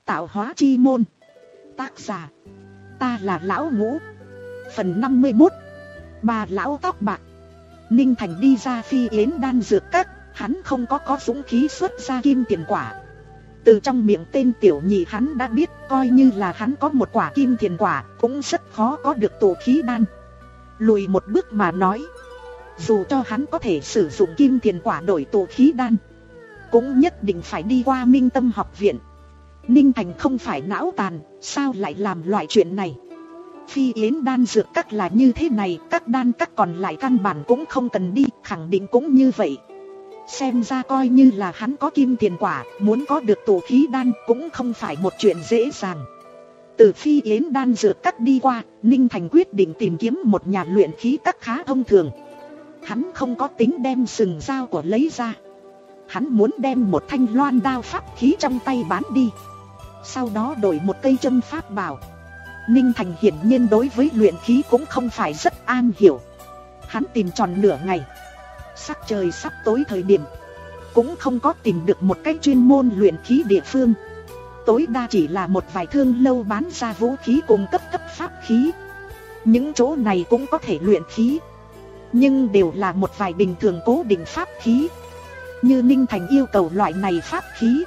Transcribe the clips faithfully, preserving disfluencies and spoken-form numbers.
Tạo hóa chi môn. Tác giả: ta là lão ngũ. Phần năm mươi mốt. Bà lão tóc bạc. Ninh Thành đi ra Phi Yến đan dược các. Hắn không có có dũng khí xuất ra kim tiền quả. Từ trong miệng tên tiểu nhị hắn đã biết, coi như là hắn có một quả kim tiền quả cũng rất khó có được tụ khí đan. Lùi một bước mà nói, dù cho hắn có thể sử dụng kim tiền quả đổi tụ khí đan, cũng nhất định phải đi qua Minh Tâm học viện. Ninh Thành không phải não tàn, sao lại làm loại chuyện này. Phi Yến đan dược các là như thế này, các đan các còn lại căn bản cũng không cần đi, khẳng định cũng như vậy. Xem ra coi như là hắn có kim tiền quả, muốn có được tụ khí đan cũng không phải một chuyện dễ dàng. Từ Phi Yến đan dược các đi qua, Ninh Thành quyết định tìm kiếm một nhà luyện khí các khá thông thường. Hắn không có tính đem sừng dao của lấy ra. Hắn muốn đem một thanh loan đao pháp khí trong tay bán đi, sau đó đổi một cây châm pháp bảo. Ninh Thành hiển nhiên đối với luyện khí cũng không phải rất an hiểu. Hắn tìm tròn nửa ngày, sắc trời sắp tối thời điểm, cũng không có tìm được một cái chuyên môn luyện khí địa phương. Tối đa chỉ là một vài thương lâu bán ra vũ khí cùng cấp cấp pháp khí. Những chỗ này cũng có thể luyện khí, nhưng đều là một vài bình thường cố định pháp khí. Như Ninh Thành yêu cầu loại này pháp khí,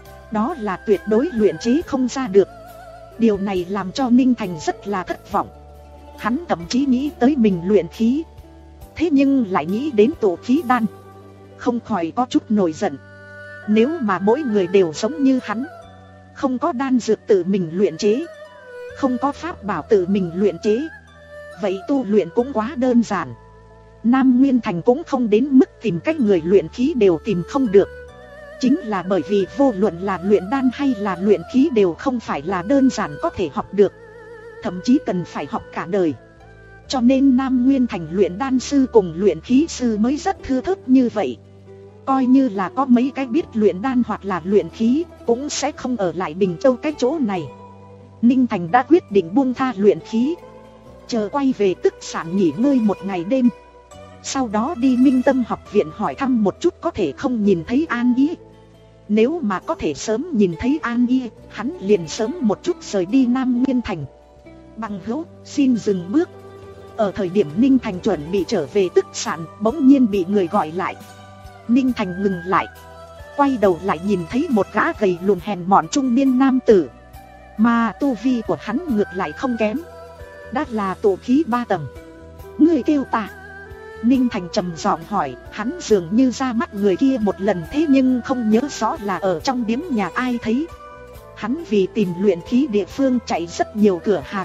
đó là tuyệt đối luyện chế không ra được. Điều này làm cho Ninh Thành rất là thất vọng. Hắn thậm chí nghĩ tới mình luyện khí, thế nhưng lại nghĩ đến tụ khí đan, không khỏi có chút nổi giận. Nếu mà mỗi người đều giống như hắn, không có đan dược tự mình luyện chế, không có pháp bảo tự mình luyện chế, vậy tu luyện cũng quá đơn giản. Nam Nguyên Thành cũng không đến mức tìm cách người luyện khí đều tìm không được. Chính là bởi vì vô luận là luyện đan hay là luyện khí đều không phải là đơn giản có thể học được, thậm chí cần phải học cả đời. Cho nên Nam Nguyên Thành luyện đan sư cùng luyện khí sư mới rất thưa thớt như vậy. Coi như là có mấy cái biết luyện đan hoặc là luyện khí, cũng sẽ không ở lại Bình Châu cái chỗ này. Ninh Thành đã quyết định buông tha luyện khí, chờ quay về tức sản nghỉ ngơi một ngày đêm. Sau đó đi Minh Tâm học viện hỏi thăm một chút có thể không nhìn thấy An Y. Nếu mà có thể sớm nhìn thấy An Y, hắn liền sớm một chút rời đi Nam Nguyên Thành. Bằng hữu, xin dừng bước. Ở thời điểm Ninh Thành chuẩn bị trở về tức sản, bỗng nhiên bị người gọi lại. Ninh Thành ngừng lại, quay đầu lại nhìn thấy một gã gầy lùn hèn mọn trung niên nam tử, mà tu vi của hắn ngược lại không kém, đã là tụ khí ba tầng. Người kêu ta? Ninh Thành trầm giọng hỏi. Hắn dường như ra mắt người kia một lần, thế nhưng không nhớ rõ là ở trong điếm nhà ai thấy. Hắn vì tìm luyện khí địa phương chạy rất nhiều cửa hàng.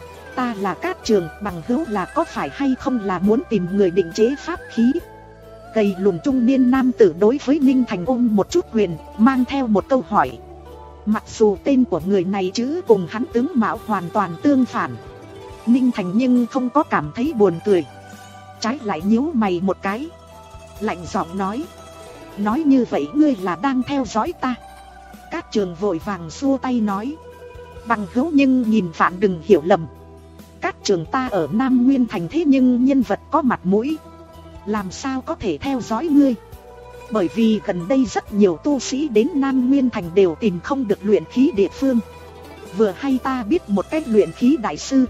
Ta là Cát Trường, bằng hữu là có phải hay không là muốn tìm người định chế pháp khí? Gầy lùn trung niên nam tử đối với Ninh Thành ôm một chút quyền, mang theo một câu hỏi. Mặc dù tên của người này chứ cùng hắn tướng mạo hoàn toàn tương phản, Ninh Thành nhưng không có cảm thấy buồn cười, trái lại nhíu mày một cái, lạnh giọng nói. Nói như vậy ngươi là đang theo dõi ta? Cát Trường vội vàng xua tay nói. Bằng hữu nhưng nghìn vạn đừng hiểu lầm. Cát Trường ta ở Nam Nguyên Thành thế nhưng nhân vật có mặt mũi, làm sao có thể theo dõi ngươi? Bởi vì gần đây rất nhiều tu sĩ đến Nam Nguyên Thành đều tìm không được luyện khí địa phương. Vừa hay ta biết một cách luyện khí đại sư,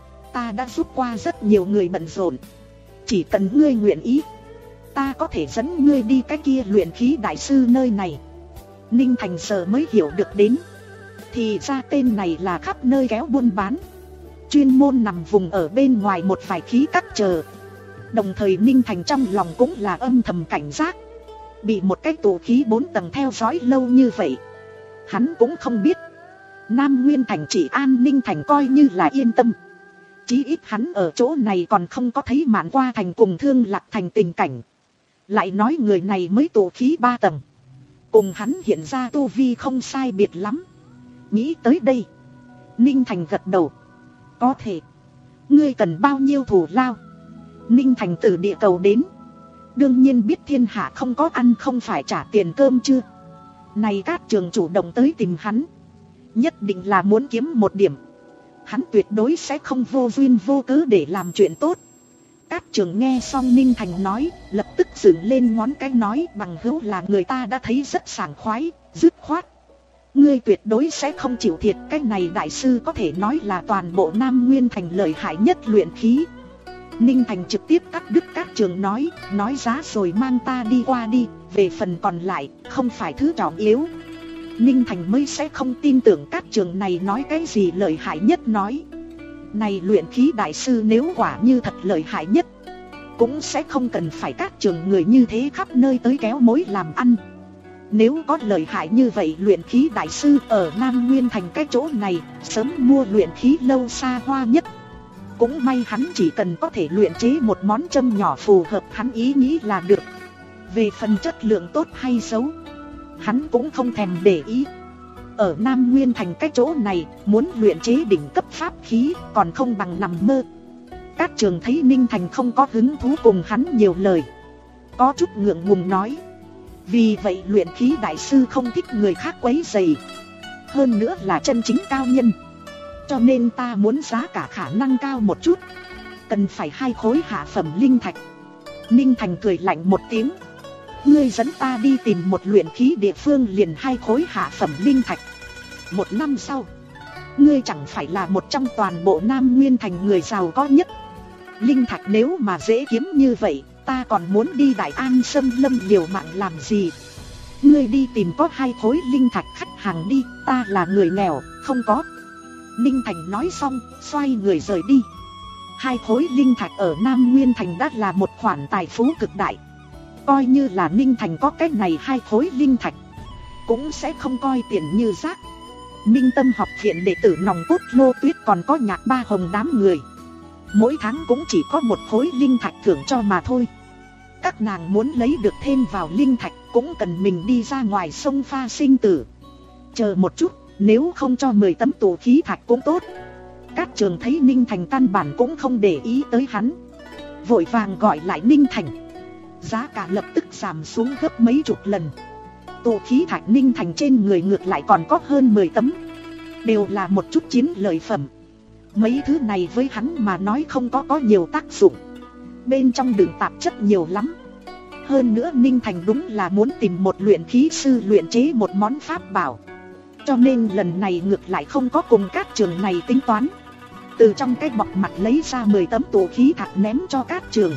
ta đã giúp qua rất nhiều người bận rộn. Chỉ cần ngươi nguyện ý, ta có thể dẫn ngươi đi cái kia luyện khí đại sư nơi này. Ninh Thành giờ mới hiểu được đến, thì ra tên này là khắp nơi kéo buôn bán, chuyên môn nằm vùng ở bên ngoài một vài khí các chờ. Đồng thời Ninh Thành trong lòng cũng là âm thầm cảnh giác. Bị một cái tụ khí bốn tầng theo dõi lâu như vậy, hắn cũng không biết Nam Nguyên Thành chỉ an Ninh Thành coi như là yên tâm. Chí ít hắn ở chỗ này còn không có thấy Mạn Qua Thành cùng Thương Lạc Thành tình cảnh. Lại nói người này mới tụ khí ba tầng, cùng hắn hiện ra tu vi không sai biệt lắm. Nghĩ tới đây, Ninh Thành gật đầu. Có thể. Ngươi cần bao nhiêu thù lao? Ninh Thành từ địa cầu đến, đương nhiên biết thiên hạ không có ăn không phải trả tiền cơm chưa. Này Cát Trường chủ động tới tìm hắn, nhất định là muốn kiếm một điểm. Hắn tuyệt đối sẽ không vô duyên vô cớ để làm chuyện tốt. Cát Trường nghe xong Ninh Thành nói, lập tức dựng lên ngón cái nói. Bằng hữu là người ta đã thấy rất sảng khoái, dứt khoát. Ngươi tuyệt đối sẽ không chịu thiệt. Cái này đại sư có thể nói là toàn bộ Nam Nguyên Thành lợi hại nhất luyện khí. Ninh Thành trực tiếp cắt đứt Cát Trường nói, nói giá rồi mang ta đi qua đi, về phần còn lại, không phải thứ trọng yếu. Ninh Thành mới sẽ không tin tưởng Cát Trường này nói cái gì lợi hại nhất nói. Này luyện khí đại sư nếu quả như thật lợi hại nhất, cũng sẽ không cần phải Cát Trường người như thế khắp nơi tới kéo mối làm ăn. Nếu có lợi hại như vậy luyện khí đại sư ở Nam Nguyên Thành cái chỗ này, sớm mua luyện khí lâu xa hoa nhất. Cũng may hắn chỉ cần có thể luyện chế một món châm nhỏ phù hợp hắn ý nghĩ là được. Về phần chất lượng tốt hay xấu, hắn cũng không thèm để ý. Ở Nam Nguyên Thành cái chỗ này, muốn luyện chế đỉnh cấp pháp khí còn không bằng nằm mơ. Cát Trường thấy Ninh Thành không có hứng thú cùng hắn nhiều lời, có chút ngượng ngùng nói, vì vậy luyện khí đại sư không thích người khác quấy rầy, hơn nữa là chân chính cao nhân, cho nên ta muốn giá cả khả năng cao một chút, cần phải hai khối hạ phẩm linh thạch. Ninh Thành cười lạnh một tiếng, ngươi dẫn ta đi tìm một luyện khí địa phương liền hai khối hạ phẩm linh thạch. Một năm sau, ngươi chẳng phải là một trong toàn bộ Nam Nguyên Thành người giàu có nhất. Linh thạch nếu mà dễ kiếm như vậy, ta còn muốn đi Đại An xâm lâm liều mạng làm gì? Ngươi đi tìm có hai khối linh thạch khách hàng đi, ta là người nghèo, không có. Ninh Thành nói xong, xoay người rời đi. Hai khối linh thạch ở Nam Nguyên Thành đã là một khoản tài phú cực đại. Coi như là Ninh Thành có cái này hai khối linh thạch, cũng sẽ không coi tiền như rác. Minh Tâm học viện đệ tử nòng cốt Lô Tuyết còn có Nhạc Ba Hồng đám người, mỗi tháng cũng chỉ có một khối linh thạch thưởng cho mà thôi. Các nàng muốn lấy được thêm vào linh thạch cũng cần mình đi ra ngoài sông pha sinh tử. Chờ một chút, nếu không cho mười tấm tụ khí thạch cũng tốt. Cát Trường thấy Ninh Thành căn bản cũng không để ý tới hắn, vội vàng gọi lại Ninh Thành. Giá cả lập tức giảm xuống gấp mấy chục lần. Tụ khí thạch Ninh Thành trên người ngược lại còn có hơn mười tấm, đều là một chút chiến lợi phẩm. Mấy thứ này với hắn mà nói không có có nhiều tác dụng, bên trong đựng tạp chất nhiều lắm. Hơn nữa Ninh Thành đúng là muốn tìm một luyện khí sư luyện chế một món pháp bảo, cho nên lần này ngược lại không có cùng Cát Trường này tính toán. Từ trong cái bọc mặt lấy ra mười tấm tụ khí thạch ném cho Cát Trường,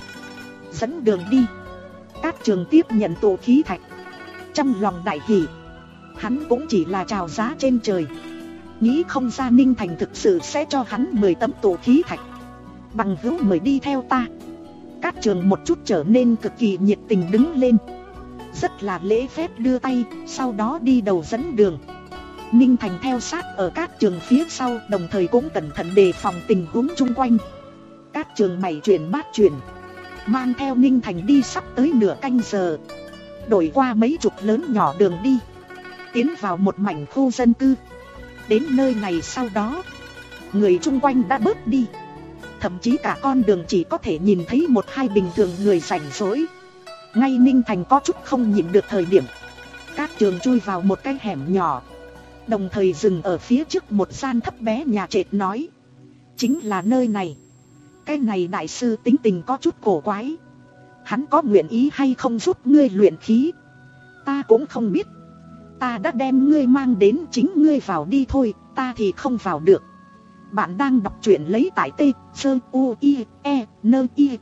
dẫn đường đi. Cát Trường tiếp nhận tụ khí thạch, trong lòng đại hỉ. Hắn cũng chỉ là chào giá trên trời, nghĩ không ra Ninh Thành thực sự sẽ cho hắn mười tấm tụ khí thạch. Bằng hữu mời đi theo ta. Cát Trường một chút trở nên cực kỳ nhiệt tình đứng lên, rất là lễ phép đưa tay, sau đó đi đầu dẫn đường. Ninh Thành theo sát ở Cát Trường phía sau, đồng thời cũng cẩn thận đề phòng tình huống chung quanh. Cát Trường bảy chuyển bát chuyển, mang theo Ninh Thành đi sắp tới nửa canh giờ, đổi qua mấy chục lớn nhỏ đường đi, tiến vào một mảnh khu dân cư. Đến nơi này sau đó, người chung quanh đã bớt đi, thậm chí cả con đường chỉ có thể nhìn thấy một hai bình thường người rảnh rỗi. Ngay Ninh Thành có chút không nhịn được thời điểm, Cát Trường chui vào một cái hẻm nhỏ, đồng thời dừng ở phía trước một gian thấp bé nhà trệt nói, chính là nơi này. Cái này đại sư tính tình có chút cổ quái, hắn có nguyện ý hay không giúp ngươi luyện khí, ta cũng không biết. Ta đã đem ngươi mang đến, chính ngươi vào đi thôi, ta thì không vào được. Bạn đang đọc truyện lấy tại T, Sơ, U, I, E, N, I.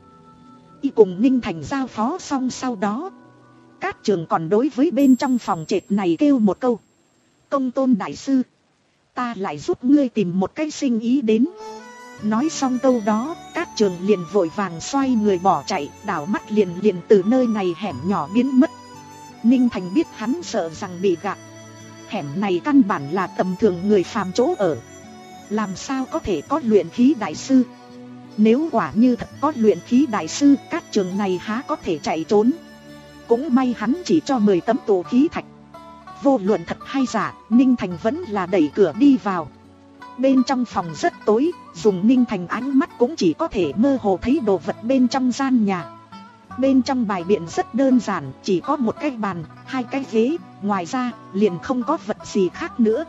Y cùng Ninh Thành giao phó xong sau đó, Cát Trường còn đối với bên trong phòng trệt này kêu một câu, Công Tôn đại sư, ta lại giúp ngươi tìm một cái sinh ý đến. Nói xong câu đó, Cát Trường liền vội vàng xoay người bỏ chạy, đảo mắt liền liền từ nơi này hẻm nhỏ biến mất. Ninh Thành biết hắn sợ rằng bị gạt, hẻm này căn bản là tầm thường người phàm chỗ ở, làm sao có thể có luyện khí đại sư. Nếu quả như thật có luyện khí đại sư, Cát Trường này há có thể chạy trốn. Cũng may hắn chỉ cho mười tấm tụ khí thạch. Vô luận thật hay giả, Ninh Thành vẫn là đẩy cửa đi vào. Bên trong phòng rất tối, dùng Ninh Thành ánh mắt cũng chỉ có thể mơ hồ thấy đồ vật bên trong gian nhà. Bên trong bài biện rất đơn giản, chỉ có một cái bàn, hai cái ghế, ngoài ra liền không có vật gì khác nữa.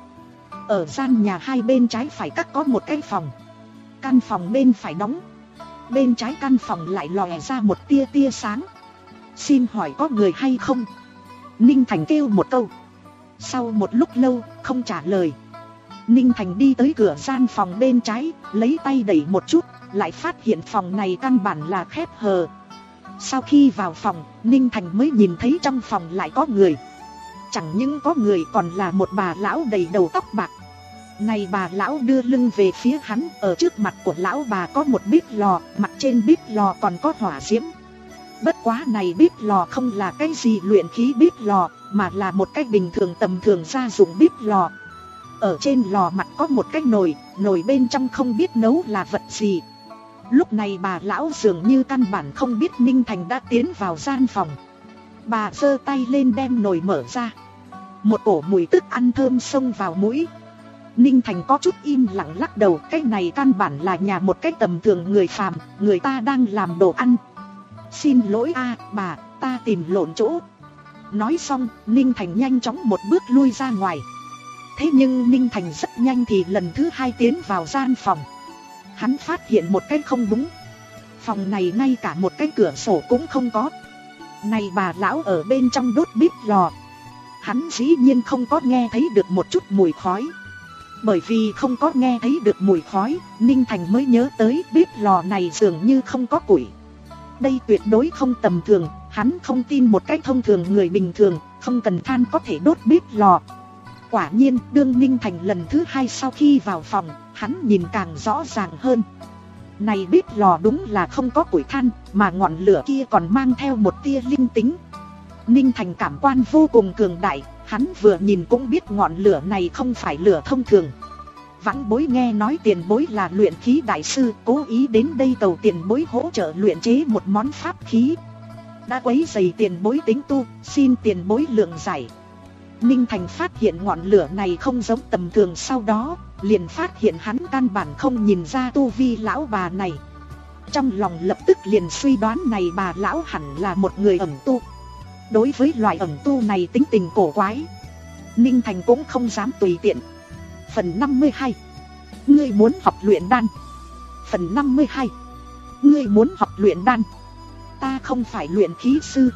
Ở gian nhà hai bên trái phải các có một cái phòng. Căn phòng bên phải đóng, bên trái căn phòng lại lòe ra một tia tia sáng. Xin hỏi có người hay không? Ninh Thành kêu một câu. Sau một lúc lâu, không trả lời. Ninh Thành đi tới cửa gian phòng bên trái, lấy tay đẩy một chút, lại phát hiện phòng này căn bản là khép hờ. Sau khi vào phòng, Ninh Thành mới nhìn thấy trong phòng lại có người. Chẳng những có người còn là một bà lão đầy đầu tóc bạc. Này bà lão đưa lưng về phía hắn, ở trước mặt của lão bà có một bếp lò, mặt trên bếp lò còn có hỏa diễm. Bất quá này bếp lò không là cái gì luyện khí bếp lò, mà là một cái bình thường tầm thường gia dụng bếp lò. Ở trên lò mặt có một cái nồi, nồi bên trong không biết nấu là vật gì. Lúc này bà lão dường như căn bản không biết Ninh Thành đã tiến vào gian phòng. Bà giơ tay lên đem nồi mở ra. Một cổ mùi thức ăn thơm xông vào mũi. Ninh Thành có chút im lặng lắc đầu, cái này căn bản là nhà một cái tầm thường người phàm, người ta đang làm đồ ăn. Xin lỗi a bà, ta tìm lộn chỗ. Nói xong, Ninh Thành nhanh chóng một bước lui ra ngoài. Thế nhưng Ninh Thành rất nhanh thì lần thứ hai tiến vào gian phòng. Hắn phát hiện một cái không đúng. Phòng này ngay cả một cái cửa sổ cũng không có. Này bà lão ở bên trong đốt bếp lò. Hắn dĩ nhiên không có nghe thấy được một chút mùi khói. Bởi vì không có nghe thấy được mùi khói, Ninh Thành mới nhớ tới bếp lò này dường như không có củi. Đây tuyệt đối không tầm thường, hắn không tin một cách thông thường người bình thường, không cần than có thể đốt bếp lò. Quả nhiên, đương Ninh Thành lần thứ hai sau khi vào phòng, hắn nhìn càng rõ ràng hơn. Này bếp lò đúng là không có củi than, mà ngọn lửa kia còn mang theo một tia linh tính. Ninh Thành cảm quan vô cùng cường đại, hắn vừa nhìn cũng biết ngọn lửa này không phải lửa thông thường. Vãn Bối nghe nói tiền bối là luyện khí đại sư, cố ý đến đây cầu tiền bối hỗ trợ luyện chế một món pháp khí. Đã quấy rầy tiền bối tính tu, xin tiền bối lượng giải. Ninh Thành phát hiện ngọn lửa này không giống tầm thường, sau đó liền phát hiện hắn căn bản không nhìn ra tu vi lão bà này. Trong lòng lập tức liền suy đoán này bà lão hẳn là một người ẩn tu. Đối với loại ẩn tu này tính tình cổ quái, Ninh Thành cũng không dám tùy tiện. Phần năm mươi hai. Ngươi muốn học luyện đan. Phần năm mươi hai. Ngươi muốn học luyện đan. Ta không phải luyện khí sư.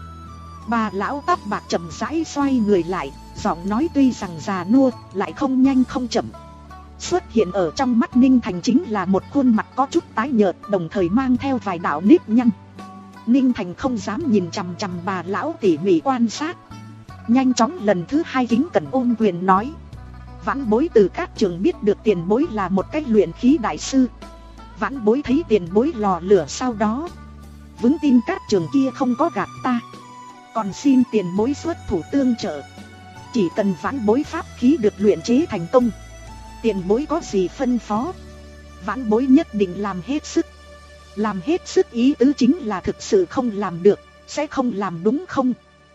Bà lão tóc bạc chậm rãi xoay người lại, giọng nói tuy rằng già nua, lại không nhanh không chậm. Xuất hiện ở trong mắt Ninh Thành chính là một khuôn mặt có chút tái nhợt, đồng thời mang theo vài đạo nếp nhăn. Ninh Thành không dám nhìn chằm chằm bà lão tỉ mỉ quan sát. Nhanh chóng lần thứ hai kính cẩn ôm quyền nói: Vãn Bối từ Cát Trường biết được tiền bối là một cách luyện khí đại sư. Vãn Bối thấy tiền bối lò lửa sau đó, vững tin Cát Trường kia không có gạt ta. Còn xin tiền bối xuất thủ tương trợ. Chỉ cần Vãn Bối pháp khí được luyện chế thành công, tiền bối có gì phân phó, Vãn Bối nhất định làm hết sức. Làm hết sức ý tứ chính là thực sự không làm được, sẽ không làm đúng không?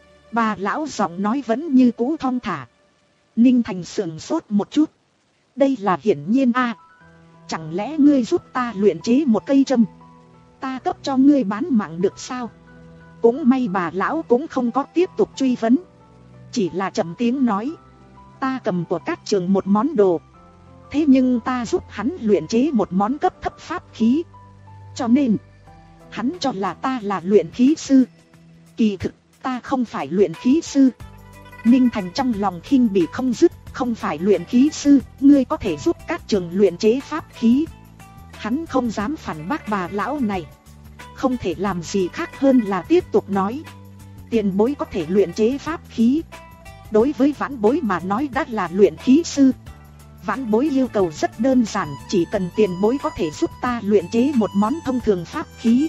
Bà lão giọng nói vẫn như cũ thong thả. Ninh Thành sườn sốt một chút. Đây là hiển nhiên a à. Chẳng lẽ ngươi giúp ta luyện chế một cây châm, ta cấp cho ngươi bán mạng được sao? Cũng may bà lão cũng không có tiếp tục truy vấn, chỉ là trầm tiếng nói: Ta cầm của Cát Trường một món đồ, thế nhưng ta giúp hắn luyện chế một món cấp thấp pháp khí, cho nên hắn cho là ta là luyện khí sư. Kỳ thực ta không phải luyện khí sư. Ninh Thành trong lòng khinh bỉ không dứt. Không phải luyện khí sư, ngươi có thể giúp Cát Trường luyện chế pháp khí. Hắn không dám phản bác bà lão này, không thể làm gì khác hơn là tiếp tục nói: Tiền bối có thể luyện chế pháp khí, đối với Vãn Bối mà nói đã là luyện khí sư. Vãn Bối yêu cầu rất đơn giản, chỉ cần tiền bối có thể giúp ta luyện chế một món thông thường pháp khí.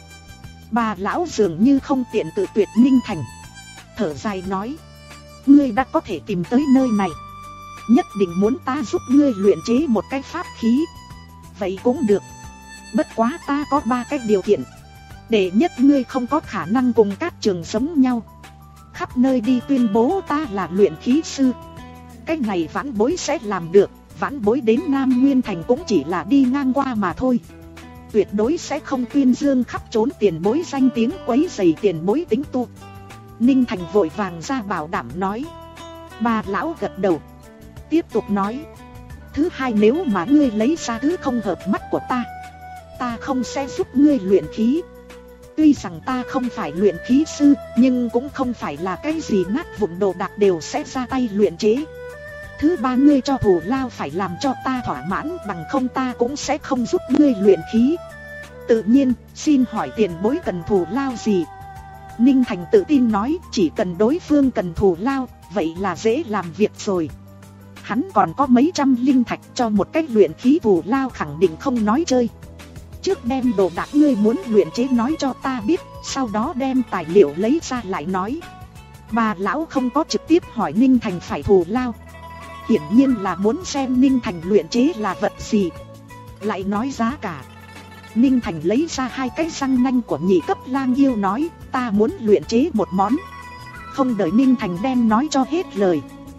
Bà lão dường như không tiện tự tuyệt Ninh Thành, thở dài nói: Ngươi đã có thể tìm tới nơi này, nhất định muốn ta giúp ngươi luyện chế một cái pháp khí. Vậy cũng được, bất quá ta có ba cái điều kiện. Đệ nhất, ngươi không có khả năng cùng Cát Trường giống nhau, khắp nơi đi tuyên bố ta là luyện khí sư. Cái này Vãn Bối sẽ làm được. Vãn Bối đến Nam Nguyên Thành cũng chỉ là đi ngang qua mà thôi, tuyệt đối sẽ không tuyên dương khắp trốn tiền bối danh tiếng, quấy rầy tiền bối tính tu. Ninh Thành vội vàng ra bảo đảm nói. Bà lão gật đầu, tiếp tục nói: Thứ hai, nếu mà ngươi lấy ra thứ không hợp mắt của ta, ta không sẽ giúp ngươi luyện khí. Tuy rằng ta không phải luyện khí sư, nhưng cũng không phải là cái gì nát vụn đồ đạc đều sẽ ra tay luyện chế. Thứ ba, ngươi cho thù lao phải làm cho ta thỏa mãn, bằng không ta cũng sẽ không giúp ngươi luyện khí. Tự nhiên, xin hỏi tiền bối cần thù lao gì? Ninh Thành tự tin nói, chỉ cần đối phương cần thù lao, vậy là dễ làm việc rồi. Hắn còn có mấy trăm linh thạch, cho một cách luyện khí thù lao khẳng định không nói chơi. Trước đem đồ đạc ngươi muốn luyện chế nói cho ta biết, sau đó đem tài liệu lấy ra lại nói. Bà lão không có trực tiếp hỏi Ninh Thành phải thù lao. Hiển nhiên là muốn xem Ninh Thành luyện chế là vật gì, lại nói giá cả. Ninh Thành lấy ra hai cái răng nanh của nhị cấp lang yêu nói, ta muốn luyện chế một món. Không đợi Ninh Thành đem nói cho hết lời,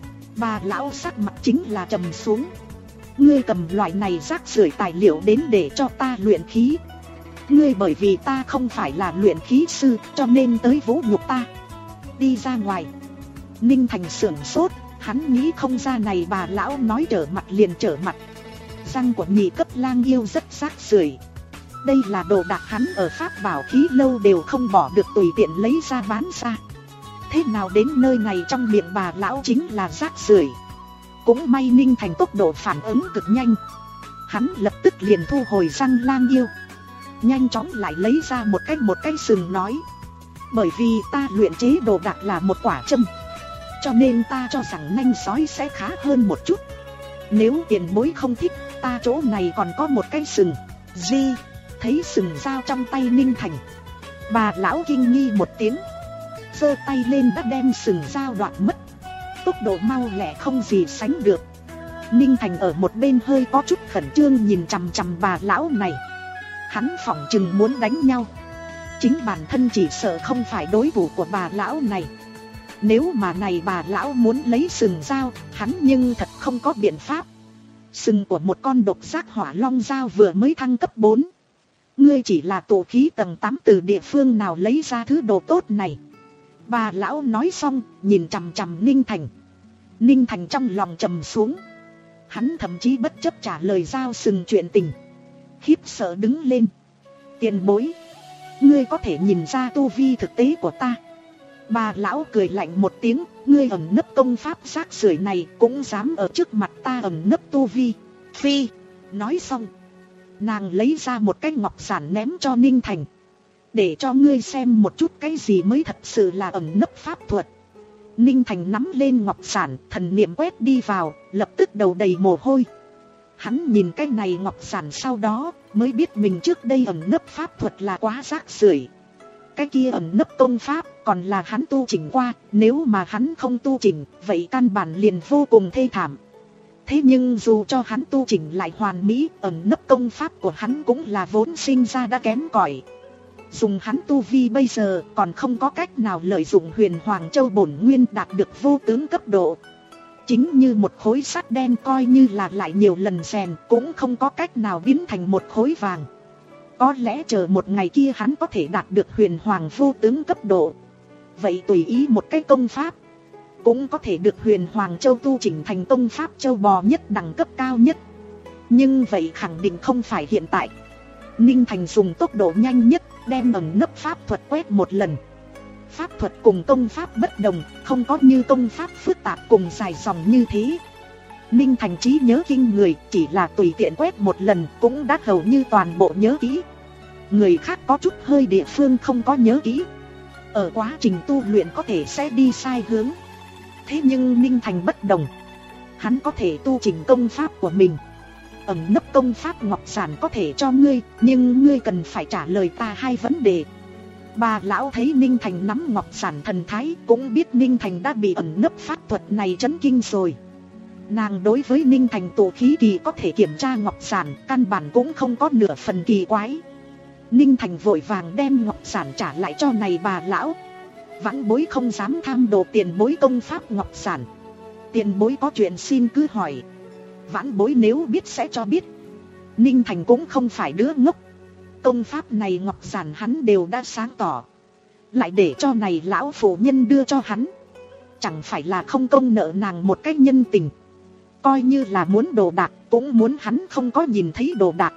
bà lão sắc mặt chính là trầm xuống. Ngươi cầm loại này rác rưởi tài liệu đến để cho ta luyện khí. Ngươi bởi vì ta không phải là luyện khí sư cho nên tới vũ nhục ta. Đi ra ngoài. Ninh Thành sửng sốt, hắn nghĩ không ra này bà lão nói trở mặt liền trở mặt. Răng của nhị cấp lang yêu rất rác rưởi. Đây là đồ đạc hắn ở pháp bảo khí lâu đều không bỏ được tùy tiện lấy ra bán ra. Thế nào đến nơi này trong miệng bà lão chính là rác rưởi. Cũng may Ninh Thành tốc độ phản ứng cực nhanh. Hắn lập tức liền thu hồi răng lang yêu, nhanh chóng lại lấy ra một cái một cái sừng nói, bởi vì ta luyện chế đồ đạc là một quả châm, cho nên ta cho rằng nanh sói sẽ khá hơn một chút. Nếu tiền bối không thích, ta chỗ này còn có một cái sừng. Di, thấy sừng dao trong tay Ninh Thành, bà lão kinh nghi một tiếng, giơ tay lên đã đem sừng dao đoạt mất. Tốc độ mau lẹ không gì sánh được. Ninh Thành ở một bên hơi có chút khẩn trương nhìn chằm chằm bà lão này. Hắn phỏng chừng muốn đánh nhau. Chính bản thân chỉ sợ không phải đối thủ của bà lão này. Nếu mà này bà lão muốn lấy sừng dao, hắn nhưng thật không có biện pháp. Sừng của một con độc giác hỏa long dao vừa mới thăng cấp bốn. Ngươi chỉ là tổ khí tầng tám, từ địa phương nào lấy ra thứ đồ tốt này? Bà lão nói xong, nhìn chằm chằm Ninh Thành. Ninh Thành trong lòng trầm xuống. Hắn thậm chí bất chấp trả lời dao sừng chuyện tình, khiếp sợ đứng lên. Tiền bối, ngươi có thể nhìn ra tu vi thực tế của ta. Bà lão cười lạnh một tiếng, ngươi ẩn nấp công pháp rác rưởi này cũng dám ở trước mặt ta ẩn nấp tu vi. Phi, nói xong, nàng lấy ra một cái ngọc giản ném cho Ninh Thành. Để cho ngươi xem một chút cái gì mới thật sự là ẩn nấp pháp thuật. Ninh Thành nắm lên ngọc giản, thần niệm quét đi vào, lập tức đầu đầy mồ hôi. Hắn nhìn cái này ngọc giản sau đó, mới biết mình trước đây ẩn nấp pháp thuật là quá rác rưởi. Cái kia ẩn nấp công pháp, còn là hắn tu chỉnh qua, nếu mà hắn không tu chỉnh, vậy căn bản liền vô cùng thê thảm. Thế nhưng dù cho hắn tu chỉnh lại hoàn mỹ, ẩn nấp công pháp của hắn cũng là vốn sinh ra đã kém cỏi. Dùng hắn tu vi bây giờ còn không có cách nào lợi dụng huyền Hoàng Châu bổn nguyên đạt được vô tướng cấp độ. Chính như một khối sắt đen coi như là lại nhiều lần rèn cũng không có cách nào biến thành một khối vàng. Có lẽ chờ một ngày kia hắn có thể đạt được huyền Hoàng vô tướng cấp độ. Vậy tùy ý một cái công pháp cũng có thể được huyền Hoàng Châu tu chỉnh thành công pháp châu bò nhất đẳng cấp cao nhất. Nhưng vậy khẳng định không phải hiện tại. Ninh Thành dùng tốc độ nhanh nhất đem ẩn nấp pháp thuật quét một lần. Pháp thuật cùng công pháp bất đồng, không có như công pháp phức tạp cùng dài dòng như thế. Ninh Thành trí nhớ kinh người, chỉ là tùy tiện quét một lần cũng đã hầu như toàn bộ nhớ kỹ. Người khác có chút hơi địa phương không có nhớ kỹ, ở quá trình tu luyện có thể sẽ đi sai hướng. Thế nhưng Ninh Thành bất đồng, hắn có thể tu chỉnh công pháp của mình. Ẩn nấp công pháp ngọc giản có thể cho ngươi, nhưng ngươi cần phải trả lời ta hai vấn đề. Bà lão thấy Ninh Thành nắm ngọc giản thần thái, cũng biết Ninh Thành đã bị ẩn nấp pháp thuật này chấn kinh rồi. Nàng đối với Ninh Thành tổ khí kỳ có thể kiểm tra ngọc giản, căn bản cũng không có nửa phần kỳ quái. Ninh Thành vội vàng đem ngọc giản trả lại cho này bà lão. Vãn bối không dám tham đồ tiền bối công pháp ngọc giản. Tiền bối có chuyện xin cứ hỏi. Vãn bối nếu biết sẽ cho biết. Ninh Thành cũng không phải đứa ngốc. Công pháp này ngọc giản hắn đều đã sáng tỏ, lại để cho này lão phụ nhân đưa cho hắn, chẳng phải là không công nợ nàng một cách nhân tình. Coi như là muốn đồ đạc, cũng muốn hắn không có nhìn thấy đồ đạc.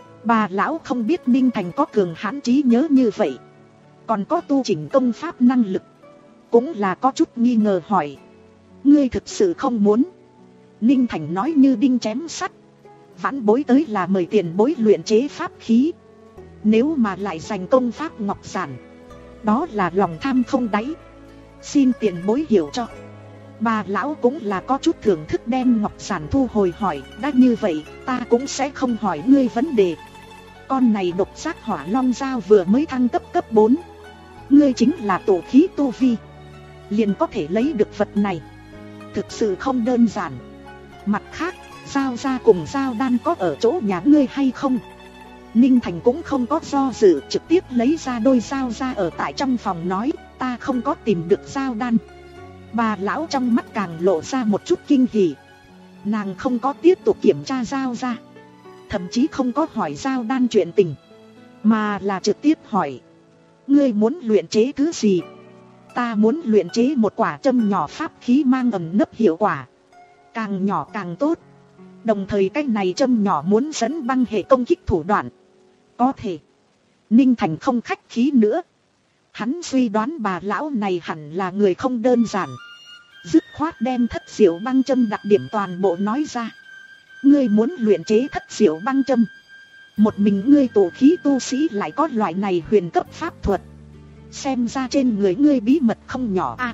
Bà lão không biết Ninh Thành có cường hãn trí nhớ như vậy, còn có tu chỉnh công pháp năng lực, cũng là có chút nghi ngờ hỏi. Ngươi thực sự không muốn? Ninh Thành nói như đinh chém sắt. Vãn bối tới là mời tiền bối luyện chế pháp khí. Nếu mà lại giành công pháp ngọc giản, đó là lòng tham không đáy. Xin tiền bối hiểu cho. Bà lão cũng là có chút thưởng thức đem ngọc giản thu hồi hỏi. Đã như vậy ta cũng sẽ không hỏi ngươi vấn đề. Con này độc giác hỏa long dao vừa mới thăng cấp cấp bốn. Ngươi chính là tổ khí tu vi, liền có thể lấy được vật này, thực sự không đơn giản. Mặt khác, dao ra cùng dao đan có ở chỗ nhà ngươi hay không? Ninh Thành cũng không có do dự, trực tiếp lấy ra đôi dao ra ở tại trong phòng nói, ta không có tìm được dao đan. Bà lão trong mắt càng lộ ra một chút kinh hỉ. Nàng không có tiếp tục kiểm tra dao ra, thậm chí không có hỏi dao đan chuyện tình, mà là trực tiếp hỏi, ngươi muốn luyện chế thứ gì? Ta muốn luyện chế một quả châm nhỏ pháp khí mang ẩn nấp hiệu quả, càng nhỏ càng tốt. Đồng thời cái này châm nhỏ muốn dẫn băng hệ công kích thủ đoạn. Có thể. Ninh Thành không khách khí nữa. Hắn suy đoán bà lão này hẳn là người không đơn giản, dứt khoát đem thất diệu băng châm đặc điểm toàn bộ nói ra. Ngươi muốn luyện chế thất diệu băng châm, một mình ngươi tổ khí tu sĩ lại có loại này huyền cấp pháp thuật, xem ra trên người ngươi bí mật không nhỏ a. À,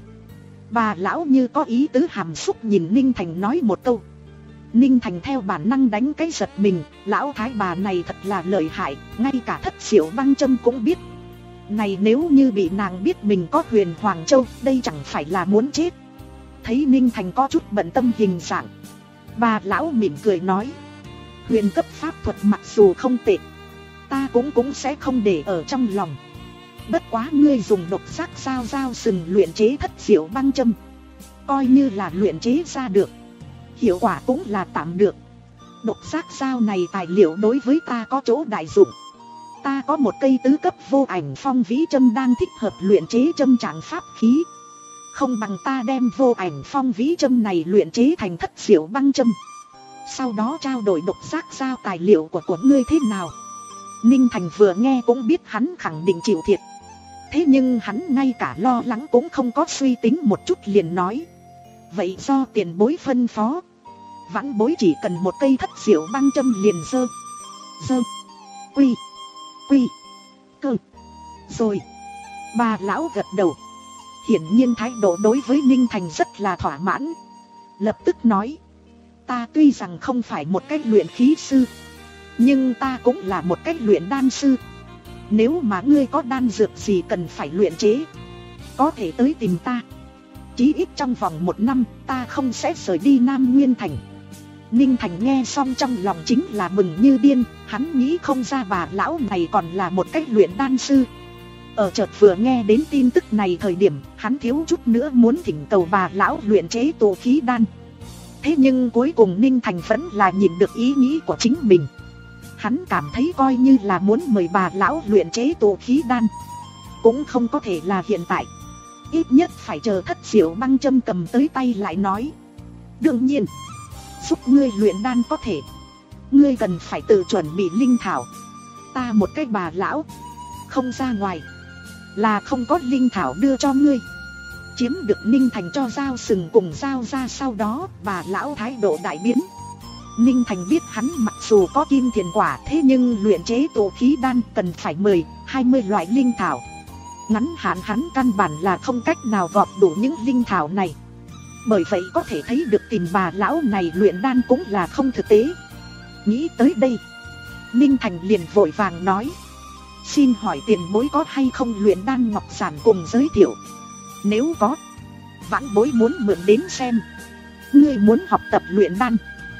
bà lão như có ý tứ hàm xúc nhìn Ninh Thành nói một câu. Ninh Thành theo bản năng đánh cái giật mình, lão thái bà này thật là lợi hại, ngay cả thất diệu băng châm cũng biết. Này nếu như bị nàng biết mình có huyền Hoàng Châu, đây chẳng phải là muốn chết. Thấy Ninh Thành có chút bận tâm hình dạng, bà lão mỉm cười nói, huyền cấp pháp thuật mặc dù không tệ, ta cũng cũng sẽ không để ở trong lòng. Bất quá ngươi dùng độc giác dao dao sừng luyện chế thất diệu băng châm, coi như là luyện chế ra được, hiệu quả cũng là tạm được. Độc giác dao này tài liệu đối với ta có chỗ đại dụng. Ta có một cây tứ cấp vô ảnh phong vĩ châm đang thích hợp luyện chế châm trạng pháp khí. Không bằng ta đem vô ảnh phong vĩ châm này luyện chế thành thất diệu băng châm, sau đó trao đổi độc giác dao tài liệu của của ngươi thế nào? Ninh Thành vừa nghe cũng biết hắn khẳng định chịu thiệt. Thế nhưng hắn ngay cả lo lắng cũng không có, suy tính một chút liền nói, vậy do tiền bối phân phó. Vãn bối chỉ cần một cây thất diệu băng châm liền dơ Dơ Quy Quy Cơ rồi. Bà lão gật đầu, hiển nhiên thái độ đối với Ninh Thành rất là thỏa mãn. Lập tức nói, ta tuy rằng không phải một cách luyện khí sư, nhưng ta cũng là một cách luyện đan sư. Nếu mà ngươi có đan dược gì cần phải luyện chế, có thể tới tìm ta. Chí ít trong vòng một năm ta không sẽ rời đi Nam Nguyên Thành. Ninh Thành nghe xong trong lòng chính là mừng như điên. Hắn nghĩ không ra bà lão này còn là một cách luyện đan sư. Ở chợt vừa nghe đến tin tức này thời điểm, hắn thiếu chút nữa muốn thỉnh cầu bà lão luyện chế tổ khí đan. Thế nhưng cuối cùng Ninh Thành vẫn là nhìn được ý nghĩ của chính mình. Hắn cảm thấy coi như là muốn mời bà lão luyện chế tổ khí đan, cũng không có thể là hiện tại. Ít nhất phải chờ thất diệu băng châm cầm tới tay lại nói. Đương nhiên, giúp ngươi luyện đan có thể, ngươi cần phải tự chuẩn bị linh thảo. Ta một cái bà lão, không ra ngoài là không có linh thảo đưa cho ngươi. Chiếm được Ninh Thành cho dao sừng cùng dao ra sau đó, bà lão thái độ đại biến. Ninh Thành biết hắn mặc dù có kim thiền quả, thế nhưng luyện chế tổ khí đan cần phải mười, hai mươi loại linh thảo. Ngắn hạn hắn căn bản là không cách nào gọp đủ những linh thảo này. Bởi vậy có thể thấy được tìm bà lão này luyện đan cũng là không thực tế. Nghĩ tới đây, Ninh Thành liền vội vàng nói, xin hỏi tiền bối có hay không luyện đan ngọc giản cùng giới thiệu? Nếu có, vãn bối muốn mượn đến xem. Ngươi muốn học tập luyện đan?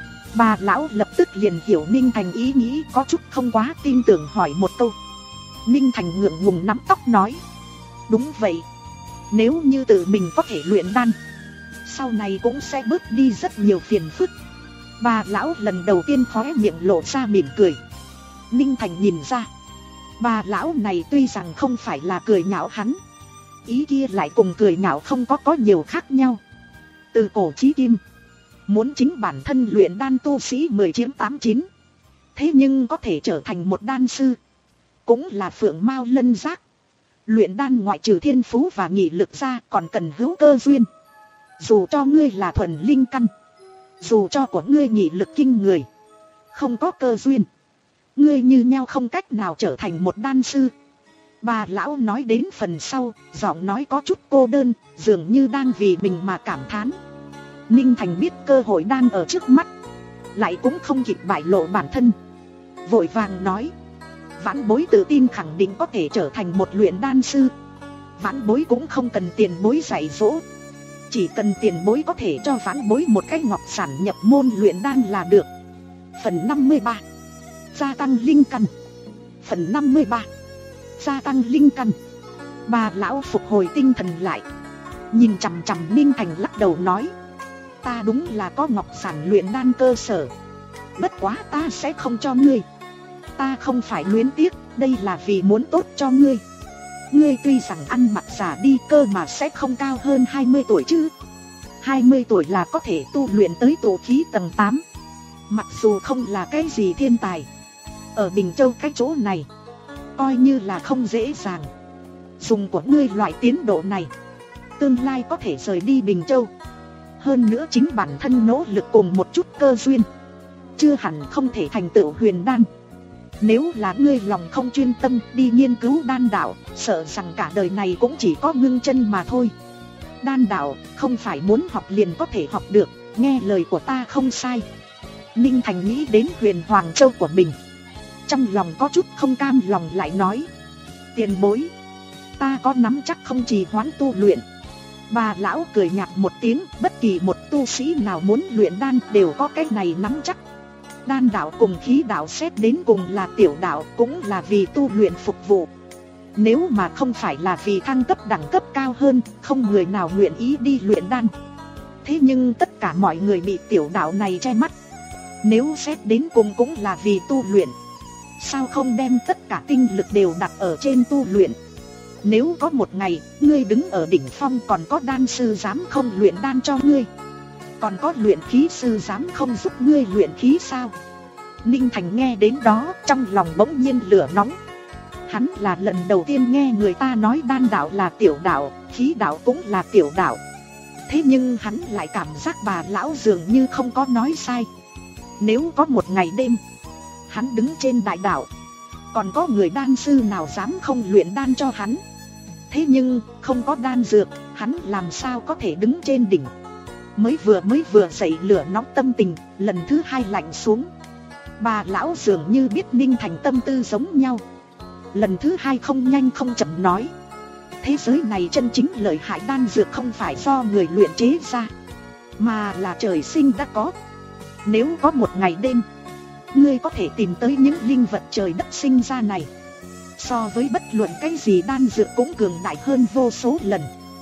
Bà lão lập tức liền hiểu Ninh Thành ý nghĩ, có chút không quá tin tưởng hỏi một câu. Ninh Thành ngượng ngùng nắm tóc nói, đúng vậy, nếu như tự mình có thể luyện đan, sau này cũng sẽ bớt đi rất nhiều phiền phức. Bà lão lần đầu tiên khóe miệng lộ ra mỉm cười. Ninh Thành nhìn ra, bà lão này tuy rằng không phải là cười nhạo hắn, ý kia lại cùng cười nhạo không có có nhiều khác nhau. Từ cổ chí kim, muốn chính bản thân luyện đan tu sĩ mười chiếm tám chín. Thế nhưng có thể trở thành một đan sư, cũng là phượng mao lân giác. Luyện đan ngoại trừ thiên phú và nghị lực ra, còn cần hữu cơ duyên. Dù cho ngươi là thuần linh căn, Dù cho của ngươi nghị lực kinh người, không có cơ duyên, ngươi như nhau không cách nào trở thành một đan sư. Bà lão nói đến phần sau, giọng nói có chút cô đơn, dường như đang vì mình mà cảm thán. Ninh Thành biết cơ hội đang ở trước mắt, lại cũng không kịp bại lộ bản thân, vội vàng nói: vãn bối tự tin khẳng định có thể trở thành một luyện đan sư. Vãn bối cũng không cần tiền bối dạy dỗ, chỉ cần tiền bối có thể cho vãn bối một cái ngọc sản nhập môn luyện đan là được. Phần năm mươi ba, gia tăng linh căn. Phần năm mươi ba, gia tăng linh căn. Bà lão phục hồi tinh thần lại, nhìn chằm chằm Ninh Thành lắc đầu nói: ta đúng là có ngọc sản luyện đan cơ sở, bất quá ta sẽ không cho ngươi. Ta không phải luyến tiếc, đây là vì muốn tốt cho ngươi. Ngươi tuy rằng ăn mặc già đi cơ mà sẽ không cao hơn hai mươi tuổi chứ. Hai mươi tuổi là có thể tu luyện tới tụ khí tầng tám. Mặc dù không là cái gì thiên tài, ở Bình Châu cái chỗ này coi như là không dễ dàng. Dùng của ngươi loại tiến độ này, tương lai có thể rời đi Bình Châu. Hơn nữa chính bản thân nỗ lực cùng một chút cơ duyên, chưa hẳn không thể thành tựu huyền đan. Nếu là ngươi lòng không chuyên tâm đi nghiên cứu đan đạo, sợ rằng cả đời này cũng chỉ có ngưng chân mà thôi. Đan đạo không phải muốn học liền có thể học được, nghe lời của ta không sai. Ninh Thành nghĩ đến Huyền Hoàng Châu của mình, trong lòng có chút không cam lòng, lại nói: tiền bối, ta có nắm chắc không trì hoãn tu luyện. Bà lão cười nhạt một tiếng, bất kỳ một tu sĩ nào muốn luyện đan đều có cái này nắm chắc. Đan đạo cùng khí đạo xét đến cùng là tiểu đạo, cũng là vì tu luyện phục vụ. Nếu mà không phải là vì thăng cấp đẳng cấp cao hơn, không người nào nguyện ý đi luyện đan. Thế nhưng tất cả mọi người bị tiểu đạo này che mắt. Nếu xét đến cùng cũng là vì tu luyện, sao không đem tất cả tinh lực đều đặt ở trên tu luyện? Nếu có một ngày, ngươi đứng ở đỉnh phong còn có đan sư dám không luyện đan cho ngươi? Còn có luyện khí sư dám không giúp ngươi luyện khí sao? Ninh Thành nghe đến đó, trong lòng bỗng nhiên lửa nóng. Hắn là lần đầu tiên nghe người ta nói đan đạo là tiểu đạo, khí đạo cũng là tiểu đạo. Thế nhưng hắn lại cảm giác bà lão dường như không có nói sai. Nếu có một ngày đêm, hắn đứng trên đại đạo, còn có người đan sư nào dám không luyện đan cho hắn? Thế nhưng không có đan dược, hắn làm sao có thể đứng trên đỉnh? Mới vừa mới vừa dậy lửa nóng tâm tình, lần thứ hai lạnh xuống. Bà lão dường như biết Ninh Thành tâm tư giống nhau, lần thứ hai không nhanh không chậm nói: thế giới này chân chính lợi hại đan dược không phải do người luyện chế ra, mà là trời sinh đã có. Nếu có một ngày đêm, ngươi có thể tìm tới những linh vật trời đất sinh ra này, so với bất luận cái gì đan dược cũng cường đại hơn vô số lần.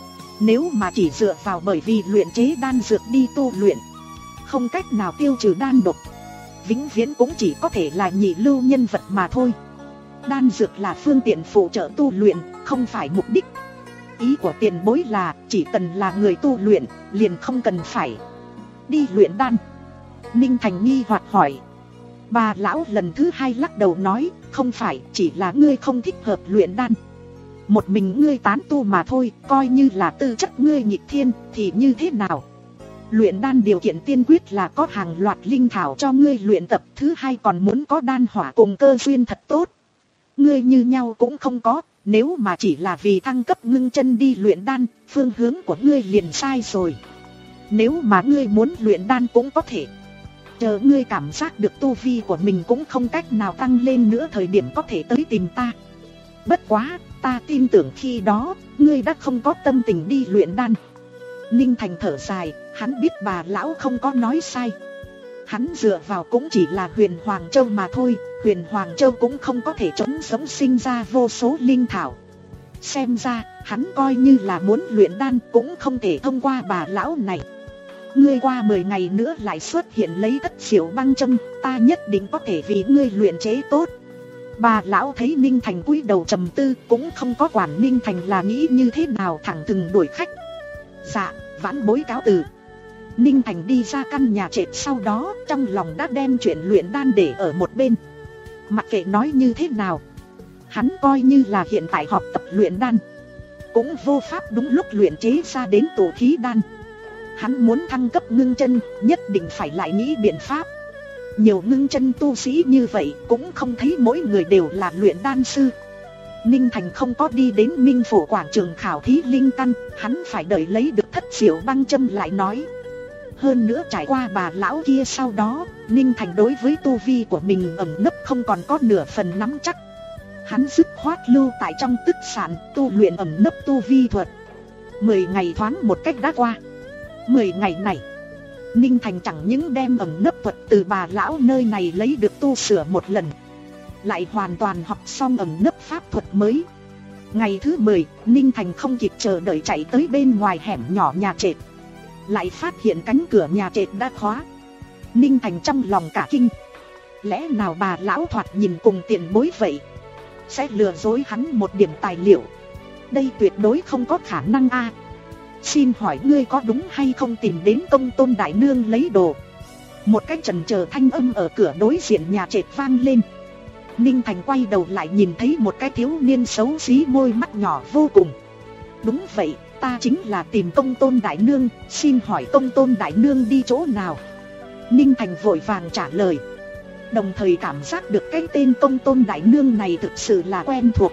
Nếu mà chỉ dựa vào bởi vì luyện chế đan dược đi tu luyện, không cách nào tiêu trừ đan độc, vĩnh viễn cũng chỉ có thể là nhị lưu nhân vật mà thôi. Đan dược là phương tiện phụ trợ tu luyện, không phải mục đích. Ý của tiền bối là chỉ cần là người tu luyện, liền không cần phải đi luyện đan. Ninh Thành nghi hoặc hỏi. Bà lão lần thứ hai lắc đầu nói: không phải, chỉ là ngươi không thích hợp luyện đan. Một mình ngươi tán tu mà thôi, coi như là tư chất ngươi nghịch thiên thì như thế nào? Luyện đan điều kiện tiên quyết là có hàng loạt linh thảo cho ngươi luyện tập. Thứ hai còn muốn có đan hỏa cùng cơ duyên thật tốt. Ngươi như nhau cũng không có. Nếu mà chỉ là vì thăng cấp ngưng chân đi luyện đan, phương hướng của ngươi liền sai rồi. Nếu mà ngươi muốn luyện đan cũng có thể chờ ngươi cảm giác được tu vi của mình cũng không cách nào tăng lên nữa thời điểm có thể tới tìm ta. Bất quá, ta tin tưởng khi đó, ngươi đã không có tâm tình đi luyện đan. Ninh Thành thở dài, hắn biết bà lão không có nói sai. Hắn dựa vào cũng chỉ là Huyền Hoàng Châu mà thôi. Huyền Hoàng Châu cũng không có thể chống sống sinh ra vô số linh thảo. Xem ra, hắn coi như là muốn luyện đan cũng không thể thông qua bà lão này. Ngươi qua mười ngày nữa lại xuất hiện lấy tất diệu băng châm, ta nhất định có thể vì ngươi luyện chế tốt. Bà lão thấy Ninh Thành cúi đầu trầm tư, cũng không có quản Ninh Thành là nghĩ như thế nào, thẳng thừng đuổi khách. Dạ, vãn bối cáo từ. Ninh Thành đi ra căn nhà trệt, sau đó trong lòng đã đem chuyện luyện đan để ở một bên. Mặc kệ nói như thế nào, hắn coi như là hiện tại họp tập luyện đan, cũng vô pháp đúng lúc luyện chế ra đến tổ khí đan. Hắn muốn thăng cấp ngưng chân, nhất định phải lại nghĩ biện pháp. Nhiều ngưng chân tu sĩ như vậy cũng không thấy mỗi người đều là luyện đan sư. Ninh Thành không có đi đến Minh Phủ quảng trường khảo thí linh căn, hắn phải đợi lấy được Thất Diệu Băng Châm lại nói. Hơn nữa trải qua bà lão kia sau đó, Ninh Thành đối với tu vi của mình ẩn nấp không còn có nửa phần nắm chắc. Hắn dứt khoát lưu tại trong tức sản tu luyện ẩn nấp tu vi thuật. Mười ngày thoáng một cách đã qua. Mười ngày này, Ninh Thành chẳng những đem ẩn nấp thuật từ bà lão nơi này lấy được tu sửa một lần, lại hoàn toàn học xong ẩn nấp pháp thuật mới. Ngày thứ mười, Ninh Thành không kịp chờ đợi chạy tới bên ngoài hẻm nhỏ nhà trệt. Lại phát hiện cánh cửa nhà trệt đã khóa. Ninh Thành trong lòng cả kinh. Lẽ nào bà lão thoạt nhìn cùng tiền bối vậy, sẽ lừa dối hắn một điểm tài liệu? Đây tuyệt đối không có khả năng a. Xin hỏi ngươi có đúng hay không tìm đến Công Tôn đại nương lấy đồ? Một cái chần chờ thanh âm ở cửa đối diện nhà trệt vang lên. Ninh Thành quay đầu lại nhìn thấy một cái thiếu niên xấu xí môi mắt nhỏ vô cùng. Đúng vậy, ta chính là tìm Công Tôn đại nương, xin hỏi Công Tôn đại nương đi chỗ nào? Ninh Thành vội vàng trả lời, đồng thời cảm giác được cái tên Công Tôn đại nương này thực sự là quen thuộc.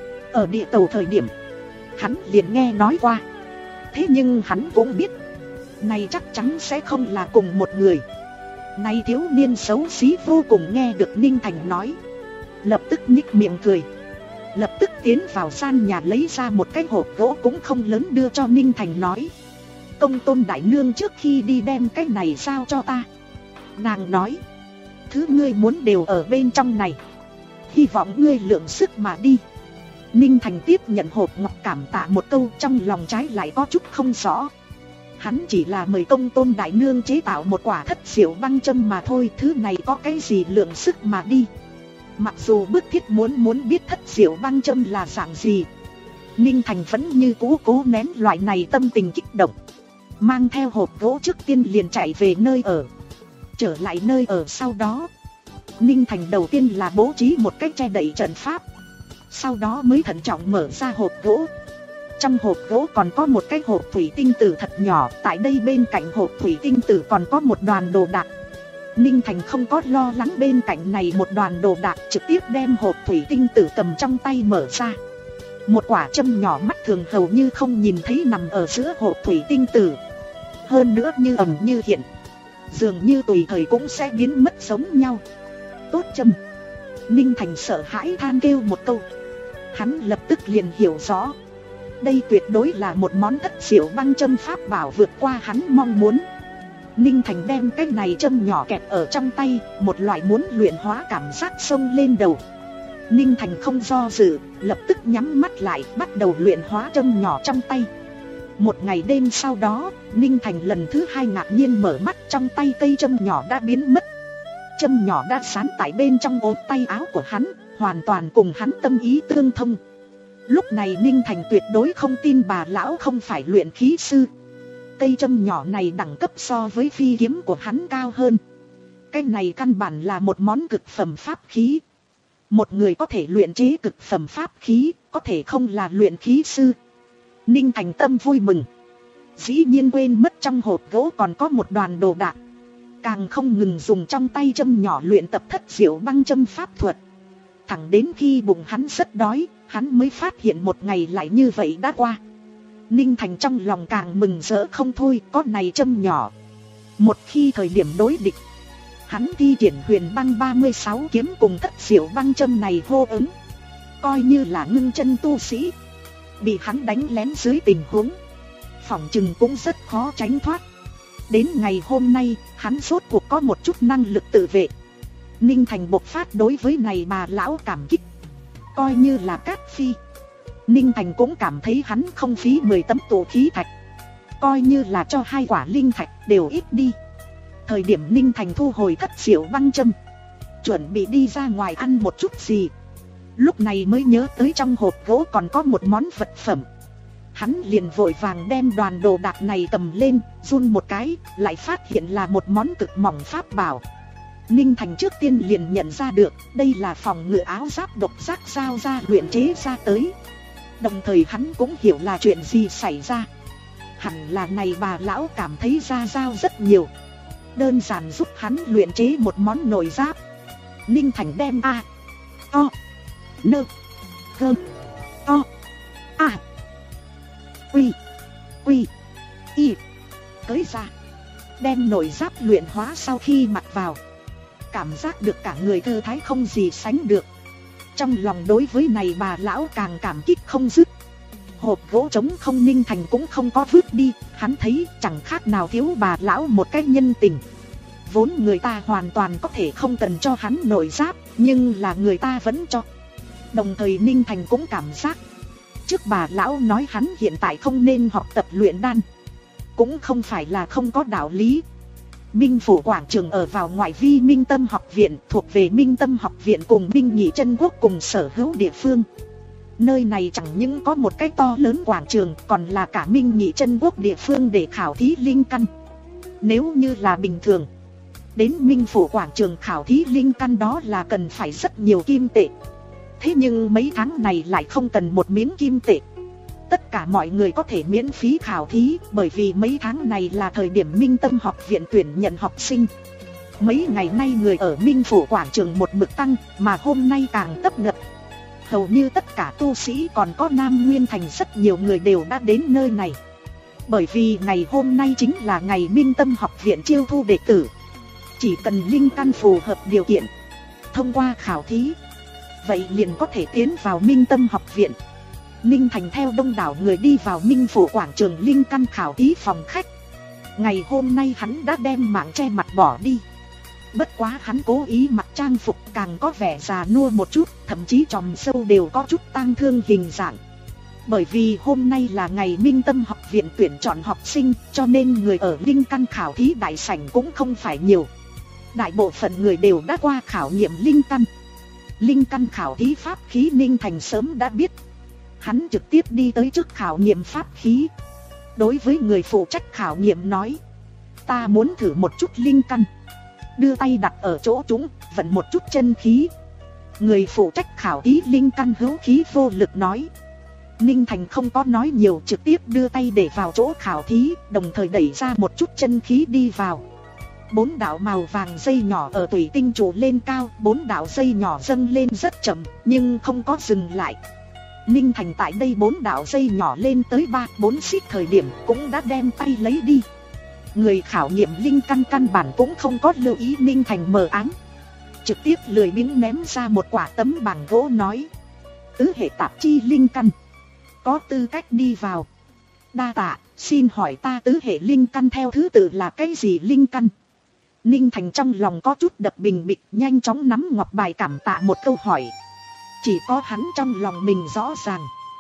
Ở địa cầu thời điểm, hắn liền nghe nói qua. Thế nhưng hắn cũng biết, này chắc chắn sẽ không là cùng một người. Này thiếu niên xấu xí vô cùng nghe được Ninh Thành nói, lập tức nhích miệng cười. Lập tức tiến vào gian nhà lấy ra một cái hộp gỗ cũng không lớn đưa cho Ninh Thành nói, Công Tôn đại nương trước khi đi đem cái này giao cho ta. Nàng nói, thứ ngươi muốn đều ở bên trong này, hy vọng ngươi lượng sức mà đi. Ninh Thành tiếp nhận hộp ngọc cảm tạ một câu, trong lòng trái lại có chút không rõ. Hắn chỉ là mời Công Tôn đại nương chế tạo một quả Thất Diệu Băng Châm mà thôi, thứ này có cái gì lượng sức mà đi. Mặc dù bức thiết muốn muốn biết Thất Diệu Băng Châm là dạng gì, Ninh Thành vẫn như cũ cố nén loại này tâm tình kích động. Mang theo hộp gỗ trước tiên liền chạy về nơi ở. Trở lại nơi ở sau đó, Ninh Thành đầu tiên là bố trí một cách che đậy trận pháp. Sau đó mới thận trọng mở ra hộp gỗ. Trong hộp gỗ còn có một cái hộp thủy tinh tử thật nhỏ. Tại đây bên cạnh hộp thủy tinh tử còn có một đoàn đồ đạc. Ninh Thành không có lo lắng bên cạnh này một đoàn đồ đạc, trực tiếp đem hộp thủy tinh tử cầm trong tay mở ra. Một quả châm nhỏ mắt thường hầu như không nhìn thấy nằm ở giữa hộp thủy tinh tử. Hơn nữa như ẩn như hiện, dường như tùy thời cũng sẽ biến mất giống nhau. Tốt châm. Ninh Thành sợ hãi than kêu một câu. Hắn lập tức liền hiểu rõ, đây tuyệt đối là một món Thất Diệu Băng Châm pháp bảo vượt qua hắn mong muốn. Ninh Thành đem cái này châm nhỏ kẹp ở trong tay, một loại muốn luyện hóa cảm giác xông lên đầu. Ninh Thành không do dự, lập tức nhắm mắt lại, bắt đầu luyện hóa châm nhỏ trong tay. Một ngày đêm sau đó, Ninh Thành lần thứ hai ngạc nhiên mở mắt, trong tay cây châm nhỏ đã biến mất. Châm nhỏ đã sán tại bên trong ốm tay áo của hắn, hoàn toàn cùng hắn tâm ý tương thông. Lúc này Ninh Thành tuyệt đối không tin bà lão không phải luyện khí sư. Cây châm nhỏ này đẳng cấp so với phi kiếm của hắn cao hơn. Cái này căn bản là một món cực phẩm pháp khí. Một người có thể luyện chế cực phẩm pháp khí, có thể không là luyện khí sư. Ninh Thành tâm vui mừng. Dĩ nhiên quên mất trong hộp gỗ còn có một đoàn đồ đạc. Càng không ngừng dùng trong tay châm nhỏ luyện tập Thất Diệu Băng Châm pháp thuật. Thẳng đến khi bụng hắn rất đói, hắn mới phát hiện một ngày lại như vậy đã qua. Ninh Thành trong lòng càng mừng rỡ không thôi, có này châm nhỏ. Một khi thời điểm đối địch, hắn thi triển Huyền Băng ba mươi sáu kiếm cùng Thất Diệu Băng Châm này hô ứng. Coi như là ngưng chân tu sĩ, bị hắn đánh lén dưới tình huống, phỏng chừng cũng rất khó tránh thoát. Đến ngày hôm nay, hắn rốt cuộc có một chút năng lực tự vệ. Ninh Thành bộc phát đối với này bà lão cảm kích. Coi như là Cát Phi, Ninh Thành cũng cảm thấy hắn không phí mười tấm tổ khí thạch. Coi như là cho hai quả linh thạch đều ít đi. Thời điểm Ninh Thành thu hồi Thất Diệu Băng Châm, chuẩn bị đi ra ngoài ăn một chút gì, lúc này mới nhớ tới trong hộp gỗ còn có một món vật phẩm. Hắn liền vội vàng đem đoàn đồ đạc này cầm lên, run một cái, lại phát hiện là một món cực mỏng pháp bảo. Ninh Thành trước tiên liền nhận ra được, đây là phòng ngự áo giáp độc giác giao ra luyện chế ra tới. Đồng thời hắn cũng hiểu là chuyện gì xảy ra. Hẳn là này bà lão cảm thấy ra dao rất nhiều, đơn giản giúp hắn luyện chế một món nồi giáp. Ninh Thành đem A O Nơ Gơ O A Quy Quy Y tới ra, đem nồi giáp luyện hóa sau khi mặc vào, cảm giác được cả người thư thái không gì sánh được. Trong lòng đối với này bà lão càng cảm kích không dứt. Hộp gỗ trống không Ninh Thành cũng không có vứt đi, hắn thấy chẳng khác nào thiếu bà lão một cái nhân tình. Vốn người ta hoàn toàn có thể không cần cho hắn nồi giáp, nhưng là người ta vẫn cho. Đồng thời Ninh Thành cũng cảm giác, trước bà lão nói hắn hiện tại không nên học tập luyện đan, cũng không phải là không có đạo lý. Minh Phủ quảng trường ở vào ngoại vi Minh Tâm học viện, thuộc về Minh Tâm học viện cùng Minh Nhị Chân Quốc cùng sở hữu địa phương. Nơi này chẳng những có một cái to lớn quảng trường, còn là cả Minh Nhị Chân Quốc địa phương để khảo thí linh căn. Nếu như là bình thường, đến Minh Phủ quảng trường khảo thí linh căn đó là cần phải rất nhiều kim tệ. Thế nhưng mấy tháng này lại không cần một miếng kim tệ. Tất cả mọi người có thể miễn phí khảo thí, bởi vì mấy tháng này là thời điểm Minh Tâm học viện tuyển nhận học sinh. Mấy ngày nay người ở Minh Phủ quảng trường một mực tăng, mà hôm nay càng tấp nập. Hầu như tất cả tu sĩ còn có Nam Nguyên Thành rất nhiều người đều đã đến nơi này. Bởi vì ngày hôm nay chính là ngày Minh Tâm học viện chiêu thu đệ tử. Chỉ cần linh căn phù hợp điều kiện, thông qua khảo thí, vậy liền có thể tiến vào Minh Tâm học viện. Ninh Thành theo đông đảo người đi vào Minh Phủ quảng trường linh căn khảo thí phòng khách. Ngày hôm nay hắn đã đem mạng che mặt bỏ đi. Bất quá hắn cố ý mặc trang phục càng có vẻ già nua một chút, thậm chí tròm sâu đều có chút tang thương hình dạng. Bởi vì hôm nay là ngày Minh Tâm học viện tuyển chọn học sinh, cho nên người ở linh căn khảo thí đại sảnh cũng không phải nhiều. Đại bộ phận người đều đã qua khảo nghiệm linh căn. Linh căn khảo thí pháp khí Ninh Thành sớm đã biết. Hắn trực tiếp đi tới trước khảo nghiệm pháp khí. Đối với người phụ trách khảo nghiệm nói, ta muốn thử một chút linh căn. Đưa tay đặt ở chỗ chúng, vận một chút chân khí. Người phụ trách khảo thí linh căn hữu khí vô lực nói. Ninh Thành không có nói nhiều, trực tiếp đưa tay để vào chỗ khảo thí, đồng thời đẩy ra một chút chân khí đi vào. Bốn đạo màu vàng dây nhỏ ở thủy tinh trụ lên cao, bốn đạo dây nhỏ dâng lên rất chậm, nhưng không có dừng lại. Ninh Thành tại đây bốn đạo dây nhỏ lên tới ba bốn xích thời điểm cũng đã đem tay lấy đi. Người khảo nghiệm linh căn căn bản cũng không có lưu ý Ninh Thành mờ ám, trực tiếp lười biếng ném ra một quả tấm bằng gỗ nói, tứ hệ tạp chi linh căn, có tư cách đi vào. Đa tạ, xin hỏi ta tứ hệ linh căn theo thứ tự là cái gì linh căn? Ninh Thành trong lòng có chút đập bình bịch, nhanh chóng nắm ngọc bài cảm tạ một câu hỏi. Chỉ có hắn trong lòng mình rõ ràng.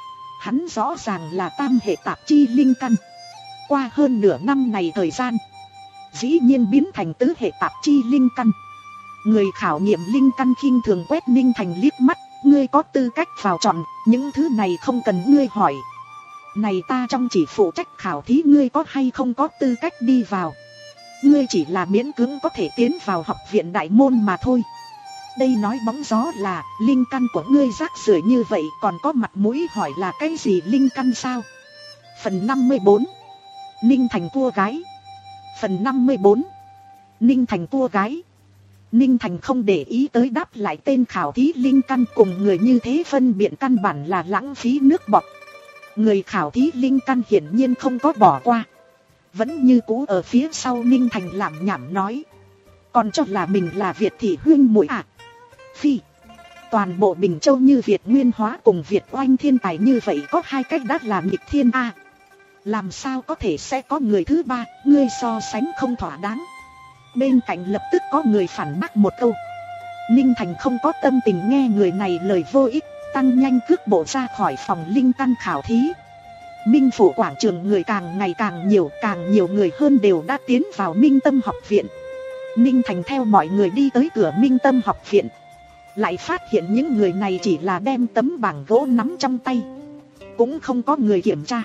Hắn rõ ràng là tam hệ tạp chi linh căn. Qua hơn nửa năm này thời gian, dĩ nhiên biến thành tứ hệ tạp chi linh căn. Người khảo nghiệm linh căn khinh thường quét Ninh Thành liếc mắt, ngươi có tư cách vào chọn, những thứ này không cần ngươi hỏi. Này ta trong chỉ phụ trách khảo thí, ngươi có hay không có tư cách đi vào. Ngươi chỉ là miễn cưỡng có thể tiến vào học viện đại môn mà thôi. Đây nói bóng gió là, linh căn của ngươi rác rưởi như vậy còn có mặt mũi hỏi là cái gì linh căn sao? Phần năm mươi bốn, Ninh Thành cua gái. Phần năm mươi bốn, Ninh Thành cua gái. Ninh Thành không để ý tới đáp lại tên khảo thí linh căn, cùng người như thế phân biện căn bản là lãng phí nước bọt. Người khảo thí linh căn hiển nhiên không có bỏ qua, vẫn như cũ ở phía sau Ninh Thành làm nhảm nói, còn cho là mình là Việt thị huyên muội à? Phi, toàn bộ Bình Châu như Việt Nguyên Hóa cùng Việt Oanh thiên tài như vậy có hai cách đã là nghịch thiên a. À, làm sao có thể sẽ có người thứ ba, ngươi so sánh không thỏa đáng. Bên cạnh lập tức có người phản bác một câu. Ninh Thành không có tâm tình nghe người này lời vô ích, tăng nhanh cước bộ ra khỏi phòng linh căn khảo thí. Minh Phủ quảng trường người càng ngày càng nhiều, càng nhiều người hơn đều đã tiến vào Minh Tâm học viện. Ninh Thành theo mọi người đi tới cửa Minh Tâm học viện, lại phát hiện những người này chỉ là đem tấm bảng gỗ nắm trong tay, cũng không có người kiểm tra.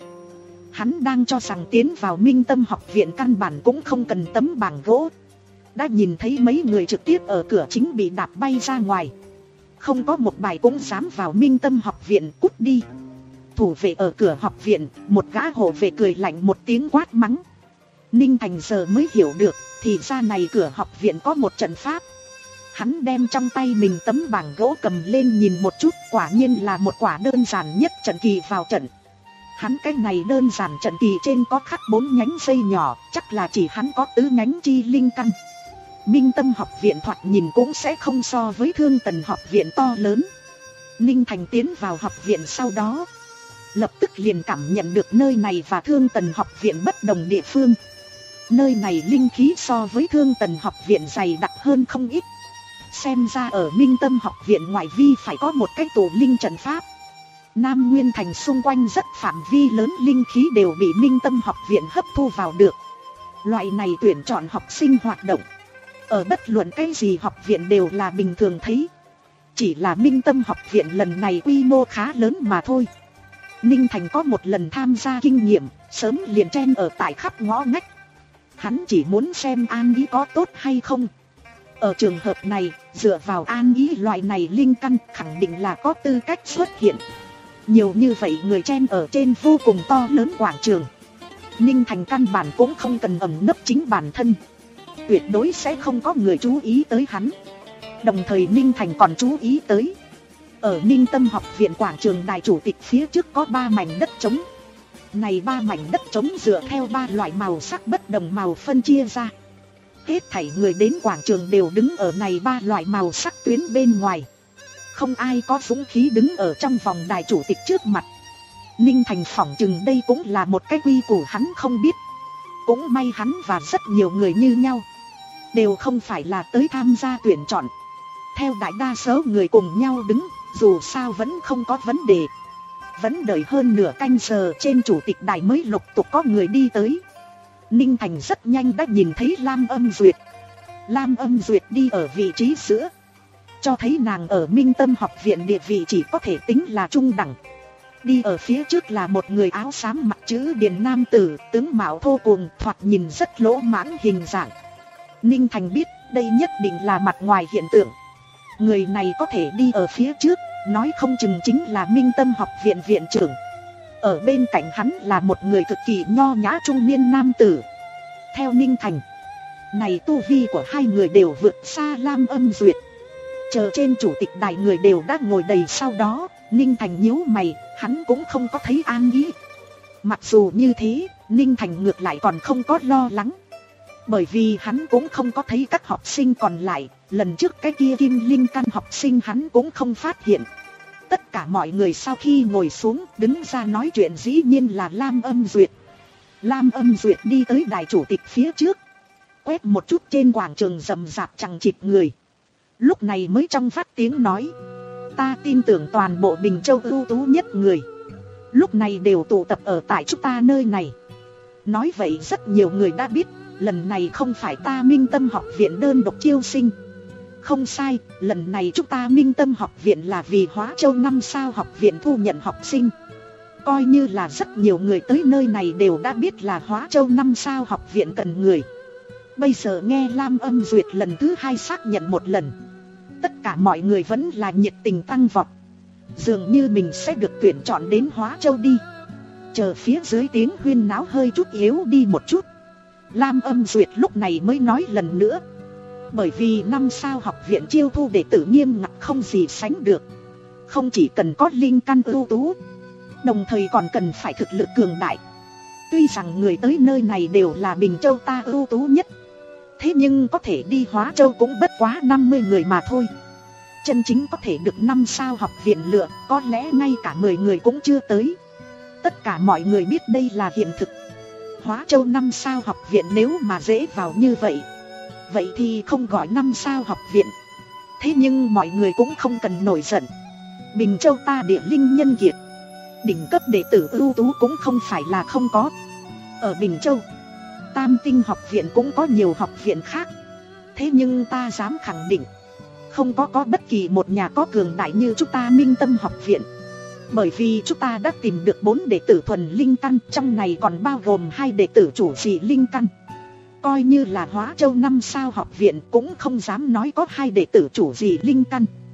Hắn đang cho rằng tiến vào Minh Tâm học viện căn bản cũng không cần tấm bảng gỗ, đã nhìn thấy mấy người trực tiếp ở cửa chính bị đạp bay ra ngoài. Không có một bài cũng dám vào Minh Tâm học viện, cút đi. thủ vệ ở cửa học viện, một gã hộ vệ cười lạnh một tiếng quát mắng. Ninh Thành giờ mới hiểu được, thì ra này cửa học viện có một trận pháp. Hắn đem trong tay mình tấm bảng gỗ cầm lên nhìn một chút, quả nhiên là một quả đơn giản nhất trận kỳ vào trận. Hắn cái này đơn giản trận kỳ trên có khắc bốn nhánh dây nhỏ, chắc là chỉ hắn có tứ nhánh chi linh căn. Minh Tâm học viện thoạt nhìn cũng sẽ không so với Thương Tần học viện to lớn. Ninh Thành tiến vào học viện sau đó, lập tức liền cảm nhận được nơi này và Thương Tần học viện bất đồng địa phương. Nơi này linh khí so với Thương Tần học viện dày đặc hơn không ít. Xem ra ở Minh Tâm học viện ngoại vi phải có một cái tụ linh trận pháp. Nam Nguyên Thành xung quanh rất phạm vi lớn linh khí đều bị Minh Tâm học viện hấp thu vào được. Loại này tuyển chọn học sinh hoạt động, ở bất luận cái gì học viện đều là bình thường thấy. Chỉ là Minh Tâm học viện lần này quy mô khá lớn mà thôi. Ninh Thành có một lần tham gia kinh nghiệm, sớm liền chen ở tại khắp ngõ ngách. Hắn chỉ muốn xem an ý có tốt hay không. Ở trường hợp này, dựa vào an ý loại này linh căn khẳng định là có tư cách xuất hiện. Nhiều như vậy người chen ở trên vô cùng to lớn quảng trường. Ninh Thành căn bản cũng không cần ẩn nấp chính bản thân. Tuyệt đối sẽ không có người chú ý tới hắn. Đồng thời Ninh Thành còn chú ý tới, ở Minh Tâm học viện quảng trường đài chủ tịch phía trước có ba mảnh đất trống. Này ba mảnh đất trống dựa theo ba loại màu sắc bất đồng màu phân chia ra. Hết thảy người đến quảng trường đều đứng ở này ba loại màu sắc tuyến bên ngoài. Không ai có dũng khí đứng ở trong vòng đài chủ tịch trước mặt. Ninh Thành phỏng chừng đây cũng là một cái quy củ hắn không biết. Cũng may hắn và rất nhiều người như nhau, đều không phải là tới tham gia tuyển chọn. Theo đại đa số người cùng nhau đứng, dù sao vẫn không có vấn đề. Vẫn đợi hơn nửa canh giờ trên chủ tịch đài mới lục tục có người đi tới. Ninh Thành rất nhanh đã nhìn thấy Lam Âm Duyệt. Lam Âm Duyệt đi ở vị trí giữa, cho thấy nàng ở Minh Tâm học viện địa vị chỉ có thể tính là trung đẳng. Đi ở phía trước là một người áo xám mặt chữ điền nam tử, tướng mạo thô cuồng, thoạt nhìn rất lỗ mãng hình dạng. Ninh Thành biết đây nhất định là mặt ngoài hiện tượng. Người này có thể đi ở phía trước, nói không chừng chính là Minh Tâm học viện viện trưởng. Ở bên cạnh hắn là một người cực kỳ nho nhã trung niên nam tử. Theo Ninh Thành, này tu vi của hai người đều vượt xa Lam Âm Duyệt. Chờ trên chủ tịch đài người đều đã ngồi đầy sau đó, Ninh Thành nhíu mày, hắn cũng không có thấy an ý. Mặc dù như thế, Ninh Thành ngược lại còn không có lo lắng. Bởi vì hắn cũng không có thấy các học sinh còn lại, lần trước cái kia kim linh căn học sinh hắn cũng không phát hiện. Tất cả mọi người sau khi ngồi xuống đứng ra nói chuyện dĩ nhiên là Lam Âm Duyệt. Lam Âm Duyệt đi tới đài chủ tịch phía trước, quét một chút trên quảng trường rầm rạp chằng chịt người. Lúc này mới trong phát tiếng nói, ta tin tưởng toàn bộ Bình Châu ưu tú nhất người lúc này đều tụ tập ở tại chúng ta nơi này. Nói vậy rất nhiều người đã biết, lần này không phải ta Minh Tâm học viện đơn độc chiêu sinh. Không sai, lần này chúng ta Minh Tâm học viện là vì Hóa Châu năm sao học viện thu nhận học sinh. Coi như là rất nhiều người tới nơi này đều đã biết là Hóa Châu năm sao học viện cần người. Bây giờ nghe Lam Âm Duyệt lần thứ hai xác nhận một lần, tất cả mọi người vẫn là nhiệt tình tăng vọt. Dường như mình sẽ được tuyển chọn đến Hóa Châu đi. Chờ phía dưới tiếng huyên náo hơi chút yếu đi một chút, Lam Âm Duyệt lúc này mới nói lần nữa. Bởi vì năm sao học viện chiêu thu đệ tử nghiêm ngặt không gì sánh được. Không chỉ cần có linh căn ưu tú, đồng thời còn cần phải thực lực cường đại. Tuy rằng người tới nơi này đều là Bình Châu ta ưu tú nhất, thế nhưng có thể đi Hóa Châu cũng bất quá năm mươi người mà thôi. Chân chính có thể được năm sao học viện lựa, có lẽ ngay cả mười người cũng chưa tới. Tất cả mọi người biết đây là hiện thực. Hóa Châu năm sao học viện nếu mà dễ vào như vậy, vậy thì không gọi năm sao học viện. Thế nhưng mọi người cũng không cần nổi giận. Bình Châu ta địa linh nhân kiệt, đỉnh cấp đệ tử ưu tú cũng không phải là không có. Ở Bình Châu, Tam Tinh học viện cũng có nhiều học viện khác. Thế nhưng ta dám khẳng định, không có có bất kỳ một nhà có cường đại như chúng ta Minh Tâm học viện. Bởi vì chúng ta đã tìm được bốn đệ tử thuần linh căn, trong này còn bao gồm hai đệ tử chủ dị linh căn. Coi như là Hóa Châu năm sao học viện cũng không dám nói có hai đệ tử chủ dị linh căn.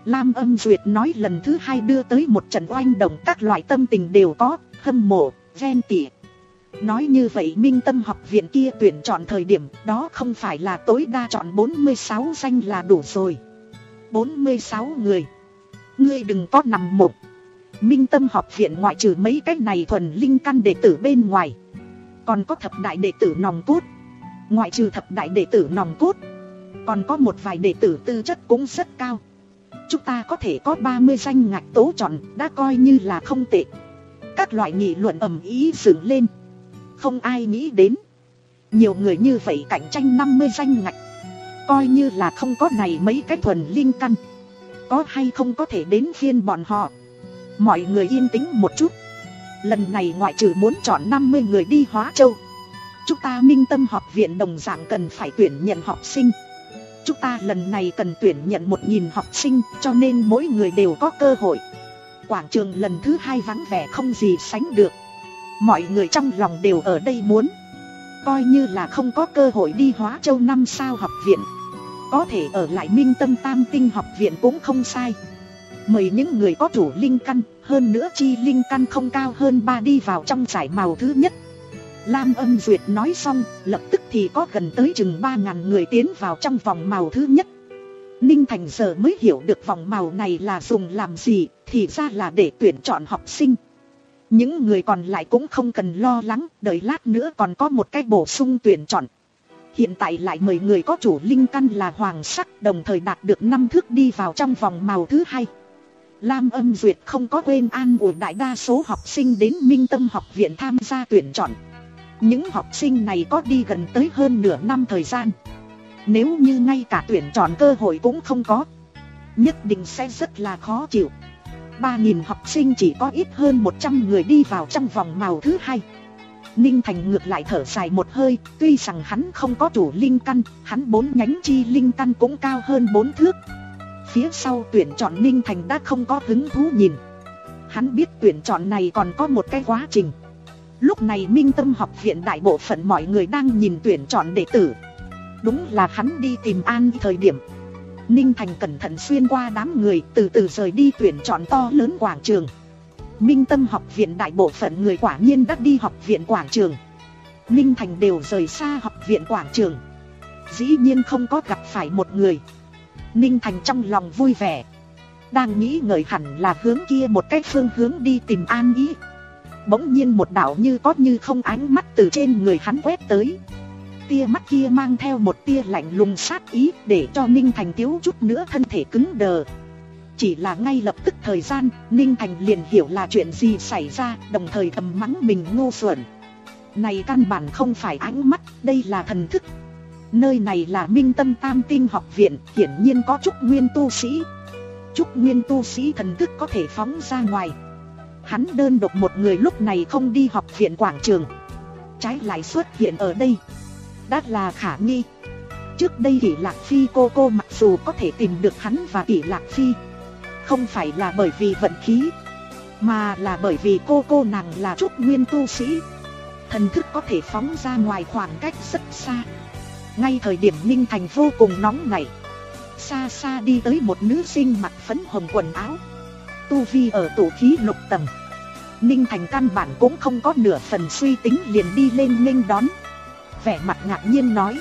Lam Âm Duyệt nói lần thứ hai đưa tới một trận oanh động, các loại tâm tình đều có, hâm mộ, ghen tị. Nói như vậy Minh Tâm học viện kia tuyển chọn thời điểm đó không phải là tối đa chọn bốn mươi sáu danh là đủ rồi. bốn mươi sáu người. Ngươi đừng có nằm mộng. Minh Tâm học viện ngoại trừ mấy cái này thuần linh căn đệ tử bên ngoài, còn có thập đại đệ tử nòng cốt. Ngoại trừ thập đại đệ tử nòng cốt, còn có một vài đệ tử tư chất cũng rất cao. Chúng ta có thể có ba mươi danh ngạch tố chọn đã coi như là không tệ. Các loại nghị luận ầm ĩ dựng lên. Không ai nghĩ đến nhiều người như vậy cạnh tranh năm mươi danh ngạch, coi như là không có này mấy cái thuần linh căn, có hay không có thể đến phiên bọn họ. Mọi người yên tĩnh một chút. Lần này ngoại trừ muốn chọn năm mươi người đi Hóa Châu, chúng ta Minh Tâm học viện đồng dạng cần phải tuyển nhận học sinh. Chúng ta lần này cần tuyển nhận một nghìn học sinh, cho nên mỗi người đều có cơ hội. Quảng trường lần thứ hai vắng vẻ không gì sánh được. Mọi người trong lòng đều ở đây muốn, coi như là không có cơ hội đi Hóa Châu năm sao học viện, có thể ở lại Minh Tâm Tam Tinh học viện cũng không sai. Mời những người có chủ linh căn, hơn nữa chi linh căn không cao hơn ba đi vào trong giải màu thứ nhất. Lam Âm Duyệt nói xong, lập tức thì có gần tới chừng ba ngàn người tiến vào trong vòng màu thứ nhất. Ninh Thành giờ mới hiểu được vòng màu này là dùng làm gì, thì ra là để tuyển chọn học sinh. Những người còn lại cũng không cần lo lắng, đợi lát nữa còn có một cái bổ sung tuyển chọn. Hiện tại lại mười người có chủ linh căn là hoàng sắc, đồng thời đạt được năm thước đi vào trong vòng màu thứ hai. Lam Âm Duyệt không có quên an ủi đại đa số học sinh đến Minh Tâm học viện tham gia tuyển chọn. Những học sinh này có đi gần tới hơn nửa năm thời gian. Nếu như ngay cả tuyển chọn cơ hội cũng không có, nhất định sẽ rất là khó chịu. Ba nghìn học sinh chỉ có ít hơn một trăm người đi vào trong vòng màu thứ hai. Ninh Thành ngược lại thở dài một hơi, tuy rằng hắn không có chủ linh căn, hắn bốn nhánh chi linh căn cũng cao hơn bốn thước. Phía sau tuyển chọn Ninh Thành đã không có hứng thú nhìn. Hắn biết tuyển chọn này còn có một cái quá trình. Lúc này Minh Tâm học viện đại bộ phận mọi người đang nhìn tuyển chọn đệ tử. Đúng là hắn đi tìm an thời điểm, Ninh Thành cẩn thận xuyên qua đám người, từ từ rời đi tuyển chọn to lớn quảng trường. Minh Tâm học viện đại bộ phận người quả nhiên đã đi học viện quảng trường. Ninh Thành đều rời xa học viện quảng trường, dĩ nhiên không có gặp phải một người. Ninh Thành trong lòng vui vẻ, đang nghĩ ngợi hẳn là hướng kia một cái phương hướng đi tìm an ý. Bỗng nhiên một đạo như có như không ánh mắt từ trên người hắn quét tới. Tia mắt kia mang theo một tia lạnh lùng sát ý, để cho Ninh Thành thiếu chút nữa thân thể cứng đờ. Chỉ là ngay lập tức thời gian, Ninh Thành liền hiểu là chuyện gì xảy ra, đồng thời thầm mắng mình ngu xuẩn. Này căn bản không phải ánh mắt, đây là thần thức. Nơi này là Minh Tâm Tam Tinh học viện, hiển nhiên có Trúc Nguyên tu sĩ. Trúc Nguyên tu sĩ thần thức có thể phóng ra ngoài. Hắn đơn độc một người lúc này không đi học viện quảng trường, trái lại xuất hiện ở đây, đã là khả nghi. Trước đây Kỷ Lạc Phi cô cô mặc dù có thể tìm được hắn và Kỷ Lạc Phi, không phải là bởi vì vận khí, mà là bởi vì cô cô nàng là Trúc Nguyên tu sĩ, thần thức có thể phóng ra ngoài khoảng cách rất xa. Ngay thời điểm Ninh Thành vô cùng nóng nảy, xa xa đi tới một nữ sinh mặc phấn hồng quần áo, tu vi ở tổ khí lục tầng. Ninh Thành căn bản cũng không có nửa phần suy tính, liền đi lên nghênh đón, vẻ mặt ngạc nhiên nói: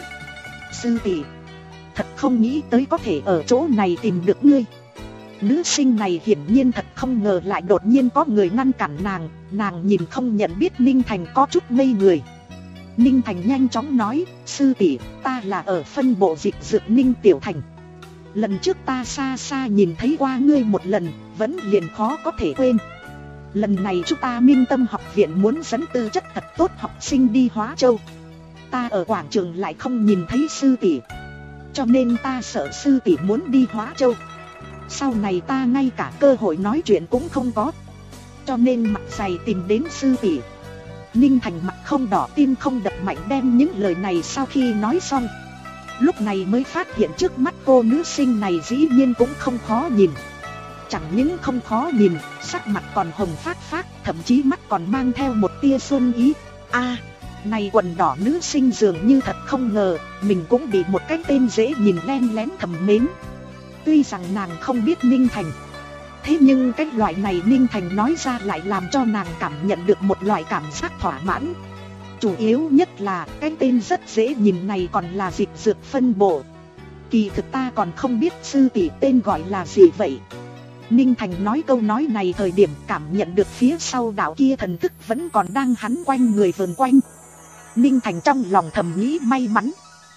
sư tỷ, thật không nghĩ tới có thể ở chỗ này tìm được ngươi. Nữ sinh này hiển nhiên thật không ngờ lại đột nhiên có người ngăn cản nàng, nàng nhìn không nhận biết Ninh Thành có chút ngây người. Ninh Thành nhanh chóng nói: sư tỷ, ta là ở phân bộ dịch dược Ninh Tiểu Thành. Lần trước ta xa xa nhìn thấy qua ngươi một lần, vẫn liền khó có thể quên. Lần này chúng ta Minh Tâm học viện muốn dẫn tư chất thật tốt học sinh đi Hóa Châu. Ta ở quảng trường lại không nhìn thấy sư tỷ, cho nên ta sợ sư tỷ muốn đi Hóa Châu, sau này ta ngay cả cơ hội nói chuyện cũng không có, cho nên mặt dày tìm đến sư tỷ. Ninh Thành mặt không đỏ tim không đập mạnh đem những lời này sau khi nói xong, lúc này mới phát hiện trước mắt cô nữ sinh này dĩ nhiên cũng không khó nhìn. Chẳng những không khó nhìn, sắc mặt còn hồng phát phát, thậm chí mắt còn mang theo một tia xuân ý. A, à, này quần đỏ nữ sinh dường như thật không ngờ mình cũng bị một cái tên dễ nhìn len lén thầm mến. Tuy rằng nàng không biết Ninh Thành, thế nhưng cái loại này Ninh Thành nói ra lại làm cho nàng cảm nhận được một loại cảm giác thỏa mãn. Chủ yếu nhất là cái tên rất dễ nhìn này còn là dịch dược phân bộ. Kỳ thực ta còn không biết sư tỷ tên gọi là gì vậy. Ninh Thành nói câu nói này thời điểm cảm nhận được phía sau đạo kia thần thức vẫn còn đang hắn quanh người vờn quanh. Ninh Thành trong lòng thầm nghĩ may mắn.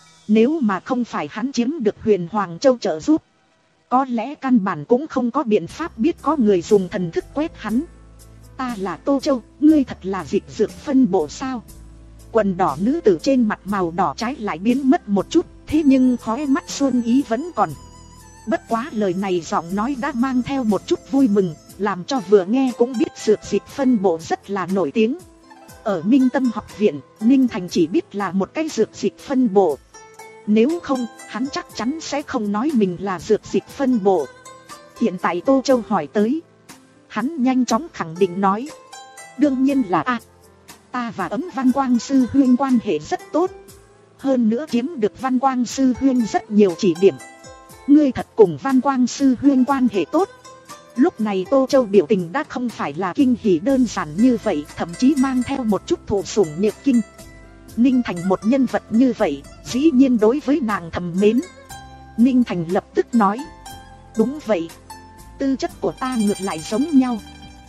Nếu mà không phải hắn chiếm được Huyền Hoàng Châu trợ giúp, có lẽ căn bản cũng không có biện pháp biết có người dùng thần thức quét hắn. Ta là Tô Châu, ngươi thật là dịch dược phân bộ sao? Quần đỏ nữ tử trên mặt màu đỏ trái lại biến mất một chút, thế nhưng khóe mắt xuân ý vẫn còn. Bất quá lời này giọng nói đã mang theo một chút vui mừng, làm cho vừa nghe cũng biết dược dịch phân bộ rất là nổi tiếng. Ở Minh Tâm học viện, Ninh Thành chỉ biết là một cái dược dịch phân bộ. Nếu không, hắn chắc chắn sẽ không nói mình là dược dịch phân bộ. Hiện tại Tô Châu hỏi tới, hắn nhanh chóng khẳng định nói, đương nhiên là a. Ta và Ấm Văn Quang sư huynh quan hệ rất tốt, hơn nữa chiếm được Văn Quang sư huynh rất nhiều chỉ điểm. Ngươi thật cùng Văn Quang sư huynh quan hệ tốt. Lúc này Tô Châu biểu tình đã không phải là kinh hỉ đơn giản như vậy, thậm chí mang theo một chút thụ sủng nhược kinh. Ninh Thành một nhân vật như vậy, dĩ nhiên đối với nàng thầm mến. Ninh Thành lập tức nói, đúng vậy, tư chất của ta ngược lại giống nhau.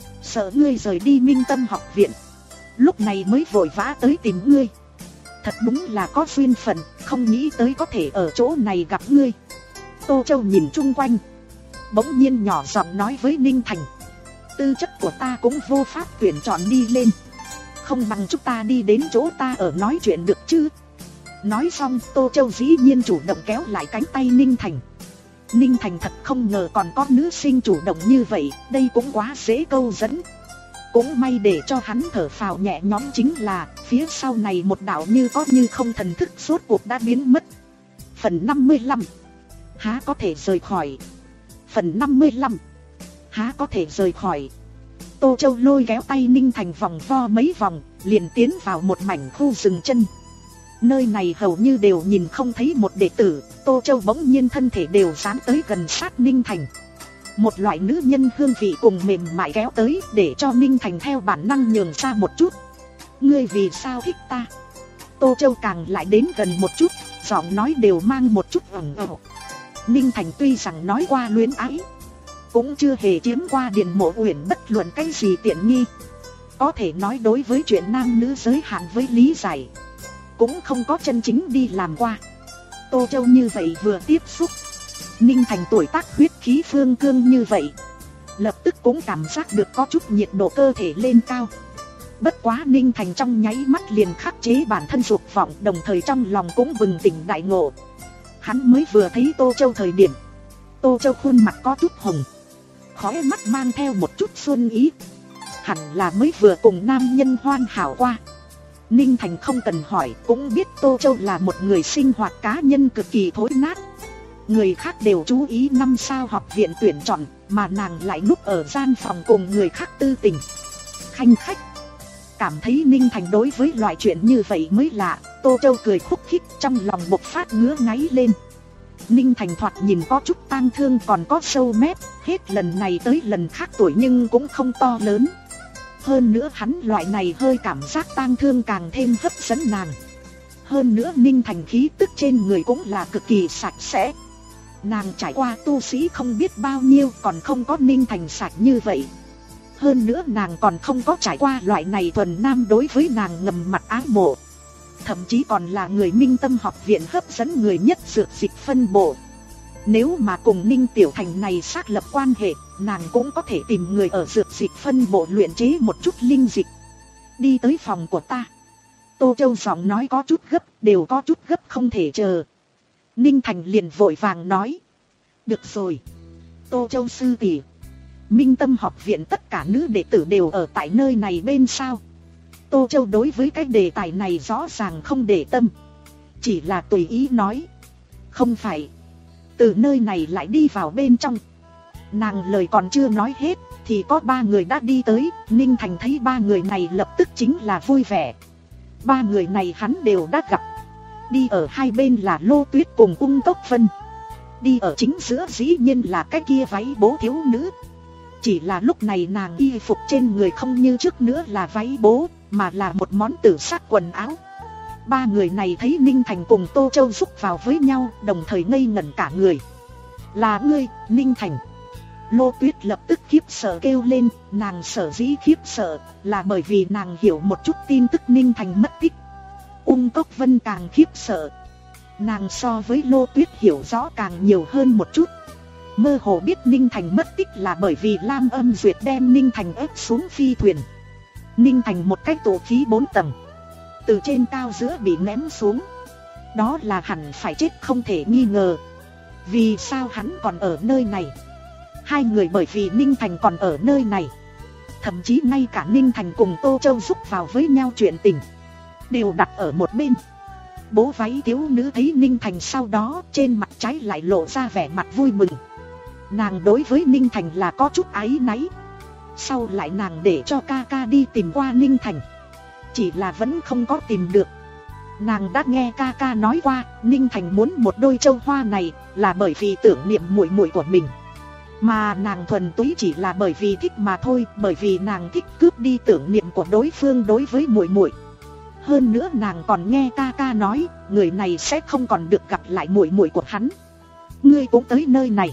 Sợ ngươi rời đi Minh Tâm học viện, lúc này mới vội vã tới tìm ngươi. Thật đúng là có duyên phận, không nghĩ tới có thể ở chỗ này gặp ngươi. Tô Châu nhìn chung quanh, bỗng nhiên nhỏ giọng nói với Ninh Thành, tư chất của ta cũng vô pháp tuyển chọn đi lên, không bằng chúng ta đi đến chỗ ta ở nói chuyện được chứ. Nói xong Tô Châu dĩ nhiên chủ động kéo lại cánh tay Ninh Thành. Ninh Thành thật không ngờ còn có nữ sinh chủ động như vậy, đây cũng quá dễ câu dẫn. Cũng may để cho hắn thở phào nhẹ nhõm chính là phía sau này một đạo như có như không thần thức rốt cuộc đã biến mất. Phần năm mươi lăm, há có thể rời khỏi. Phần năm mươi lăm, há có thể rời khỏi. Tô Châu lôi kéo tay Ninh Thành vòng vo mấy vòng, liền tiến vào một mảnh khu rừng chân. Nơi này hầu như đều nhìn không thấy một đệ tử. Tô Châu bỗng nhiên thân thể đều dán tới gần sát Ninh Thành. Một loại nữ nhân hương vị cùng mềm mại kéo tới, để cho Ninh Thành theo bản năng nhường ra một chút. Ngươi vì sao thích ta? Tô Châu càng lại đến gần một chút, giọng nói đều mang một chút ẩn ẩn. Ninh Thành tuy rằng nói qua luyến ái, cũng chưa hề chiếm qua Điền Mộ Uyển bất luận cái gì tiện nghi. Có thể nói đối với chuyện nam nữ giới hạn với lý giải, cũng không có chân chính đi làm qua. Tô Châu như vậy vừa tiếp xúc, Ninh Thành tuổi tác huyết khí phương cương như vậy, lập tức cũng cảm giác được có chút nhiệt độ cơ thể lên cao. Bất quá Ninh Thành trong nháy mắt liền khắc chế bản thân dục vọng, đồng thời trong lòng cũng bừng tỉnh đại ngộ. Hắn mới vừa thấy Tô Châu thời điểm, Tô Châu khuôn mặt có chút hồng, khóe mắt mang theo một chút xuân ý, hẳn là mới vừa cùng nam nhân hoàn hảo qua. Ninh Thành không cần hỏi cũng biết Tô Châu là một người sinh hoạt cá nhân cực kỳ thối nát. Người khác đều chú ý năm sao học viện tuyển chọn, mà nàng lại núp ở gian phòng cùng người khác tư tình khanh khách. Cảm thấy Ninh Thành đối với loại chuyện như vậy mới lạ, Tô Châu cười khúc khích, trong lòng bộc phát ngứa ngáy lên. Ninh Thành thoạt nhìn có chút tang thương, còn có sâu mép, hết lần này tới lần khác tuổi nhưng cũng không to lớn. Hơn nữa hắn loại này hơi cảm giác tang thương càng thêm hấp dẫn nàng. Hơn nữa Ninh Thành khí tức trên người cũng là cực kỳ sạch sẽ. Nàng trải qua tu sĩ không biết bao nhiêu, còn không có Ninh Thành sạch như vậy. Hơn nữa nàng còn không có trải qua loại này thuần nam đối với nàng ngầm mặt ái mộ. Thậm chí còn là người Minh Tâm học viện hấp dẫn người nhất dược dịch phân bộ. Nếu mà cùng Ninh Tiểu Thành này xác lập quan hệ, nàng cũng có thể tìm người ở dược dịch phân bộ luyện chế một chút linh dịch. Đi tới phòng của ta. Tô Châu giọng nói có chút gấp, đều có chút gấp không thể chờ. Ninh Thành liền vội vàng nói, được rồi, Tô Châu sư tỷ, Minh Tâm học viện tất cả nữ đệ tử đều ở tại nơi này bên sao? Tô Châu đối với cái đề tài này rõ ràng không để tâm, chỉ là tùy ý nói, không phải, từ nơi này lại đi vào bên trong. Nàng lời còn chưa nói hết thì có ba người đã đi tới. Ninh Thành thấy ba người này lập tức chính là vui vẻ. Ba người này hắn đều đã gặp. Đi ở hai bên là Lô Tuyết cùng Ung Cốc Vân. Đi ở chính giữa dĩ nhiên là cái kia váy bố thiếu nữ. Chỉ là lúc này nàng y phục trên người không như trước nữa là váy bố, mà là một món tử sắc quần áo. Ba người này thấy Ninh Thành cùng Tô Châu rúc vào với nhau, đồng thời ngây ngẩn cả người. Là ngươi, Ninh Thành. Lô Tuyết lập tức khiếp sợ kêu lên. Nàng sở dĩ khiếp sợ là bởi vì nàng hiểu một chút tin tức Ninh Thành mất tích. Ung Cốc Vân càng khiếp sợ. Nàng so với Lô Tuyết hiểu rõ càng nhiều hơn một chút. Mơ hồ biết Ninh Thành mất tích là bởi vì Lam Âm Duyệt đem Ninh Thành ép xuống phi thuyền. Ninh Thành một cái tổ khí bốn tầng, từ trên cao giữa bị ném xuống. Đó là hẳn phải chết không thể nghi ngờ. Vì sao hắn còn ở nơi này? Hai người bởi vì Ninh Thành còn ở nơi này. Thậm chí ngay cả Ninh Thành cùng Tô Châu rúc vào với nhau chuyện tình đều đặt ở một bên. Bố váy thiếu nữ thấy Ninh Thành sau đó, trên mặt trái lại lộ ra vẻ mặt vui mừng. Nàng đối với Ninh Thành là có chút áy náy. Sau lại nàng để cho ca ca đi tìm qua Ninh Thành, chỉ là vẫn không có tìm được. Nàng đã nghe ca ca nói qua, Ninh Thành muốn một đôi châu hoa này là bởi vì tưởng niệm muội muội của mình. Mà nàng thuần túy chỉ là bởi vì thích mà thôi, bởi vì nàng thích cướp đi tưởng niệm của đối phương đối với muội muội. Hơn nữa nàng còn nghe ca ca nói, người này sẽ không còn được gặp lại muội muội của hắn. Ngươi cũng tới nơi này.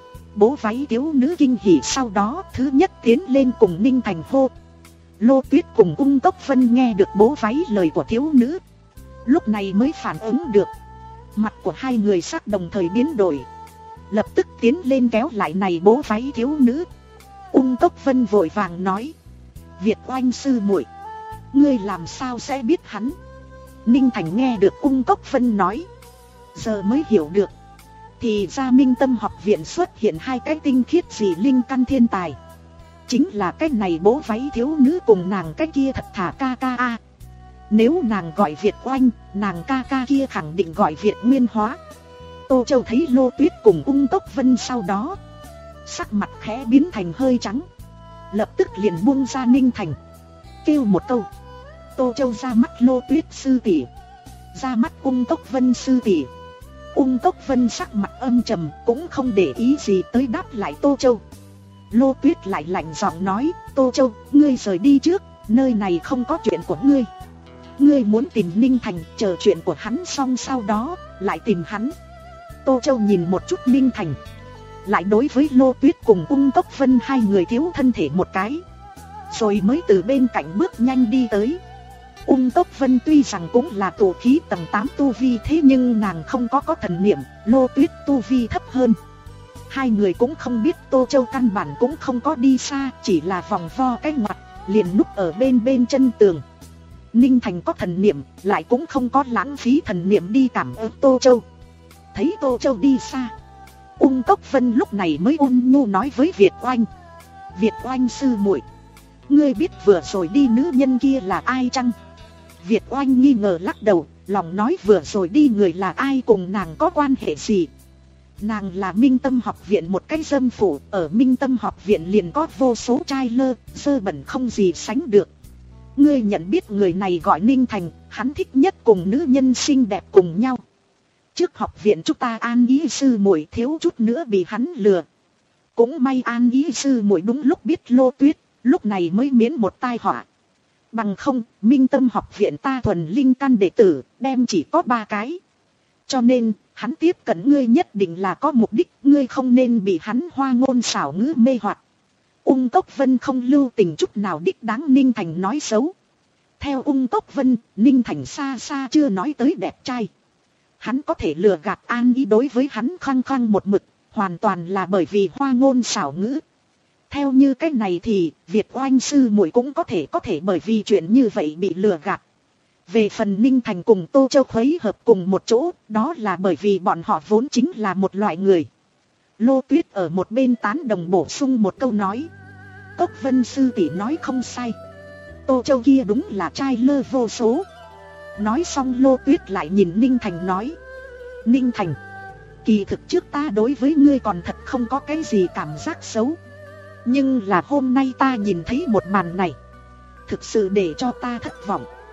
Bố váy thiếu nữ kinh hỉ, sau đó thứ nhất tiến lên cùng Ninh Thành hô. Lô Tuyết cùng Ung Cốc Vân nghe được bố váy lời của thiếu nữ, lúc này mới phản ứng được. Mặt của hai người sắc đồng thời biến đổi, lập tức tiến lên kéo lại này bố váy thiếu nữ. Ung Cốc Vân vội vàng nói, Việt Oanh sư muội, ngươi làm sao sẽ biết hắn? Ninh Thành nghe được Ung Cốc Vân nói, giờ mới hiểu được. Thì ra Minh Tâm học viện xuất hiện hai cái tinh khiết dị linh căn thiên tài, chính là cái này bố váy thiếu nữ cùng nàng cái kia thật thà ca ca a. Nếu nàng gọi Việt Oanh, nàng ca ca kia khẳng định gọi Việt Nguyên Hóa. Tô Châu thấy Lô Tuyết cùng Ung Cốc Vân sau đó, sắc mặt khẽ biến thành hơi trắng, lập tức liền buông ra Ninh Thành, kêu một câu. Tô Châu ra mắt Lô Tuyết sư tỷ, ra mắt Ung Cốc Vân sư tỷ. Ung Cốc Vân sắc mặt âm trầm, cũng không để ý gì tới đáp lại Tô Châu. Lô Tuyết lại lạnh giọng nói, Tô Châu, ngươi rời đi trước, nơi này không có chuyện của ngươi. Ngươi muốn tìm Ninh Thành, chờ chuyện của hắn xong sau đó lại tìm hắn. Tô Châu nhìn một chút Ninh Thành, lại đối với Lô Tuyết cùng Ung Cốc Vân hai người thiếu thân thể một cái, rồi mới từ bên cạnh bước nhanh đi tới. Ung Cốc Vân tuy rằng cũng là tổ khí tầng tám tu vi, thế nhưng nàng không có có thần niệm, Lô Tuyết tu vi thấp hơn. Hai người cũng không biết Tô Châu căn bản cũng không có đi xa, chỉ là vòng vo cái ngoặt, liền núp ở bên bên chân tường. Ninh Thành có thần niệm, lại cũng không có lãng phí thần niệm đi cảm ơn Tô Châu. Thấy Tô Châu đi xa, Ung Cốc Vân lúc này mới ôn nhu nói với Việt Oanh, Việt Oanh sư muội, ngươi biết vừa rồi đi nữ nhân kia là ai chăng? Việt Oanh nghi ngờ lắc đầu, lòng nói vừa rồi đi người là ai, cùng nàng có quan hệ gì? Nàng là Minh Tâm học viện một cái dâm phủ, ở Minh Tâm học viện liền có vô số trai lơ, dơ bẩn không gì sánh được. Ngươi nhận biết người này gọi Ninh Thành, hắn thích nhất cùng nữ nhân xinh đẹp cùng nhau. Trước học viện chúng ta An Ý sư muội thiếu chút nữa bị hắn lừa. Cũng may An Ý sư muội đúng lúc biết Lô Tuyết, lúc này mới miễn một tai họa. Bằng không, Minh Tâm học viện ta thuần linh căn đệ tử, đem chỉ có ba cái. Cho nên, hắn tiếp cận ngươi nhất định là có mục đích, ngươi không nên bị hắn hoa ngôn xảo ngữ mê hoặc. Ung Cốc Vân không lưu tình chút nào đích đáng Ninh Thành nói xấu. Theo Ung Cốc Vân, Ninh Thành xa xa chưa nói tới đẹp trai. Hắn có thể lừa gạt An Ý đối với hắn khăng khăng một mực, hoàn toàn là bởi vì hoa ngôn xảo ngữ. Theo như cách này thì, Việt Oanh sư muội cũng có thể có thể bởi vì chuyện như vậy bị lừa gạt. Về phần Ninh Thành cùng Tô Châu khuấy hợp cùng một chỗ, đó là bởi vì bọn họ vốn chính là một loại người. Lô Tuyết ở một bên tán đồng bổ sung một câu nói, Cốc Vân sư tỷ nói không sai, Tô Châu kia đúng là trai lơ vô số. Nói xong Lô Tuyết lại nhìn Ninh Thành nói, Ninh Thành, kỳ thực trước ta đối với ngươi còn thật không có cái gì cảm giác xấu. Nhưng là hôm nay ta nhìn thấy một màn này, thực sự để cho ta thất vọng.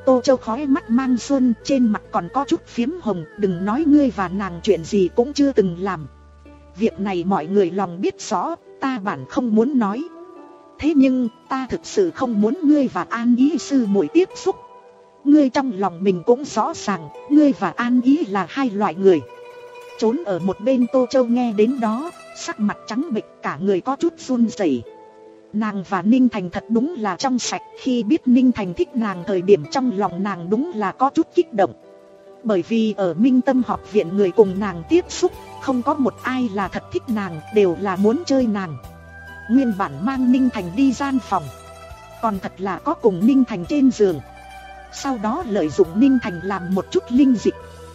Tô Châu khói mắt mang xuân, trên mặt còn có chút phiếm hồng. Đừng nói ngươi và nàng chuyện gì cũng chưa từng làm. Việc này mọi người lòng biết rõ, ta bản không muốn nói. Thế nhưng ta thực sự không muốn ngươi và An Ý sư muội tiếp xúc. Ngươi trong lòng mình cũng rõ ràng, ngươi và An Ý là hai loại người. Trốn ở một bên Tô Châu nghe đến đó, sắc mặt trắng bệch, cả người có chút run rẩy. Nàng và Ninh Thành thật đúng là trong sạch. Khi biết Ninh Thành thích nàng thời điểm trong lòng nàng đúng là có chút kích động. Bởi vì ở Minh Tâm học viện người cùng nàng tiếp xúc, không có một ai là thật thích nàng, đều là muốn chơi nàng. Nguyên bản mang Ninh Thành đi gian phòng, còn thật là có cùng Ninh Thành trên giường. Sau đó lợi dụng Ninh Thành làm một chút linh dịch.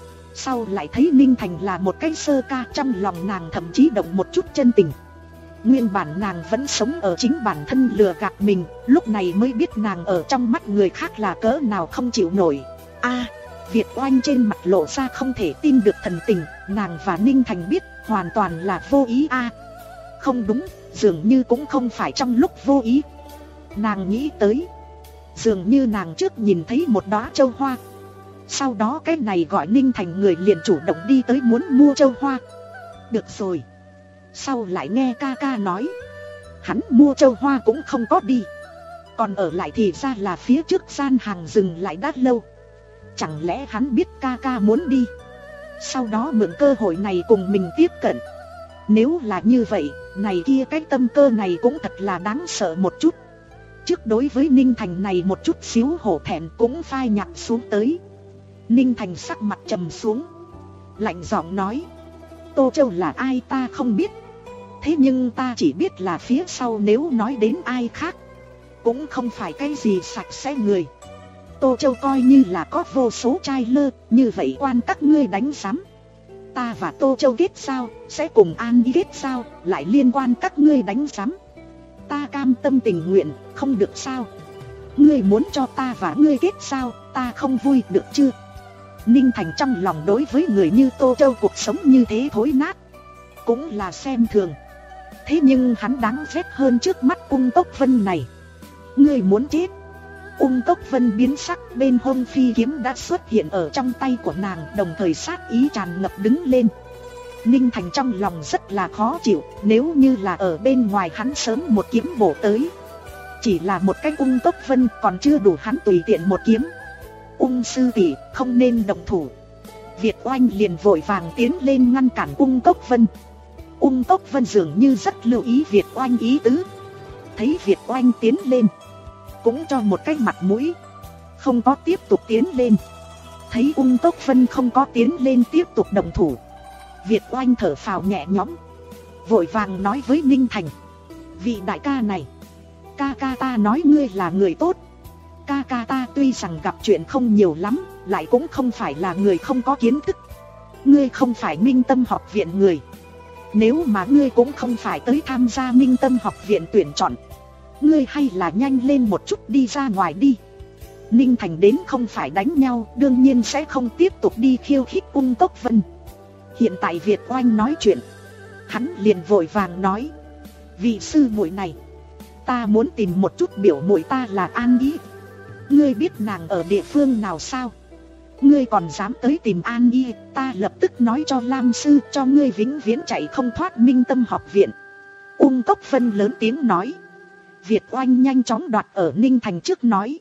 Sau lại thấy Ninh Thành là một cái sơ ca, trong lòng nàng thậm chí động một chút chân tình. Nguyên bản nàng vẫn sống ở chính bản thân lừa gạt mình, lúc này mới biết nàng ở trong mắt người khác là cỡ nào không chịu nổi. A, Việt Oanh trên mặt lộ ra không thể tin được thần tình, nàng và Ninh Thành biết hoàn toàn là vô ý. A, không đúng, dường như cũng không phải trong lúc vô ý. Nàng nghĩ tới, dường như nàng trước nhìn thấy một đóa châu hoa. Sau đó cái này gọi Ninh Thành người liền chủ động đi tới muốn mua châu hoa. Được rồi. Sau lại nghe ca ca nói, hắn mua châu hoa cũng không có đi, còn ở lại thì ra là phía trước gian hàng dừng lại đã lâu. Chẳng lẽ hắn biết ca ca muốn đi, sau đó mượn cơ hội này cùng mình tiếp cận. Nếu là như vậy, này kia cái tâm cơ này cũng thật là đáng sợ một chút. Trước đối với Ninh Thành này một chút xíu hổ thẹn cũng phai nhạt xuống tới. Ninh Thành sắc mặt trầm xuống, lạnh giọng nói, Tô Châu là ai ta không biết. Thế nhưng ta chỉ biết là phía sau nếu nói đến ai khác, cũng không phải cái gì sạch sẽ người. Tô Châu coi như là có vô số trai lơ, như vậy quan các ngươi đánh giám. Ta và Tô Châu kết sao, sẽ cùng An Ý kết sao, lại liên quan các ngươi đánh giám. Ta cam tâm tình nguyện, không được sao. Ngươi muốn cho ta và ngươi kết sao, ta không vui được chưa? Ninh Thành trong lòng đối với người như Tô Châu cuộc sống như thế thối nát, cũng là xem thường. Thế nhưng hắn đáng ghét hơn trước mắt Ung Tốc Vân này. Ngươi muốn chết. Ung Tốc Vân biến sắc, bên hông phi kiếm đã xuất hiện ở trong tay của nàng, đồng thời sát ý tràn ngập đứng lên. Ninh Thành trong lòng rất là khó chịu, nếu như là ở bên ngoài hắn sớm một kiếm bổ tới. Chỉ là một cái Ung Tốc Vân còn chưa đủ hắn tùy tiện một kiếm. Ung sư tỷ, không nên động thủ. Việt Oanh liền vội vàng tiến lên ngăn cản Ung Tốc Vân. Ung Tốc Vân dường như rất lưu ý Việt Oanh ý tứ. Thấy Việt Oanh tiến lên, cũng cho một cái mặt mũi, không có tiếp tục tiến lên. Thấy Ung Tốc Vân không có tiến lên tiếp tục động thủ, Việt Oanh thở phào nhẹ nhõm, vội vàng nói với Ninh Thành, vị đại ca này, ca ca ta nói ngươi là người tốt. Ca ca ta tuy rằng gặp chuyện không nhiều lắm, lại cũng không phải là người không có kiến thức. Ngươi không phải Minh Tâm học viện người. Nếu mà ngươi cũng không phải tới tham gia Minh Tâm học viện tuyển chọn, ngươi hay là nhanh lên một chút đi ra ngoài đi. Ninh Thành đến không phải đánh nhau, đương nhiên sẽ không tiếp tục đi khiêu khích Ung Tốc Vân. Hiện tại Việt Oanh nói chuyện, hắn liền vội vàng nói, vị sư muội này, ta muốn tìm một chút biểu muội ta là An Ý. Ngươi biết nàng ở địa phương nào sao? Ngươi còn dám tới tìm An Ý, ta lập tức nói cho Lam sư cho ngươi vĩnh viễn chạy không thoát Minh Tâm học viện. Ung Tốc Vân lớn tiếng nói. Việt Oanh nhanh chóng đoạt ở Ninh Thành trước nói,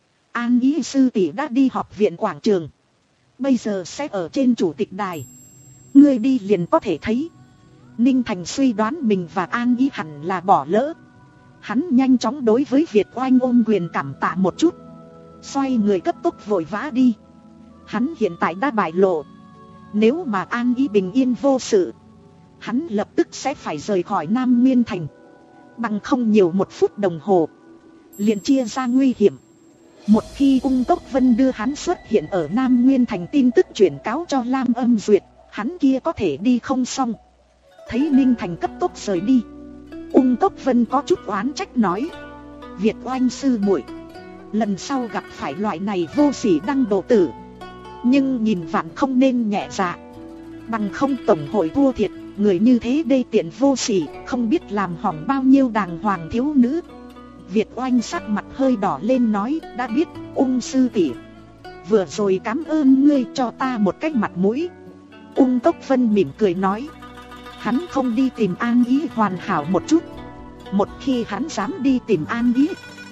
An Ý sư tỷ đã đi học viện quảng trường, bây giờ sẽ ở trên chủ tịch đài, ngươi đi liền có thể thấy. Ninh Thành suy đoán mình và An Ý hẳn là bỏ lỡ. Hắn nhanh chóng đối với Việt Oanh ôm quyền cảm tạ một chút, xoay người cấp tốc vội vã đi. Hắn hiện tại đã bại lộ, nếu mà An Ý bình yên vô sự, hắn lập tức sẽ phải rời khỏi Nam Nguyên Thành. Bằng không nhiều một phút đồng hồ liền chia ra nguy hiểm. Một khi Ung Tốc Vân đưa hắn xuất hiện ở Nam Nguyên Thành tin tức chuyển cáo cho Lam Âm Duyệt, hắn kia có thể đi không xong. Thấy Ninh Thành cấp tốc rời đi, Ung Tốc Vân có chút oán trách nói, Việt Oanh sư muội, lần sau gặp phải loại này vô sỉ đăng độ tử, nhưng nhìn vạn không nên nhẹ dạ, bằng không tổng hội thua thiệt. Người như thế đê tiện vô sỉ, không biết làm hỏng bao nhiêu đàng hoàng thiếu nữ. Việt Oanh sắc mặt hơi đỏ lên nói, đã biết, Ung sư tỷ, Vừa rồi cảm ơn ngươi cho ta một cái mặt mũi. Ung Cốc Vân mỉm cười nói. Hắn không đi tìm An Ý hoàn hảo một chút. Một khi hắn dám đi tìm An Ý,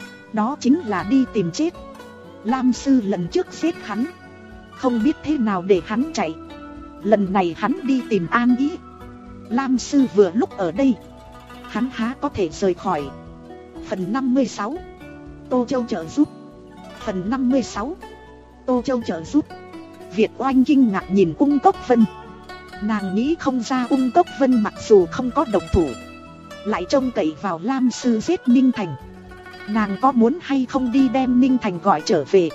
đó chính là đi tìm chết. Lam sư lần trước giết hắn, không biết thế nào để hắn chạy. Lần này hắn đi tìm An Ý, Lam sư vừa lúc ở đây, hắn há có thể rời khỏi. Phần năm mươi sáu, Tô Châu trợ giúp. Phần năm mươi sáu, Tô Châu trợ giúp. Việt Oanh kinh ngạc nhìn Ung Cốc Vân. Nàng nghĩ không ra Ung Cốc Vân mặc dù không có động thủ, lại trông cậy vào Lam sư giết Ninh Thành. Nàng có muốn hay không đi đem Ninh Thành gọi trở về?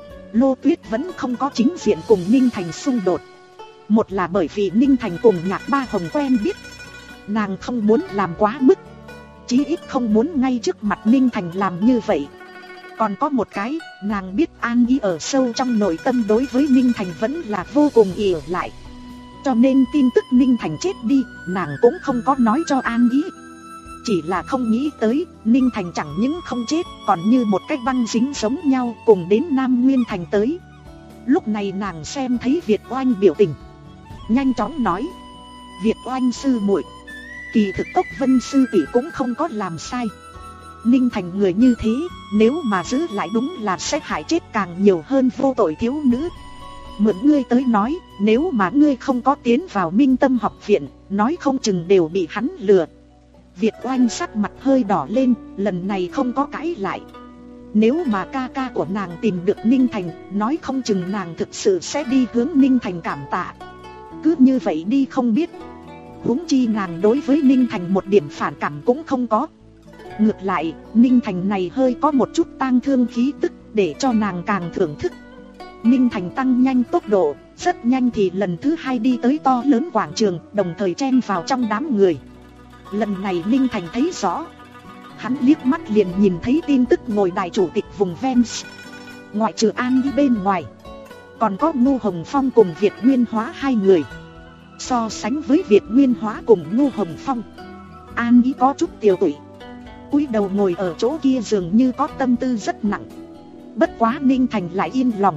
Lô Tuyết vẫn không có chính diện cùng Ninh Thành xung đột. Một là bởi vì Ninh Thành cùng Nhạc Ba Hồng quen biết, nàng không muốn làm quá mức, chí ít không muốn ngay trước mặt Ninh Thành làm như vậy. Còn có một cái, nàng biết An Ý ở sâu trong nội tâm đối với Ninh Thành vẫn là vô cùng ỷ lại. Cho nên tin tức Ninh Thành chết đi, nàng cũng không có nói cho An Ý. Chỉ là không nghĩ tới, Ninh Thành chẳng những không chết, còn như một cái băng dính giống nhau cùng đến Nam Nguyên Thành tới. Lúc này nàng xem thấy Việt Oanh biểu tình, nhanh chóng nói. Việt Oanh sư muội, kỳ thực Cốc Vân sư tỷ cũng không có làm sai. Ninh Thành người như thế, nếu mà giữ lại đúng là sẽ hại chết càng nhiều hơn vô tội thiếu nữ. Mượn ngươi tới nói, nếu mà ngươi không có tiến vào Minh Tâm học viện, nói không chừng đều bị hắn lừa. Việt Oanh sắc mặt hơi đỏ lên, lần này không có cãi lại. Nếu mà ca ca của nàng tìm được Ninh Thành, nói không chừng nàng thực sự sẽ đi hướng Ninh Thành cảm tạ. Cứ như vậy đi không biết. Huống chi nàng đối với Ninh Thành một điểm phản cảm cũng không có. Ngược lại, Ninh Thành này hơi có một chút tang thương khí tức, để cho nàng càng thưởng thức. Ninh Thành tăng nhanh tốc độ, rất nhanh thì lần thứ hai đi tới to lớn quảng trường, đồng thời chen vào trong đám người. Lần này Ninh Thành thấy rõ. Hắn liếc mắt liền nhìn thấy tin tức ngồi đài chủ tịch vùng Vens. Ngoại trừ An đi bên ngoài, còn có Ngô Hồng Phong cùng Việt Nguyên Hóa hai người. So sánh với Việt Nguyên Hóa cùng Ngô Hồng Phong, An Ý có chút tiều tụy, cúi đầu ngồi ở chỗ kia dường như có tâm tư rất nặng. Bất quá Ninh Thành lại yên lòng.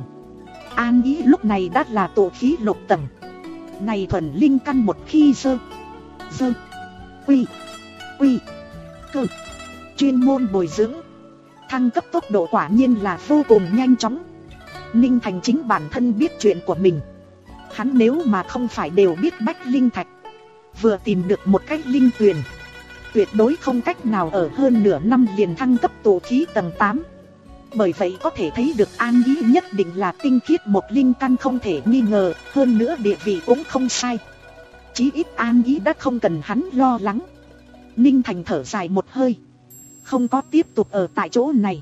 An Ý lúc này đã là tổ khí lục tầng. Này thuần linh căn một khi dơ Dơ Quy Quy Cơ chuyên môn bồi dưỡng, thăng cấp tốc độ quả nhiên là vô cùng nhanh chóng. Ninh Thành chính bản thân biết chuyện của mình. Hắn nếu mà không phải đều biết bách linh thạch, vừa tìm được một cách linh tuyền, tuyệt đối không cách nào ở hơn nửa năm liền thăng cấp tổ khí tầng tám. Bởi vậy có thể thấy được An Ý nhất định là tinh khiết một linh căn không thể nghi ngờ, hơn nữa địa vị cũng không sai. Chí ít An Ý đã không cần hắn lo lắng. Ninh Thành thở dài một hơi, không có tiếp tục ở tại chỗ này,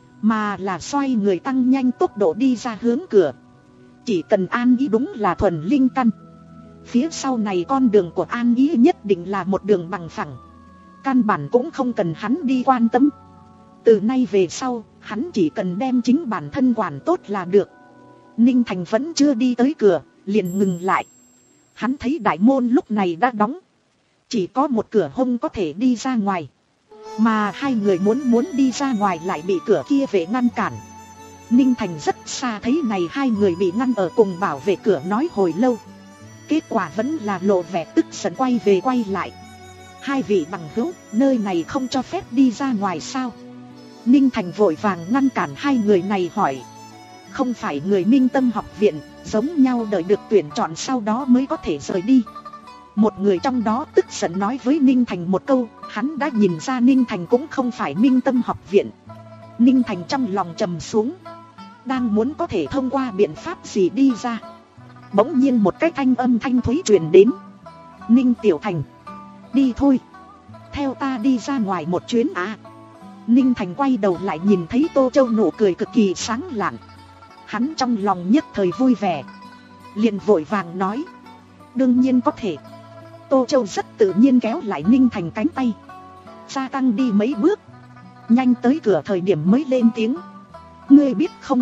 mà là xoay người tăng nhanh tốc độ đi ra hướng cửa. Chỉ cần An Ý đúng là thuần linh căn, phía sau này con đường của An Ý nhất định là một đường bằng phẳng, căn bản cũng không cần hắn đi quan tâm. Từ nay về sau, hắn chỉ cần đem chính bản thân quản tốt là được. Ninh Thành vẫn chưa đi tới cửa, liền ngừng lại. Hắn thấy đại môn lúc này đã đóng, chỉ có một cửa hông có thể đi ra ngoài. Mà hai người muốn muốn đi ra ngoài lại bị cửa kia vệ ngăn cản. Ninh Thành rất xa thấy này hai người bị ngăn ở cùng bảo vệ cửa nói hồi lâu. Kết quả vẫn là lộ vẻ tức giận quay về quay lại. Hai vị bằng hữu, nơi này không cho phép đi ra ngoài sao? Ninh Thành vội vàng ngăn cản hai người này hỏi. Không phải người Minh Tâm học viện, giống nhau đợi được tuyển chọn sau đó mới có thể rời đi. Một người trong đó tức giận nói với Ninh Thành một câu, hắn đã nhìn ra Ninh Thành cũng không phải Minh Tâm học viện. Ninh Thành trong lòng trầm xuống, đang muốn có thể thông qua biện pháp gì đi ra. Bỗng nhiên một cái thanh âm thanh thúy truyền đến. Ninh Tiểu Thành, đi thôi, theo ta đi ra ngoài một chuyến à. Ninh Thành quay đầu lại nhìn thấy Tô Châu nụ cười cực kỳ sáng lạn. Hắn trong lòng nhất thời vui vẻ, liền vội vàng nói, đương nhiên có thể. Tô Châu rất tự nhiên kéo lại Ninh Thành cánh tay, gia tăng đi mấy bước, nhanh tới cửa thời điểm mới lên tiếng. Ngươi biết không,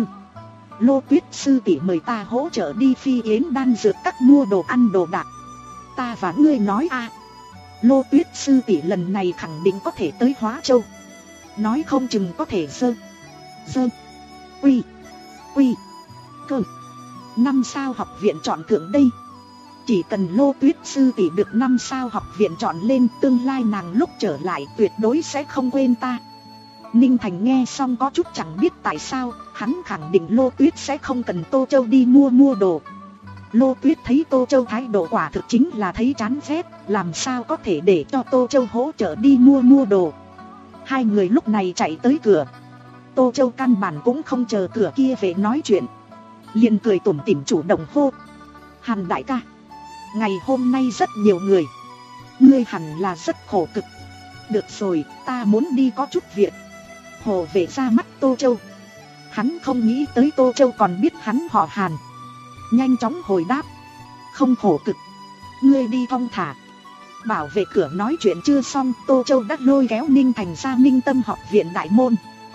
Lô Tuyết sư tỷ mời ta hỗ trợ đi Phi Yến đan dược các mua đồ ăn đồ đạc. Ta và ngươi nói a, Lô Tuyết sư tỷ lần này khẳng định có thể tới Hóa Châu, nói không chừng có thể dơ Dơ Quy Quy Cơ. Năm sao học viện chọn thưởng đây. Chỉ cần Lô Tuyết sư tỷ được năm sao học viện chọn lên, tương lai nàng lúc trở lại tuyệt đối sẽ không quên ta. Ninh Thành nghe xong có chút chẳng biết tại sao, hắn khẳng định Lô Tuyết sẽ không cần Tô Châu đi mua mua đồ. Lô Tuyết thấy Tô Châu thái độ quả thực chính là thấy chán ghét, làm sao có thể để cho Tô Châu hỗ trợ đi mua mua đồ. Hai người lúc này chạy tới cửa. Tô Châu căn bản cũng không chờ cửa kia về nói chuyện, liền cười tủm tỉm chủ động hô: Hàn đại ca, ngày hôm nay rất nhiều người, ngươi hẳn là rất khổ cực. Được rồi, ta muốn đi có chút việc. Hồ về ra mắt Tô Châu. Hắn không nghĩ tới Tô Châu còn biết hắn họ Hàn, nhanh chóng hồi đáp: Không khổ cực, ngươi đi thong thả. Bảo vệ cửa nói chuyện chưa xong, Tô Châu đã lôi kéo Ninh Thành ra Minh Tâm học viện đại môn.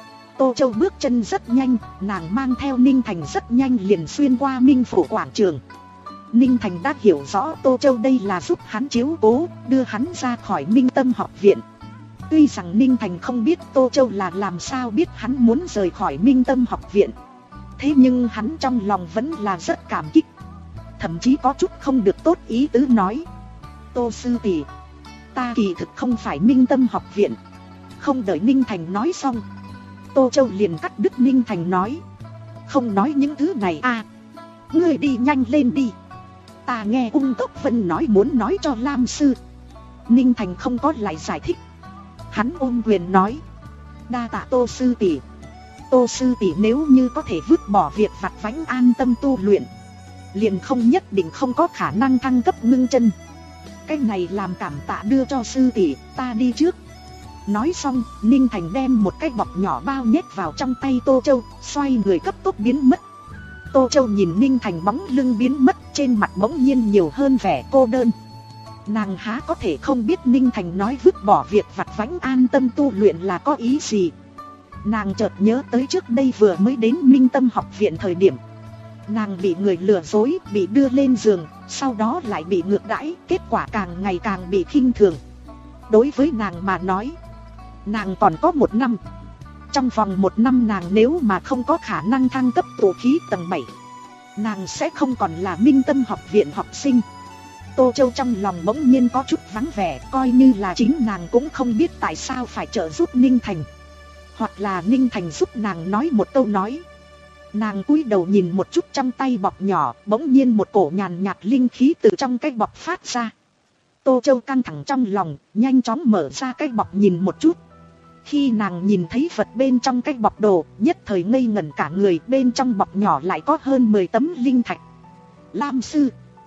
Tô Châu bước chân rất nhanh, nàng mang theo Ninh Thành rất nhanh liền xuyên qua Minh Phủ quảng trường. Ninh Thành đã hiểu rõ Tô Châu đây là giúp hắn chiếu cố, đưa hắn ra khỏi Minh Tâm học viện. Tuy rằng Ninh Thành không biết Tô Châu là làm sao biết hắn muốn rời khỏi Minh Tâm học viện, thế nhưng hắn trong lòng vẫn là rất cảm kích. Thậm chí có chút không được tốt ý tứ nói: Tô sư tỷ, ta kỳ thực không phải Minh Tâm học viện. Không đợi Ninh Thành nói xong, Tô Châu liền cắt đứt Ninh Thành nói: Không nói những thứ này à, ngươi đi nhanh lên đi. Ta nghe Ung Tốc Vân nói muốn nói cho Lam sư. Ninh Thành không có lại giải thích, hắn ôm quyền nói: Đa tạ Tô sư tỷ. Tô sư tỷ nếu như có thể vứt bỏ việc vặt vãnh an tâm tu luyện, liền không nhất định không có khả năng thăng cấp ngưng chân. Cái này làm cảm tạ đưa cho sư tỷ, ta đi trước. Nói xong, Ninh Thành đem một cái bọc nhỏ bao nhét vào trong tay Tô Châu, xoay người cấp tốc biến mất. Tô Châu nhìn Ninh Thành bóng lưng biến mất, trên mặt bỗng nhiên nhiều hơn vẻ cô đơn. Nàng há có thể không biết Ninh Thành nói vứt bỏ việc vặt vãnh an tâm tu luyện là có ý gì. Nàng chợt nhớ tới trước đây vừa mới đến Minh Tâm học viện thời điểm, nàng bị người lừa dối, bị đưa lên giường, sau đó lại bị ngược đãi, kết quả càng ngày càng bị khinh thường. Đối với nàng mà nói, nàng còn có một năm. Trong vòng một năm nàng nếu mà không có khả năng thăng cấp tụ khí tầng bảy, nàng sẽ không còn là Minh Tâm học viện học sinh. Tô Châu trong lòng bỗng nhiên có chút vắng vẻ, coi như là chính nàng cũng không biết tại sao phải trợ giúp Ninh Thành, hoặc là Ninh Thành giúp nàng nói một câu nói. Nàng cúi đầu nhìn một chút trong tay bọc nhỏ, bỗng nhiên một cổ nhàn nhạt linh khí từ trong cái bọc phát ra. Tô Châu căng thẳng trong lòng, nhanh chóng mở ra cái bọc nhìn một chút. Khi nàng nhìn thấy vật bên trong cái bọc đồ, nhất thời ngây ngẩn cả người. Bên trong bọc nhỏ lại có hơn mười tấm linh thạch. Lam sư,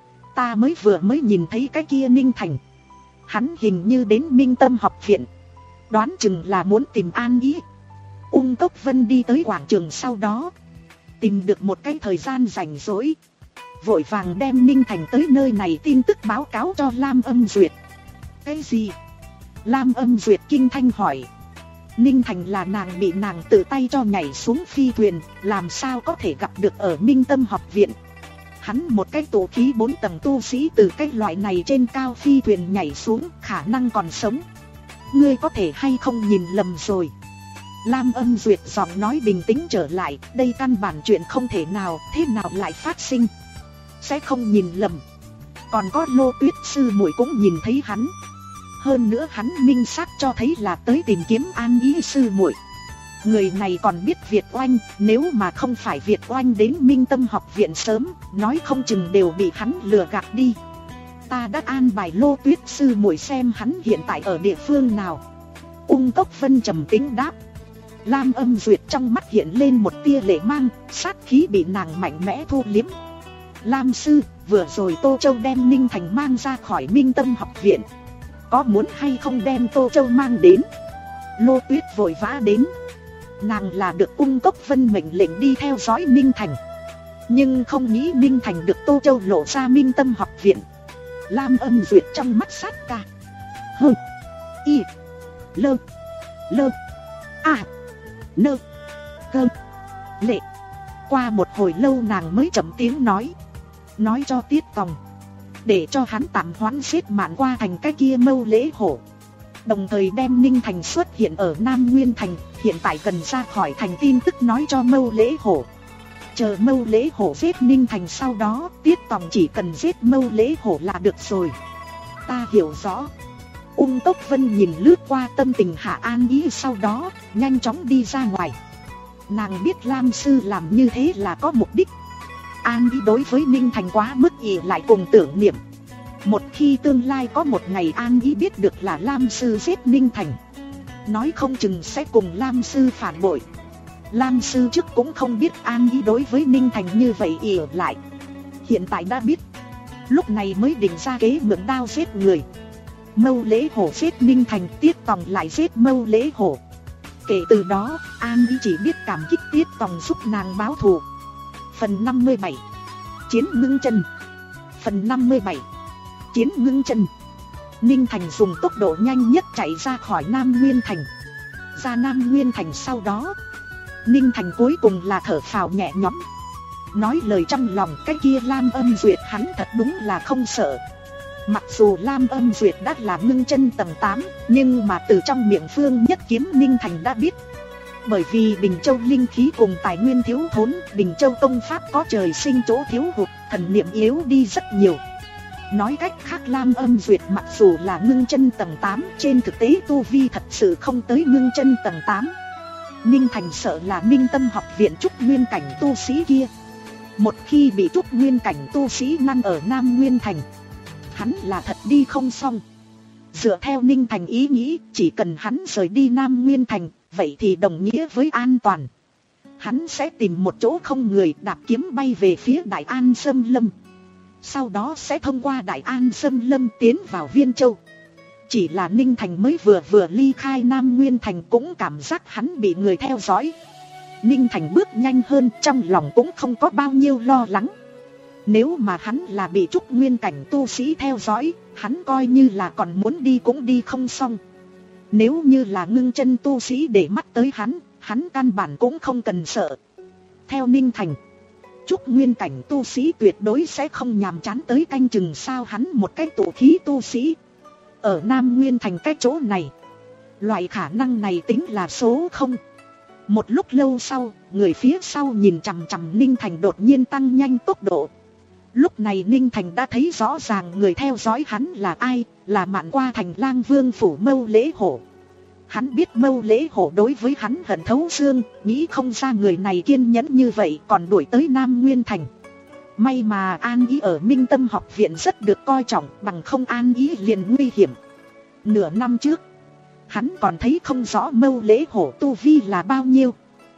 ta mới vừa mới nhìn thấy cái kia Ninh Thành, hắn hình như đến Minh Tâm học viện, đoán chừng là muốn tìm an ý. Ung Tốc Vân đi tới quảng trường sau đó, tìm được một cái thời gian rảnh rỗi, vội vàng đem Ninh Thành tới nơi này tin tức báo cáo cho Lam Âm Duyệt. Cái gì? Lam Âm Duyệt kinh thanh hỏi. Ninh Thành là nàng bị nàng tự tay cho nhảy xuống phi thuyền, làm sao có thể gặp được ở Minh Tâm học viện. Hắn một cái tụ khí bốn tầng tu sĩ từ cái loại này trên cao phi thuyền nhảy xuống, khả năng còn sống. Ngươi có thể hay không nhìn lầm rồi. Lam Âm Duyệt giọng nói bình tĩnh trở lại, đây căn bản chuyện không thể nào, thế nào lại phát sinh. Sẽ không nhìn lầm. Còn có Lô Tuyết sư muội cũng nhìn thấy hắn. Hơn nữa hắn minh xác cho thấy là tới tìm kiếm An Ý sư muội. Người này còn biết Việt Oanh, nếu mà không phải Việt Oanh đến Minh Tâm học viện sớm, nói không chừng đều bị hắn lừa gạt đi. Ta đã an bài Lô Tuyết sư muội xem hắn hiện tại ở địa phương nào. Ung Tốc Vân trầm tĩnh đáp. Lam Âm Duyệt trong mắt hiện lên một tia lệ mang, sát khí bị nàng mạnh mẽ thu liếm. Lam sư, vừa rồi Tô Châu đem Ninh Thành mang ra khỏi Minh Tâm học viện, có muốn hay không đem Tô Châu mang đến? Lô Tuyết vội vã đến. Nàng là được Ung Tốc Vân mệnh lệnh đi theo dõi Ninh Thành, nhưng không nghĩ Ninh Thành được Tô Châu lộ ra Minh Tâm học viện. Lam Âm Duyệt trong mắt sát ca. Hơ, y, lơ, lơ, a, nơ, cơ, lệ. Qua một hồi lâu nàng mới chậm tiếng nói. Nói cho Tiết Tòng, để cho hắn tạm hoãn xếp mạn qua thành cái kia Mâu Lễ Hổ, đồng thời đem Ninh Thành xuất hiện ở Nam Nguyên Thành, hiện tại cần ra khỏi thành tin tức nói cho Mâu Lễ Hổ. Chờ Mâu Lễ Hổ giết Ninh Thành sau đó, Tiết Tòng chỉ cần giết Mâu Lễ Hổ là được rồi. Ta hiểu rõ. Ung Tốc Vân nhìn lướt qua tâm tình Hạ An Ý sau đó, nhanh chóng đi ra ngoài. Nàng biết Lam Sư làm như thế là có mục đích. An Ý đối với Ninh Thành quá mức ỷ lại cùng tưởng niệm. Một khi tương lai có một ngày An Ý biết được là Lam Sư giết Ninh Thành, nói không chừng sẽ cùng Lam Sư phản bội. Lam Sư trước cũng không biết An Ý đối với Ninh Thành như vậy ỷ lại. Hiện tại đã biết, lúc này mới định ra kế mượn đao giết người. Mâu Lễ Hổ giết Ninh Thành, Tiết Tòng lại giết Mâu Lễ Hổ. Kể từ đó, An Ý chỉ biết cảm kích Tiết Tòng giúp nàng báo thù. Phần năm mươi bảy. Chiến ngưng chân. Phần năm mươi bảy. Chiến ngưng chân. Ninh Thành dùng tốc độ nhanh nhất chạy ra khỏi Nam Nguyên Thành. Ra Nam Nguyên Thành sau đó, Ninh Thành cuối cùng là thở phào nhẹ nhõm. Nói lời trong lòng, cái kia Lam Âm Duyệt hắn thật đúng là không sợ. Mặc dù Lam Âm Duyệt đã là ngưng chân tầng tám, nhưng mà từ trong miệng Phương Nhất Kiếm Ninh Thành đã biết. Bởi vì Bình Châu linh khí cùng tài nguyên thiếu thốn, Bình Châu công pháp có trời sinh chỗ thiếu hụt, thần niệm yếu đi rất nhiều. Nói cách khác, Lam Âm Duyệt mặc dù là ngưng chân tầng tám, trên thực tế tu vi thật sự không tới ngưng chân tầng tám. Ninh Thành sợ là Minh Tâm học viện trúc nguyên cảnh tu sĩ kia. Một khi bị trúc nguyên cảnh tu sĩ ngăn ở Nam Nguyên Thành, hắn là thật đi không xong. Dựa theo Ninh Thành ý nghĩ, chỉ cần hắn rời đi Nam Nguyên Thành, vậy thì đồng nghĩa với an toàn. Hắn sẽ tìm một chỗ không người, đạp kiếm bay về phía Đại An Xâm Lâm. Sau đó sẽ thông qua Đại An Xâm Lâm tiến vào Viên Châu. Chỉ là Ninh Thành mới vừa vừa ly khai Nam Nguyên Thành cũng cảm giác hắn bị người theo dõi. Ninh Thành bước nhanh hơn, trong lòng cũng không có bao nhiêu lo lắng. Nếu mà hắn là bị trúc nguyên cảnh tu sĩ theo dõi, hắn coi như là còn muốn đi cũng đi không xong. Nếu như là ngưng chân tu sĩ để mắt tới hắn, hắn căn bản cũng không cần sợ. Theo Ninh Thành, trúc nguyên cảnh tu sĩ tuyệt đối sẽ không nhàm chán tới canh chừng sao hắn một cái tụ khí tu sĩ. Ở Nam Nguyên Thành cái chỗ này, loại khả năng này tính là số không. Một lúc lâu sau, người phía sau nhìn chằm chằm Ninh Thành đột nhiên tăng nhanh tốc độ. Lúc này Ninh Thành đã thấy rõ ràng người theo dõi hắn là ai, là Mạn Qua Thành Lang Vương phủ Mâu Lễ Hổ. Hắn biết Mâu Lễ Hổ đối với hắn hận thấu xương, nghĩ không ra người này kiên nhẫn như vậy còn đuổi tới Nam Nguyên Thành. May mà An Ý ở Minh Tâm học viện rất được coi trọng, bằng không An Ý liền nguy hiểm. Nửa năm trước, hắn còn thấy không rõ Mâu Lễ Hổ tu vi là bao nhiêu.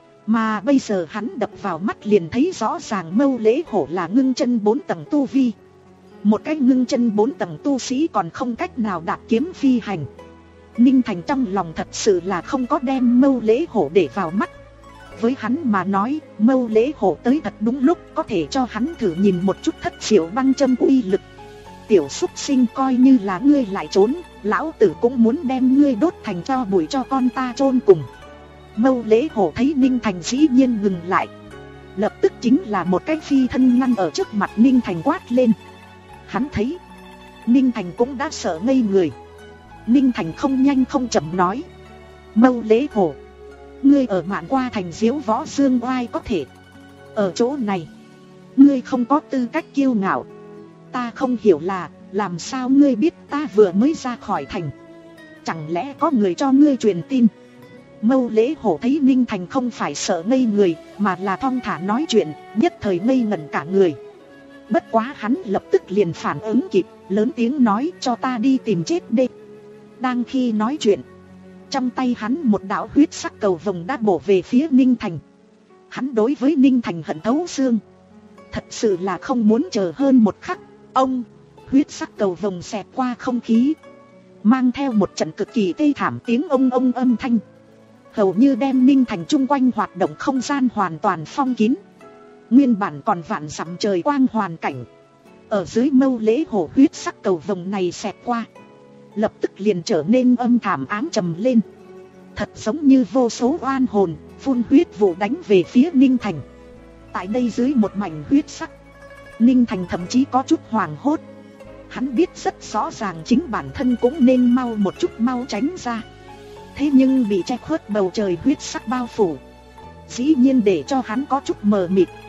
Mà bây giờ hắn đập vào mắt liền thấy rõ ràng Mâu Lễ Hổ là ngưng chân bốn tầng tu vi. Một cái ngưng chân bốn tầng tu sĩ còn không cách nào đạp kiếm phi hành. Ninh Thành trong lòng thật sự là không có đem Mâu Lễ Hổ để vào mắt. Với hắn mà nói, Mâu Lễ Hổ tới thật đúng lúc, có thể cho hắn thử nhìn một chút thất diệu băng châm uy lực. Tiểu xúc sinh, coi như là ngươi lại trốn, lão tử cũng muốn đem ngươi đốt thành tro bụi cho con ta chôn cùng. Mâu Lễ Hổ thấy Ninh Thành dĩ nhiên ngừng lại, lập tức chính là một cái phi thân ngăn ở trước mặt Ninh Thành quát lên. Hắn thấy Ninh Thành cũng đã sợ ngây người. Ninh Thành không nhanh không chậm nói: Mâu Lễ Hổ, ngươi ở Mạn Qua Thành diếu võ dương oai có thể, ở chỗ này ngươi không có tư cách kiêu ngạo. Ta không hiểu là, làm sao ngươi biết ta vừa mới ra khỏi thành? Chẳng lẽ có người cho ngươi truyền tin? Mâu Lễ Hổ thấy Ninh Thành không phải sợ ngây người, mà là thong thả nói chuyện, nhất thời ngây ngẩn cả người. Bất quá hắn lập tức liền phản ứng kịp, lớn tiếng nói: cho ta đi tìm chết đi. Đang khi nói chuyện, trong tay hắn một đạo huyết sắc cầu vồng đã bổ về phía Ninh Thành. Hắn đối với Ninh Thành hận thấu xương, thật sự là không muốn chờ hơn một khắc. Ông, huyết sắc cầu vồng xẹt qua không khí, mang theo một trận cực kỳ tê thảm tiếng ông ông âm thanh, hầu như đem Ninh Thành chung quanh hoạt động không gian hoàn toàn phong kín. Nguyên bản còn vạn dặm trời quang hoàn cảnh, ở dưới Mâu Lễ Hổ huyết sắc cầu vồng này xẹt qua, lập tức liền trở nên âm thảm ám trầm lên. Thật giống như vô số oan hồn phun huyết vụ đánh về phía Ninh Thành. Tại đây dưới một mảnh huyết sắc, Ninh Thành thậm chí có chút hoảng hốt. Hắn biết rất rõ ràng chính bản thân cũng nên mau một chút mau tránh ra. Thế nhưng bị che khuất bầu trời huyết sắc bao phủ, dĩ nhiên để cho hắn có chút mờ mịt.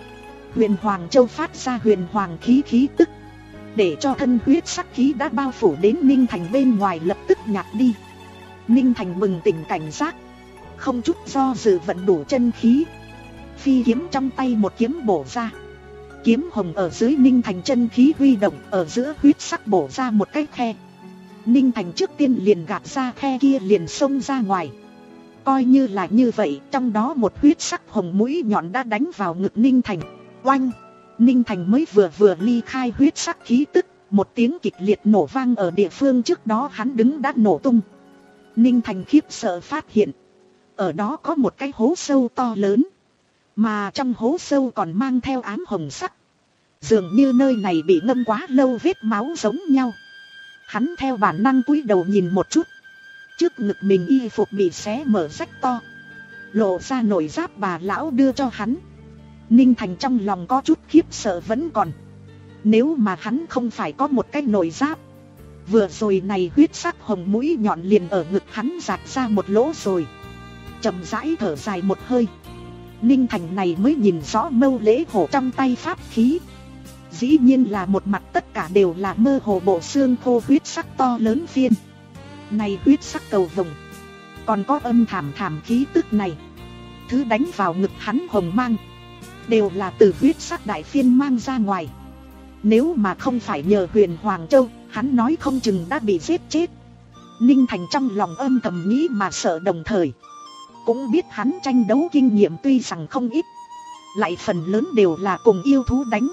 Huyền Hoàng Châu phát ra huyền hoàng khí khí tức, để cho thân huyết sắc khí đã bao phủ đến Ninh Thành bên ngoài lập tức nhạt đi. Ninh Thành bừng tỉnh cảnh giác, không chút do dự vận đủ chân khí. Phi kiếm trong tay một kiếm bổ ra. Kiếm hồng ở dưới Ninh Thành chân khí huy động, ở giữa huyết sắc bổ ra một cái khe. Ninh Thành trước tiên liền gạt ra khe kia, liền xông ra ngoài. Coi như là như vậy, trong đó một huyết sắc hồng mũi nhọn đã đánh vào ngực Ninh Thành. Oanh! Ninh Thành mới vừa vừa ly khai huyết sắc khí tức, một tiếng kịch liệt nổ vang ở địa phương trước đó hắn đứng đã nổ tung. Ninh Thành khiếp sợ phát hiện, ở đó có một cái hố sâu to lớn, mà trong hố sâu còn mang theo ám hồng sắc. Dường như nơi này bị ngâm quá lâu vết máu giống nhau. Hắn theo bản năng cúi đầu nhìn một chút. Trước ngực mình y phục bị xé mở rách to, lộ ra nồi giáp bà lão đưa cho hắn. Ninh Thành trong lòng có chút khiếp sợ vẫn còn. Nếu mà hắn không phải có một cái nồi giáp, vừa rồi này huyết sắc hồng mũi nhọn liền ở ngực hắn rạch ra một lỗ rồi. Chậm rãi thở dài một hơi, Ninh Thành này mới nhìn rõ Mâu Lễ Hổ trong tay pháp khí. Dĩ nhiên là một mặt tất cả đều là mơ hồ bộ xương khô huyết sắc to lớn phiên. Này huyết sắc cầu vồng, còn có âm thảm thảm khí tức này. Thứ đánh vào ngực hắn hồng mang, đều là từ huyết sắc đại phiên mang ra ngoài. Nếu mà không phải nhờ Huyền Hoàng Châu, hắn nói không chừng đã bị giết chết. Ninh Thành trong lòng âm thầm nghĩ mà sợ, đồng thời cũng biết hắn tranh đấu kinh nghiệm tuy rằng không ít, lại phần lớn đều là cùng yêu thú đánh.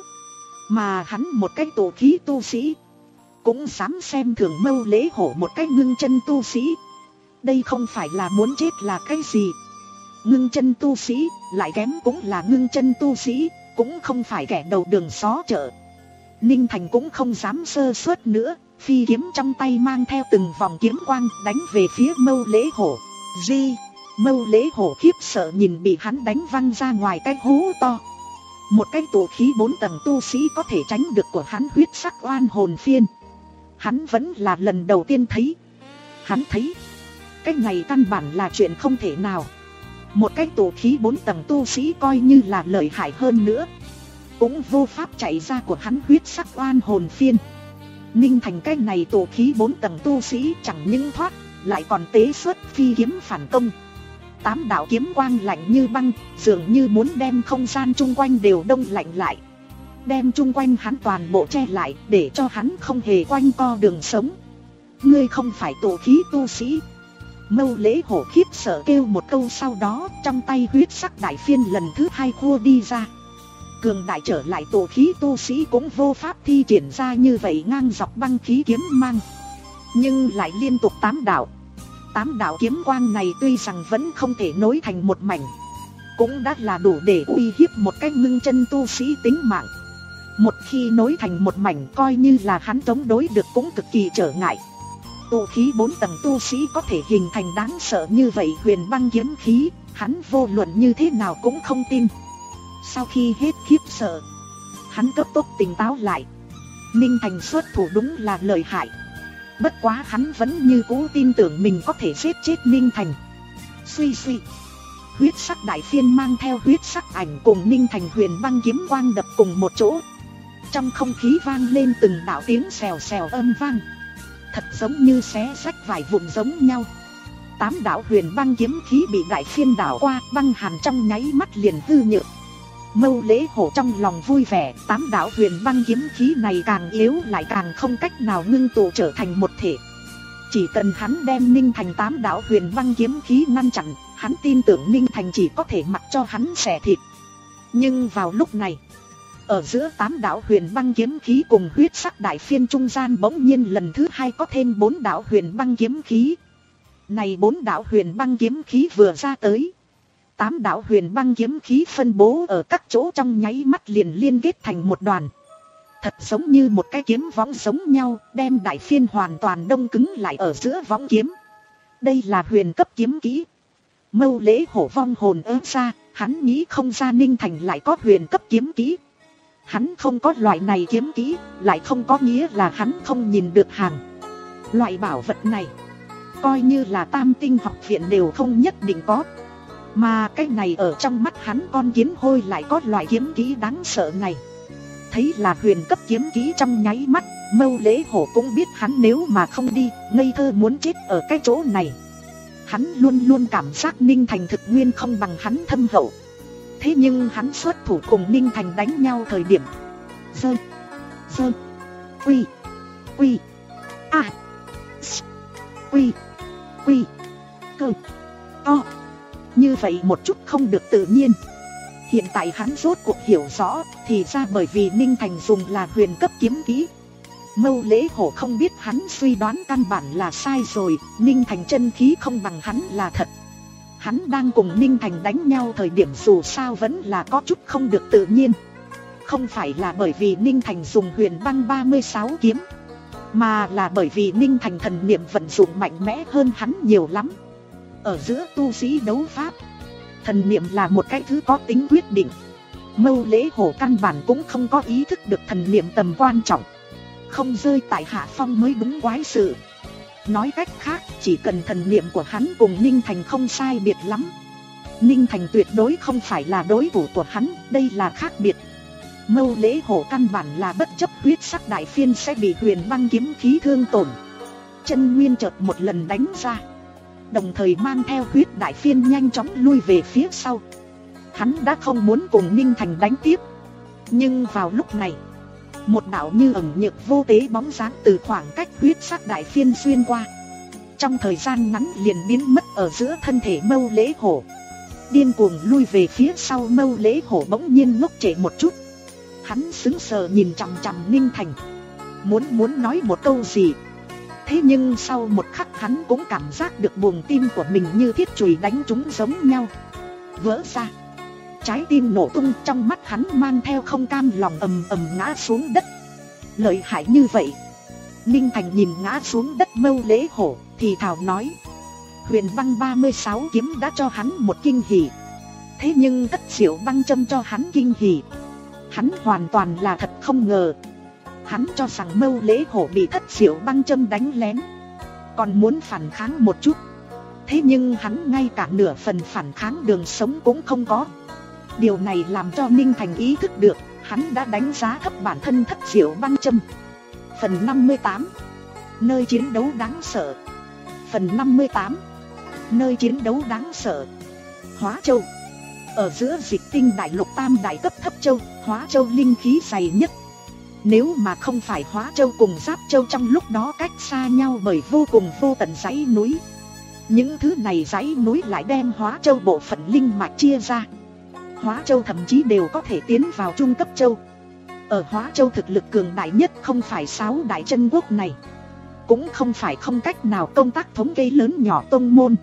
Mà hắn một cái tổ khí tu sĩ, cũng dám xem thường Mâu Lễ Hổ một cái ngưng chân tu sĩ. Đây không phải là muốn chết là cái gì. Ngưng chân tu sĩ, lại kém cũng là ngưng chân tu sĩ, cũng không phải kẻ đầu đường xó chợ. Ninh Thành cũng không dám sơ suất nữa, phi kiếm trong tay mang theo từng vòng kiếm quang đánh về phía Mâu Lễ Hổ. Di, Mâu Lễ Hổ khiếp sợ nhìn bị hắn đánh văng ra ngoài cái hố to. Một cái tụ khí bốn tầng tu sĩ có thể tránh được của hắn huyết sắc oan hồn phiên, hắn vẫn là lần đầu tiên thấy. Hắn thấy cái này căn bản là chuyện không thể nào. Một cái tụ khí bốn tầng tu sĩ coi như là lợi hại hơn nữa, cũng vô pháp chạy ra của hắn huyết sắc oan hồn phiên. Ninh Thành cái này tụ khí bốn tầng tu sĩ chẳng những thoát, lại còn tế xuất phi kiếm phản công. Tám đạo kiếm quang lạnh như băng, dường như muốn đem không gian chung quanh đều đông lạnh lại, đem chung quanh hắn toàn bộ che lại, để cho hắn không hề quanh co đường sống. Ngươi không phải tụ khí tu sĩ. Mâu Lễ Hổ khiếp sợ kêu một câu, sau đó trong tay huyết sắc đại phiên lần thứ hai khua đi ra. Cường đại trở lại tụ khí tu sĩ cũng vô pháp thi triển ra như vậy ngang dọc băng khí kiếm mang, nhưng lại liên tục tám đạo. Tám đạo kiếm quang này tuy rằng vẫn không thể nối thành một mảnh, cũng đã là đủ để uy hiếp một cái ngưng chân tu sĩ tính mạng. Một khi nối thành một mảnh, coi như là hắn chống đối được cũng cực kỳ trở ngại. Tụ khí bốn tầng tu sĩ có thể hình thành đáng sợ như vậy huyền băng kiếm khí, hắn vô luận như thế nào cũng không tin. Sau khi hết khiếp sợ, hắn cấp tốc tỉnh táo lại. Ninh Thành xuất thủ đúng là lợi hại, bất quá hắn vẫn như cũ tin tưởng mình có thể giết chết Ninh Thành. Suy suy, huyết sắc đại phiên mang theo huyết sắc ảnh cùng Ninh Thành huyền băng kiếm quang đập cùng một chỗ. Trong không khí vang lên từng đạo tiếng xèo xèo âm vang, thật giống như xé rách vải vụn giống nhau. Tám đạo huyền băng kiếm khí bị đại phiên đảo qua, băng hàn trong nháy mắt liền hư nhược. Mâu Lễ Hổ trong lòng vui vẻ, tám đạo huyền băng kiếm khí này càng yếu lại càng không cách nào ngưng tụ trở thành một thể. Chỉ cần hắn đem Ninh Thành tám đạo huyền băng kiếm khí ngăn chặn, hắn tin tưởng Ninh Thành chỉ có thể mặc cho hắn xẻ thịt. Nhưng vào lúc này, ở giữa tám đạo huyền băng kiếm khí cùng huyết sắc đại phiên trung gian bỗng nhiên lần thứ hai có thêm bốn đạo huyền băng kiếm khí. Này bốn đạo huyền băng kiếm khí vừa ra tới, tám đạo huyền băng kiếm khí phân bố ở các chỗ trong nháy mắt liền liên kết thành một đoàn. Thật giống như một cái kiếm võng giống nhau, đem đại phiên hoàn toàn đông cứng lại ở giữa võng kiếm. Đây là huyền cấp kiếm kỹ. Mâu Lễ Hổ vong hồn ớt ra, hắn nghĩ không ra Ninh Thành lại có huyền cấp kiếm kỹ. Hắn không có loại này kiếm kỹ, lại không có nghĩa là hắn không nhìn được hàng. Loại bảo vật này, coi như là Tam Tinh học viện đều không nhất định có. Mà cái này ở trong mắt hắn con kiến hôi lại có loại kiếm kỹ đáng sợ này. Thấy là huyền cấp kiếm kỹ trong nháy mắt, Mâu Lễ Hổ cũng biết hắn nếu mà không đi, ngây thơ muốn chết ở cái chỗ này. Hắn luôn luôn cảm giác Ninh Thành thực nguyên không bằng hắn thâm hậu. Thế nhưng hắn xuất thủ cùng Ninh Thành đánh nhau thời điểm Dơ Dơ Quy Quy A S Quy Quy Cơ To. Như vậy một chút không được tự nhiên. Hiện tại hắn rốt cuộc hiểu rõ, thì ra bởi vì Ninh Thành dùng là huyền cấp kiếm kỹ. Mâu Lễ Hổ không biết hắn suy đoán căn bản là sai rồi, Ninh Thành chân khí không bằng hắn là thật. Hắn đang cùng Ninh Thành đánh nhau thời điểm dù sao vẫn là có chút không được tự nhiên. Không phải là bởi vì Ninh Thành dùng huyền băng ba mươi sáu kiếm, mà là bởi vì Ninh Thành thần niệm vận dụng mạnh mẽ hơn hắn nhiều lắm. Ở giữa tu sĩ đấu pháp, thần niệm là một cái thứ có tính quyết định. Mâu Lễ Hổ căn bản cũng không có ý thức được thần niệm tầm quan trọng. Không rơi tại hạ phong mới đúng quái sự. Nói cách khác, chỉ cần thần niệm của hắn cùng Ninh Thành không sai biệt lắm, Ninh Thành tuyệt đối không phải là đối thủ của hắn, đây là khác biệt. Mâu Lễ Hổ căn bản là bất chấp huyết sắc đại phiên sẽ bị huyền băng kiếm khí thương tổn. Chân nguyên chợt một lần đánh ra, đồng thời mang theo huyết đại phiên nhanh chóng lui về phía sau. Hắn đã không muốn cùng Ninh Thành đánh tiếp. Nhưng vào lúc này, một đạo như ẩn nhược vô tế bóng dáng từ khoảng cách huyết sắc đại phiên xuyên qua, trong thời gian ngắn liền biến mất ở giữa thân thể Mâu Lễ Hổ. Điên cuồng lui về phía sau, Mâu Lễ Hổ bỗng nhiên ngốc trệ một chút. Hắn sững sờ nhìn chằm chằm Ninh Thành, muốn muốn nói một câu gì. Thế nhưng sau một khắc hắn cũng cảm giác được buồng tim của mình như thiết chùy đánh trúng giống nhau, vỡ ra. Trái tim nổ tung, trong mắt hắn mang theo không cam lòng, ầm ầm ngã xuống đất. Lợi hại như vậy. Ninh Thành nhìn ngã xuống đất Mâu Lễ Hổ, thì thào nói: huyền băng ba mươi sáu kiếm đã cho hắn một kinh hỉ. Thế nhưng Thất Diệu băng châm cho hắn kinh hỉ, hắn hoàn toàn là thật không ngờ. Hắn cho rằng Mâu Lễ Hổ bị Thất Diệu băng châm đánh lén, còn muốn phản kháng một chút. Thế nhưng hắn ngay cả nửa phần phản kháng đường sống cũng không có. Điều này làm cho Ninh Thành ý thức được hắn đã đánh giá thấp bản thân Thất Diệu băng châm. Phần năm mươi tám. Nơi chiến đấu đáng sợ. Phần năm mươi tám. Nơi chiến đấu đáng sợ. Hóa Châu. Ở giữa Dịch Tinh đại lục tam đại cấp thấp châu, Hóa Châu linh khí dày nhất. Nếu mà không phải Hóa Châu cùng Giáp Châu trong lúc đó cách xa nhau bởi vô cùng vô tận dãy núi, những thứ này dãy núi lại đem Hóa Châu bộ phận linh mạch chia ra. Hóa Châu thậm chí đều có thể tiến vào trung cấp châu. Ở Hóa Châu thực lực cường đại nhất không phải sáu đại chân quốc này, cũng không phải không cách nào công tác thống kê lớn nhỏ tông môn,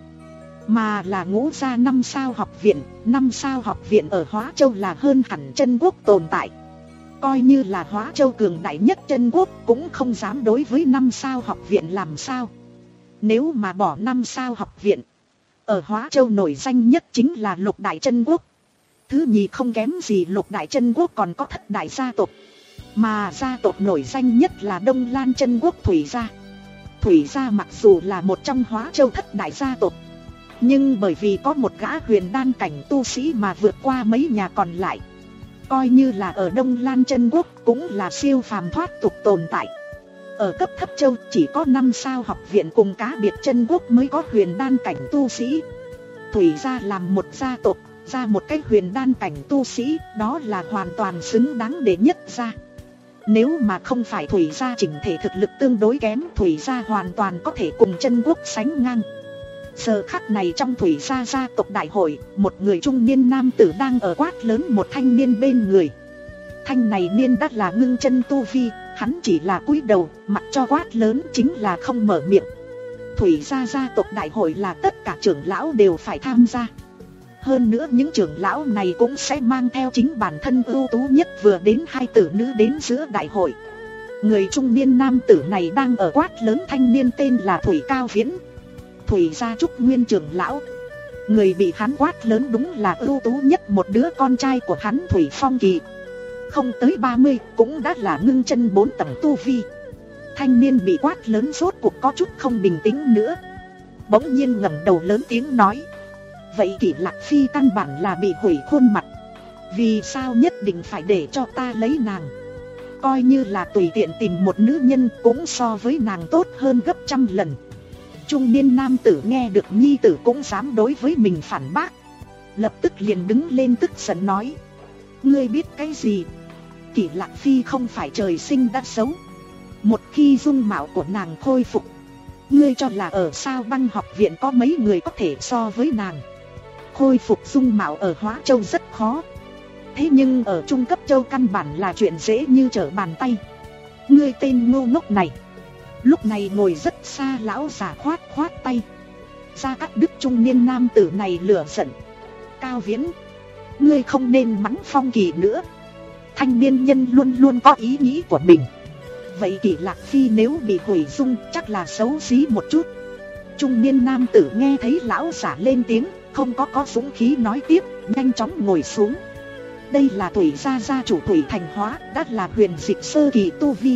mà là Ngũ Gia năm sao học viện. Năm sao học viện ở Hóa Châu là hơn hẳn chân quốc tồn tại. Coi như là Hóa Châu cường đại nhất chân quốc cũng không dám đối với năm sao học viện làm sao. Nếu mà bỏ năm sao học viện, ở Hóa Châu nổi danh nhất chính là Lục đại chân quốc. Thứ nhì không kém gì Lục đại chân quốc còn có Thất đại gia tộc, mà gia tộc nổi danh nhất là Đông Lan chân quốc Thủy gia. Thủy gia mặc dù là một trong Hóa Châu thất đại gia tộc, nhưng bởi vì có một gã huyền đan cảnh tu sĩ mà vượt qua mấy nhà còn lại. Coi như là ở Đông Lan chân quốc cũng là siêu phàm thoát tục tồn tại. Ở cấp thấp châu chỉ có năm sao học viện cùng cá biệt chân quốc mới có huyền đan cảnh tu sĩ. Thủy gia làm một gia tộc ra một cái huyền đan cảnh tu sĩ, đó là hoàn toàn xứng đáng để nhất gia. Nếu mà không phải Thủy gia chỉnh thể thực lực tương đối kém, Thủy gia hoàn toàn có thể cùng chân quốc sánh ngang. Giờ khắc này trong Thủy gia gia tộc đại hội, một người trung niên nam tử đang ở quát lớn một thanh niên bên người. Thanh này niên đã là ngưng chân tu vi, hắn chỉ là cúi đầu, mặc cho quát lớn chính là không mở miệng. Thủy gia gia tộc đại hội là tất cả trưởng lão đều phải tham gia. Hơn nữa những trưởng lão này cũng sẽ mang theo chính bản thân ưu tú nhất vừa đến hai tử nữ đến giữa đại hội. Người trung niên nam tử này đang ở quát lớn thanh niên tên là Thủy Cao Viễn, Thủy gia Trúc Nguyên trưởng lão. Người bị hắn quát lớn đúng là ưu tú nhất một đứa con trai của hắn Thủy Phong Kỳ. Không tới ba mươi cũng đã là ngưng chân bốn tầng tu vi. Thanh niên bị quát lớn rốt cuộc có chút không bình tĩnh nữa, bỗng nhiên ngẩng đầu lớn tiếng nói: Vậy Kỷ Lạc Phi căn bản là bị hủy khuôn mặt. Vì sao nhất định phải để cho ta lấy nàng? Coi như là tùy tiện tìm một nữ nhân cũng so với nàng tốt hơn gấp trăm lần. Trung niên nam tử nghe được nhi tử cũng dám đối với mình phản bác, lập tức liền đứng lên tức giận nói: ngươi biết cái gì? Kỷ Lạc Phi không phải trời sinh đã xấu. Một khi dung mạo của nàng khôi phục, ngươi cho là ở Sao Băng học viện có mấy người có thể so với nàng? Khôi phục dung mạo ở Hóa Châu rất khó, thế nhưng ở Trung Cấp Châu căn bản là chuyện dễ như trở bàn tay. Ngươi tên ngu ngốc này! Lúc này ngồi rất xa lão già khoát khoát tay. Gia Cát Đức trung niên nam tử này lửa giận: Cao Viễn, ngươi không nên mắng Phong Kỳ nữa. Thanh niên nhân luôn luôn có ý nghĩ của mình. Vậy Kỷ Lạc Phi nếu bị hủy dung chắc là xấu xí một chút. Trung niên nam tử nghe thấy lão giả lên tiếng, không có có dũng khí nói tiếp, nhanh chóng ngồi xuống. Đây là Thủy gia gia chủ Thủy Thành Hóa, đã là huyền dịch sơ kỳ tu vi.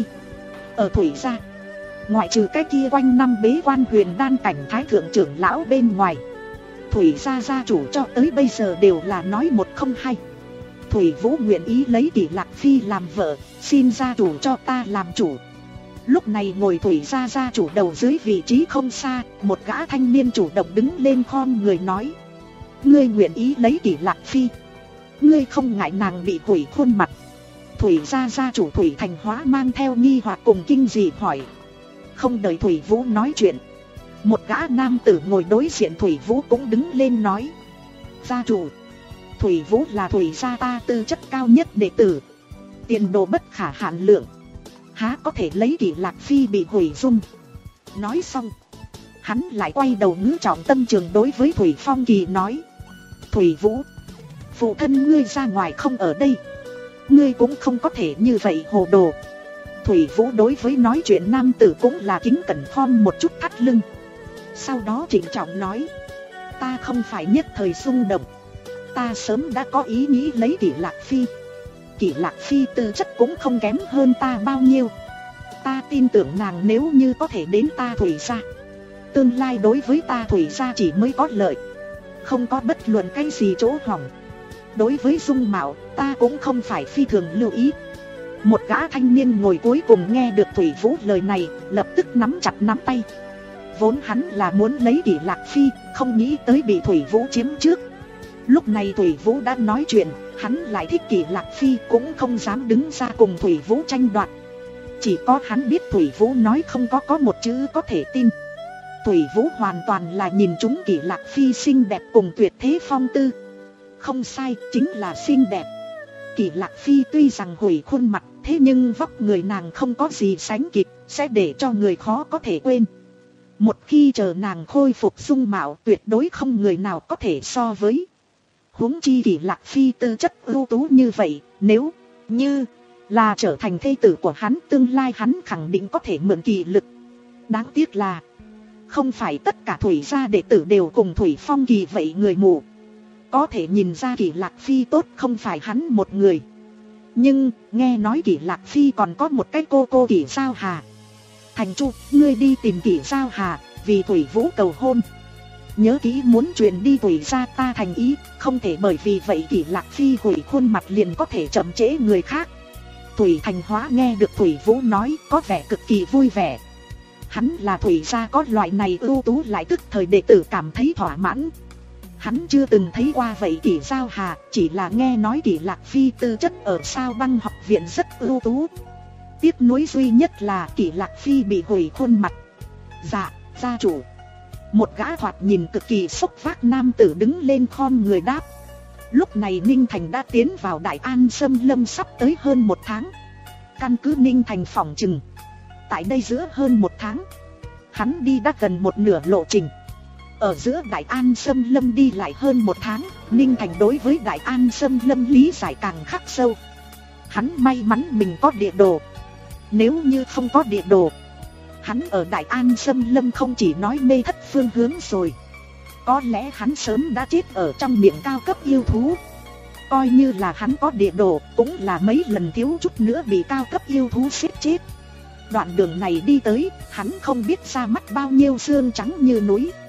Ở Thủy gia, ngoại trừ cái kia quanh năm bế quan huyền đan cảnh thái thượng trưởng lão bên ngoài, Thủy gia gia chủ cho tới bây giờ đều là nói một không hai. Thủy Vũ nguyện ý lấy Kỷ Lạc Phi làm vợ, xin gia chủ cho ta làm chủ. Lúc này ngồi Thủy gia gia chủ đầu dưới vị trí không xa, một gã thanh niên chủ động đứng lên khom người nói: ngươi nguyện ý lấy Kỷ Lạc Phi, ngươi không ngại nàng bị hủy khuôn mặt? Thủy gia gia chủ Thủy Thành Hóa mang theo nghi hoặc cùng kinh dị hỏi. Không đợi Thủy Vũ nói chuyện, một gã nam tử ngồi đối diện Thủy Vũ cũng đứng lên nói: gia chủ, Thủy Vũ là Thủy gia ta tư chất cao nhất đệ tử, tiền đồ bất khả hạn lượng, há có thể lấy Kỷ Lạc Phi bị hủy dung. Nói xong, hắn lại quay đầu ngữ trọng tâm trường đối với Thủy Phong Kỳ nói: Thủy Vũ, phụ thân ngươi ra ngoài không ở đây, ngươi cũng không có thể như vậy hồ đồ. Thủy Vũ đối với nói chuyện nam tử cũng là kính cẩn khom một chút thắt lưng. Sau đó trịnh trọng nói: ta không phải nhất thời xung động, ta sớm đã có ý nghĩ lấy Kỷ Lạc Phi. Kỷ Lạc Phi tư chất cũng không kém hơn ta bao nhiêu. Ta tin tưởng nàng nếu như có thể đến ta Thủy gia, tương lai đối với ta Thủy gia chỉ mới có lợi, không có bất luận cái gì chỗ hỏng. Đối với dung mạo, ta cũng không phải phi thường lưu ý. Một gã thanh niên ngồi cuối cùng nghe được Thủy Vũ lời này, lập tức nắm chặt nắm tay. Vốn hắn là muốn lấy Kỷ Lạc Phi, không nghĩ tới bị Thủy Vũ chiếm trước. Lúc này Thủy Vũ đã nói chuyện, hắn lại thích Kỷ Lạc Phi cũng không dám đứng ra cùng Thủy Vũ tranh đoạt. Chỉ có hắn biết Thủy Vũ nói không có có một chữ có thể tin. Thủy Vũ hoàn toàn là nhìn trúng Kỷ Lạc Phi xinh đẹp cùng tuyệt thế phong tư. Không sai, chính là xinh đẹp. Kỷ Lạc Phi tuy rằng hủy khuôn mặt, thế nhưng vóc người nàng không có gì sánh kịp, sẽ để cho người khó có thể quên. Một khi chờ nàng khôi phục dung mạo, tuyệt đối không người nào có thể so với. Huống chi Kỷ Lạc Phi tư chất ưu tú như vậy, nếu như là trở thành thê tử của hắn, tương lai hắn khẳng định có thể mượn kỳ lực. Đáng tiếc là không phải tất cả Thủy gia đệ tử đều cùng Thủy Phong Kỳ vậy người mù. Có thể nhìn ra Kỷ Lạc Phi tốt không phải hắn một người. Nhưng nghe nói Kỷ Lạc Phi còn có một cái cô cô Kỷ Giao Hà. Thành Chu, ngươi đi tìm Kỷ Giao Hà, vì Thủy Vũ cầu hôn. Nhớ kỹ muốn truyền đi Thủy gia ta thành ý, không thể bởi vì vậy Kỷ Lạc Phi hủy khuôn mặt liền có thể chậm trễ người khác. Thủy Thành Hóa nghe được Thủy Vũ nói có vẻ cực kỳ vui vẻ. Hắn là Thủy gia có loại này ưu tú lại tức thời đệ tử cảm thấy thỏa mãn. Hắn chưa từng thấy qua vậy Kỷ Giao Hà, chỉ là nghe nói Kỷ Lạc Phi tư chất ở Sao Băng học viện rất ưu tú. Tiếc nuối duy nhất là Kỷ Lạc Phi bị hủy khuôn mặt. Dạ, gia chủ. Một gã thoạt nhìn cực kỳ sốc vác nam tử đứng lên khom người đáp. Lúc này Ninh Thành đã tiến vào Đại An Sâm Lâm sắp tới hơn một tháng. Căn cứ Ninh Thành phỏng chừng, tại đây giữa hơn một tháng, hắn đi đã gần một nửa lộ trình. Ở giữa Đại An Sâm Lâm đi lại hơn một tháng, Ninh Thành đối với Đại An Sâm Lâm lý giải càng khắc sâu. Hắn may mắn mình có địa đồ. Nếu như không có địa đồ, hắn ở Đại An Sâm Lâm không chỉ nói mê thất phương hướng rồi, có lẽ hắn sớm đã chết ở trong miệng cao cấp yêu thú. Coi như là hắn có địa đồ, cũng là mấy lần thiếu chút nữa bị cao cấp yêu thú giết chết. Đoạn đường này đi tới, hắn không biết ra mắt bao nhiêu xương trắng như núi.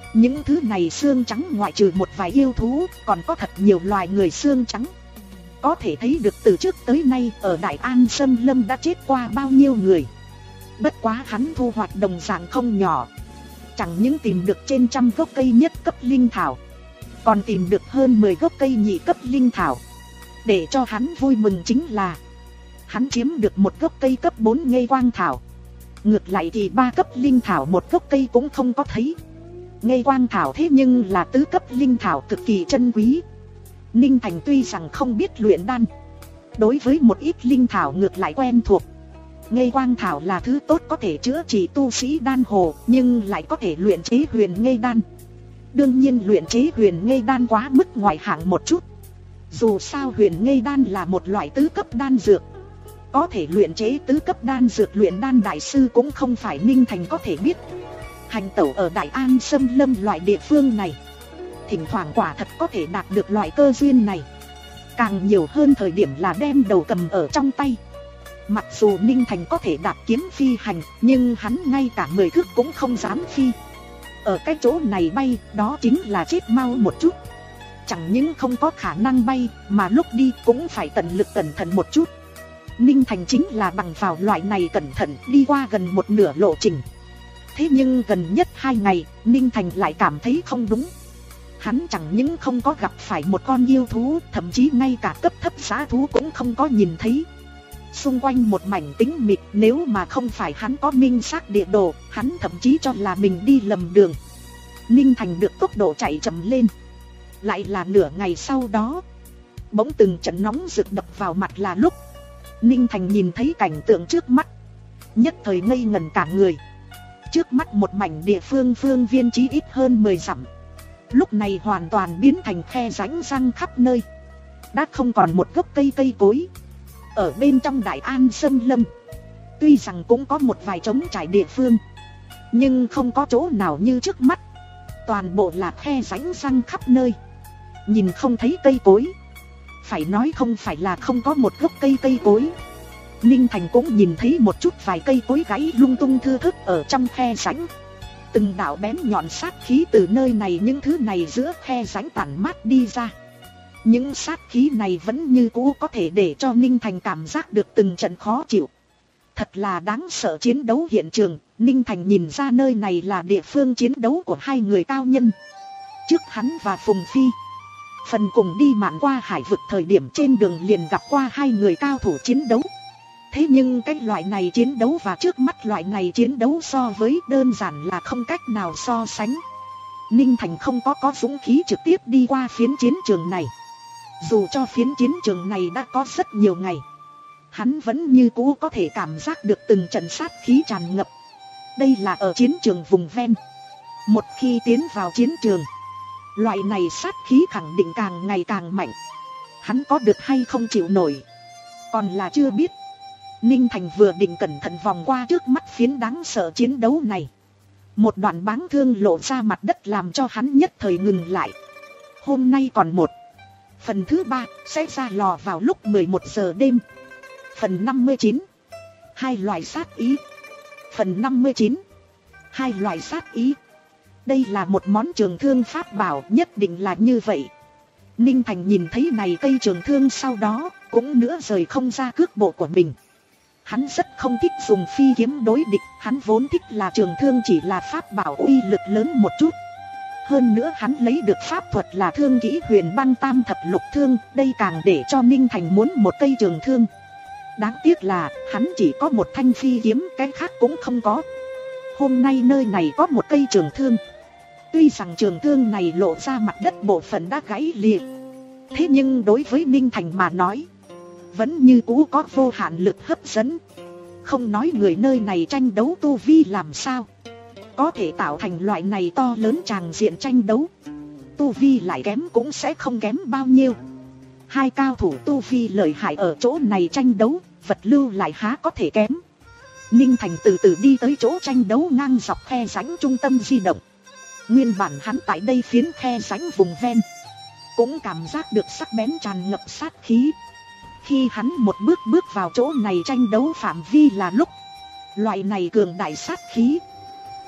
Những thứ này xương trắng ngoại trừ một vài yêu thú, còn có thật nhiều loài người xương trắng. Có thể thấy được từ trước tới nay ở Đại An Sâm Lâm đã chết qua bao nhiêu người. Bất quá hắn thu hoạch đồng dạng không nhỏ. Chẳng những tìm được trên trăm gốc cây nhất cấp linh thảo, còn tìm được hơn mười gốc cây nhị cấp linh thảo. Để cho hắn vui mừng chính là hắn chiếm được một gốc cây cấp bốn ngây quang thảo. Ngược lại thì ba cấp linh thảo một gốc cây cũng không có thấy. Ngây quang thảo thế nhưng là tứ cấp linh thảo cực kỳ chân quý. Ninh Thành tuy rằng không biết luyện đan, đối với một ít linh thảo ngược lại quen thuộc. Ngây quang thảo là thứ tốt có thể chữa trị tu sĩ đan hồ, nhưng lại có thể luyện chế huyền ngây đan. Đương nhiên luyện chế huyền ngây đan quá mức ngoại hạng một chút. Dù sao huyền ngây đan là một loại tứ cấp đan dược, có thể luyện chế tứ cấp đan dược luyện đan đại sư cũng không phải Ninh Thành có thể biết. Hành tẩu ở Đại An Sâm Lâm loại địa phương này, thỉnh thoảng quả thật có thể đạt được loại cơ duyên này. Càng nhiều hơn thời điểm là đem đầu cầm ở trong tay. Mặc dù Ninh Thành có thể đạp kiếm phi hành, nhưng hắn ngay cả mười thước cũng không dám phi. Ở cái chỗ này bay, đó chính là chết mau một chút. Chẳng những không có khả năng bay, mà lúc đi cũng phải tận lực cẩn thận một chút. Ninh Thành chính là bằng vào loại này cẩn thận đi qua gần một nửa lộ trình. Thế nhưng gần nhất hai ngày, Ninh Thành lại cảm thấy không đúng. Hắn chẳng những không có gặp phải một con yêu thú, thậm chí ngay cả cấp thấp giá thú cũng không có nhìn thấy. Xung quanh một mảnh tĩnh mịch, nếu mà không phải hắn có minh xác địa đồ, hắn thậm chí cho là mình đi lầm đường. Ninh Thành được tốc độ chạy chậm lên. Lại là nửa ngày sau đó, bỗng từng trận nóng rực đập vào mặt là lúc Ninh Thành nhìn thấy cảnh tượng trước mắt, nhất thời ngây ngẩn cả người. Trước mắt một mảnh địa phương phương viên chí ít hơn mười dặm, lúc này hoàn toàn biến thành khe rãnh răng khắp nơi. Đã không còn một gốc cây cây cối. Ở bên trong Đại An Sâm Lâm, tuy rằng cũng có một vài trống trải địa phương, nhưng không có chỗ nào như trước mắt. Toàn bộ là khe rãnh răng khắp nơi, nhìn không thấy cây cối. Phải nói không phải là không có một gốc cây cây cối. Ninh Thành cũng nhìn thấy một chút vài cây cối gãy lung tung thưa thớt ở trong khe rãnh. Từng đạo bén nhọn sát khí từ nơi này những thứ này giữa khe rãnh tản mát đi ra. Những sát khí này vẫn như cũ có thể để cho Ninh Thành cảm giác được từng trận khó chịu. Thật là đáng sợ. Chiến đấu hiện trường, Ninh Thành nhìn ra nơi này là địa phương chiến đấu của hai người cao nhân. Trước hắn và Phùng Phi, phần cùng đi mạn qua hải vực thời điểm trên đường liền gặp qua hai người cao thủ chiến đấu. Thế nhưng cái loại này chiến đấu và trước mắt loại này chiến đấu so với đơn giản là không cách nào so sánh. Ninh Thành không có có dũng khí trực tiếp đi qua phiến chiến trường này. Dù cho phiến chiến trường này đã có rất nhiều ngày, hắn vẫn như cũ có thể cảm giác được từng trận sát khí tràn ngập. Đây là ở chiến trường vùng ven. Một khi tiến vào chiến trường, loại này sát khí khẳng định càng ngày càng mạnh. Hắn có được hay không chịu nổi, còn là chưa biết. Ninh Thành vừa định cẩn thận vòng qua trước mắt phiến đáng sợ chiến đấu này, một đoạn báng thương lộ ra mặt đất làm cho hắn nhất thời ngừng lại. Hôm nay còn một. Phần thứ ba sẽ ra lò vào lúc mười một giờ đêm. Phần năm mươi chín. Hai loại sát ý. Phần năm mươi chín. Hai loại sát ý. Đây là một món trường thương pháp bảo, nhất định là như vậy. Ninh Thành nhìn thấy này cây trường thương sau đó, cũng nữa rời không ra cước bộ của mình. Hắn rất không thích dùng phi kiếm đối địch, hắn vốn thích là trường thương chỉ là pháp bảo uy lực lớn một chút. Hơn nữa hắn lấy được pháp thuật là thương kỹ huyền băng tam thập lục thương, đây càng để cho Ninh Thành muốn một cây trường thương. Đáng tiếc là hắn chỉ có một thanh phi kiếm, cái khác cũng không có. Hôm nay nơi này có một cây trường thương. Tuy rằng trường thương này lộ ra mặt đất bộ phận đã gãy liệt, thế nhưng đối với Ninh Thành mà nói, vẫn như cũ có vô hạn lực hấp dẫn. Không nói người nơi này tranh đấu tu vi làm sao, có thể tạo thành loại này to lớn tràng diện tranh đấu, tu vi lại kém cũng sẽ không kém bao nhiêu. Hai cao thủ tu vi lợi hại ở chỗ này tranh đấu, vật lưu lại há có thể kém. Ninh Thành từ từ đi tới chỗ tranh đấu ngang dọc khe rãnh trung tâm di động. Nguyên bản hắn tại đây phiến khe rãnh vùng ven, cũng cảm giác được sắc bén tràn ngập sát khí. Khi hắn một bước bước vào chỗ này tranh đấu phạm vi là lúc, loại này cường đại sát khí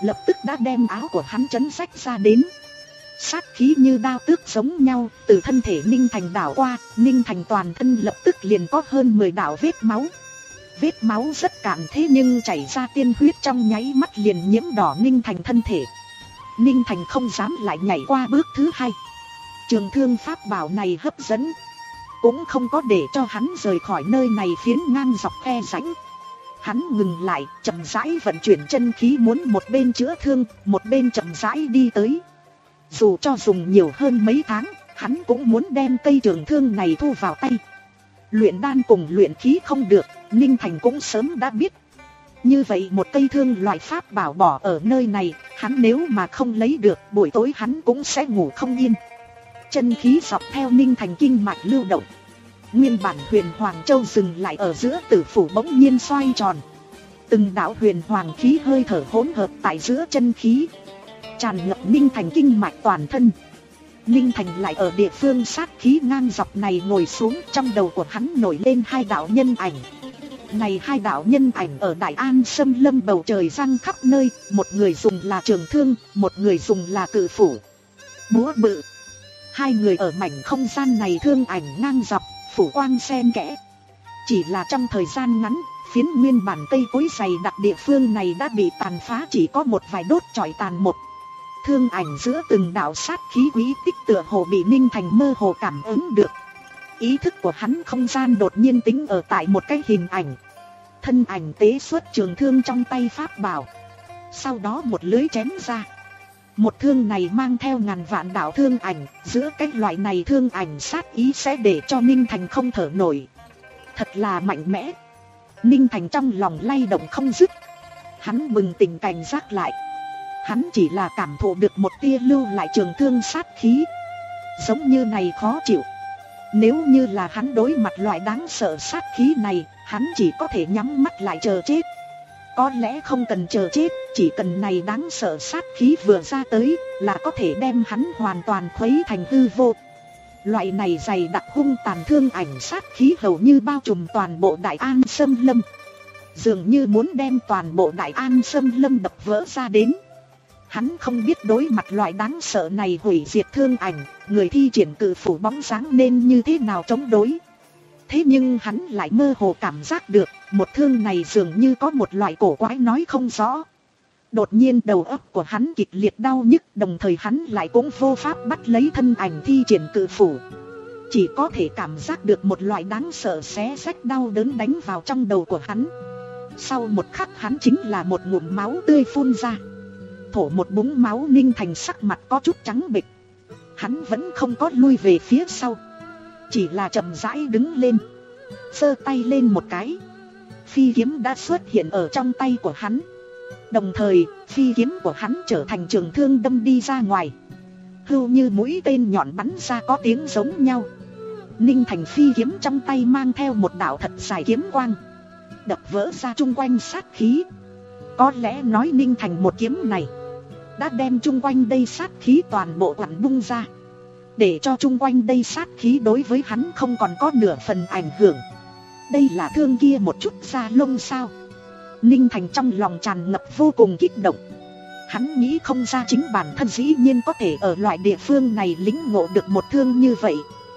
lập tức đã đem áo của hắn chấn rách ra đến. Sát khí như đao tước giống nhau, từ thân thể Ninh Thành đảo qua, Ninh Thành toàn thân lập tức liền có hơn mười đạo vết máu. Vết máu rất cạn thế nhưng chảy ra tiên huyết trong nháy mắt liền nhiễm đỏ Ninh Thành thân thể. Ninh Thành không dám lại nhảy qua bước thứ hai. Trường thương pháp bảo này hấp dẫn, cũng không có để cho hắn rời khỏi nơi này phiến ngang dọc khe rãnh. Hắn ngừng lại, chậm rãi vận chuyển chân khí, muốn một bên chữa thương, một bên chậm rãi đi tới. Dù cho dùng nhiều hơn mấy tháng, hắn cũng muốn đem cây trường thương này thu vào tay. Luyện đan cùng luyện khí không được, Ninh Thành cũng sớm đã biết. Như vậy một cây thương loại pháp bảo bỏ ở nơi này, hắn nếu mà không lấy được, buổi tối hắn cũng sẽ ngủ không yên. Chân khí dọc theo Ninh Thành kinh mạch lưu động. Nguyên bản huyền Hoàng Châu dừng lại ở giữa tử phủ bỗng nhiên xoay tròn. Từng đạo huyền hoàng khí hơi thở hỗn hợp tại giữa chân khí, tràn ngập Ninh Thành kinh mạch toàn thân. Ninh Thành lại ở địa phương sát khí ngang dọc này ngồi xuống, trong đầu của hắn nổi lên hai đạo nhân ảnh. Này hai đạo nhân ảnh ở Đại An xâm lâm bầu trời giăng khắp nơi, một người dùng là trường thương, một người dùng là cự phủ, búa bự. Hai người ở mảnh không gian này thương ảnh ngang dọc, phủ quang xen kẽ. Chỉ là trong thời gian ngắn, phiến nguyên bản cây cối dày đặc địa phương này đã bị tàn phá, chỉ có một vài đốt chọi tàn một. Thương ảnh giữa từng đạo sát khí quý tích tựa hồ bị Ninh Thành mơ hồ cảm ứng được. Ý thức của hắn không gian đột nhiên tính ở tại một cái hình ảnh. Thân ảnh tế xuất trường thương trong tay pháp bảo, sau đó một lưới chém ra. Một thương này mang theo ngàn vạn đạo thương ảnh, giữa cái loại này thương ảnh sát ý sẽ để cho Ninh Thành không thở nổi. Thật là mạnh mẽ. Ninh Thành trong lòng lay động không dứt. Hắn bừng tỉnh cảnh giác lại. Hắn chỉ là cảm thụ được một tia lưu lại trường thương sát khí, giống như này khó chịu. Nếu như là hắn đối mặt loại đáng sợ sát khí này, hắn chỉ có thể nhắm mắt lại chờ chết. Có lẽ không cần chờ chết, chỉ cần này đáng sợ sát khí vừa ra tới là có thể đem hắn hoàn toàn khuấy thành hư vô. Loại này dày đặc hung tàn thương ảnh sát khí hầu như bao trùm toàn bộ Đại An xâm lâm, dường như muốn đem toàn bộ Đại An xâm lâm đập vỡ ra đến. Hắn không biết đối mặt loại đáng sợ này hủy diệt thương ảnh, người thi triển cự phủ bóng dáng nên như thế nào chống đối. Thế nhưng hắn lại mơ hồ cảm giác được, một thương này dường như có một loại cổ quái nói không rõ. Đột nhiên đầu óc của hắn kịch liệt đau nhức, đồng thời hắn lại cũng vô pháp bắt lấy thân ảnh thi triển cự phủ. Chỉ có thể cảm giác được một loại đáng sợ xé rách đau đớn đánh vào trong đầu của hắn. Sau một khắc hắn chính là một ngụm máu tươi phun ra. Thổ một búng máu, Ninh Thành sắc mặt có chút trắng bệch. Hắn vẫn không có lui về phía sau, chỉ là chậm rãi đứng lên, giơ tay lên một cái. Phi kiếm đã xuất hiện ở trong tay của hắn. Đồng thời, phi kiếm của hắn trở thành trường thương đâm đi ra ngoài. Hưu như mũi tên nhọn bắn ra có tiếng giống nhau. Ninh Thành phi kiếm trong tay mang theo một đạo thật dài kiếm quang, đập vỡ ra chung quanh sát khí. Có lẽ nói Ninh Thành một kiếm này đã đem chung quanh đây sát khí toàn bộ quẳng bung ra, để cho chung quanh đây sát khí đối với hắn không còn có nửa phần ảnh hưởng. Đây là thương kia một chút da lông sao? Ninh Thành trong lòng tràn ngập vô cùng kích động. Hắn nghĩ không ra chính bản thân dĩ nhiên có thể ở loại địa phương này lĩnh ngộ được một thương như vậy.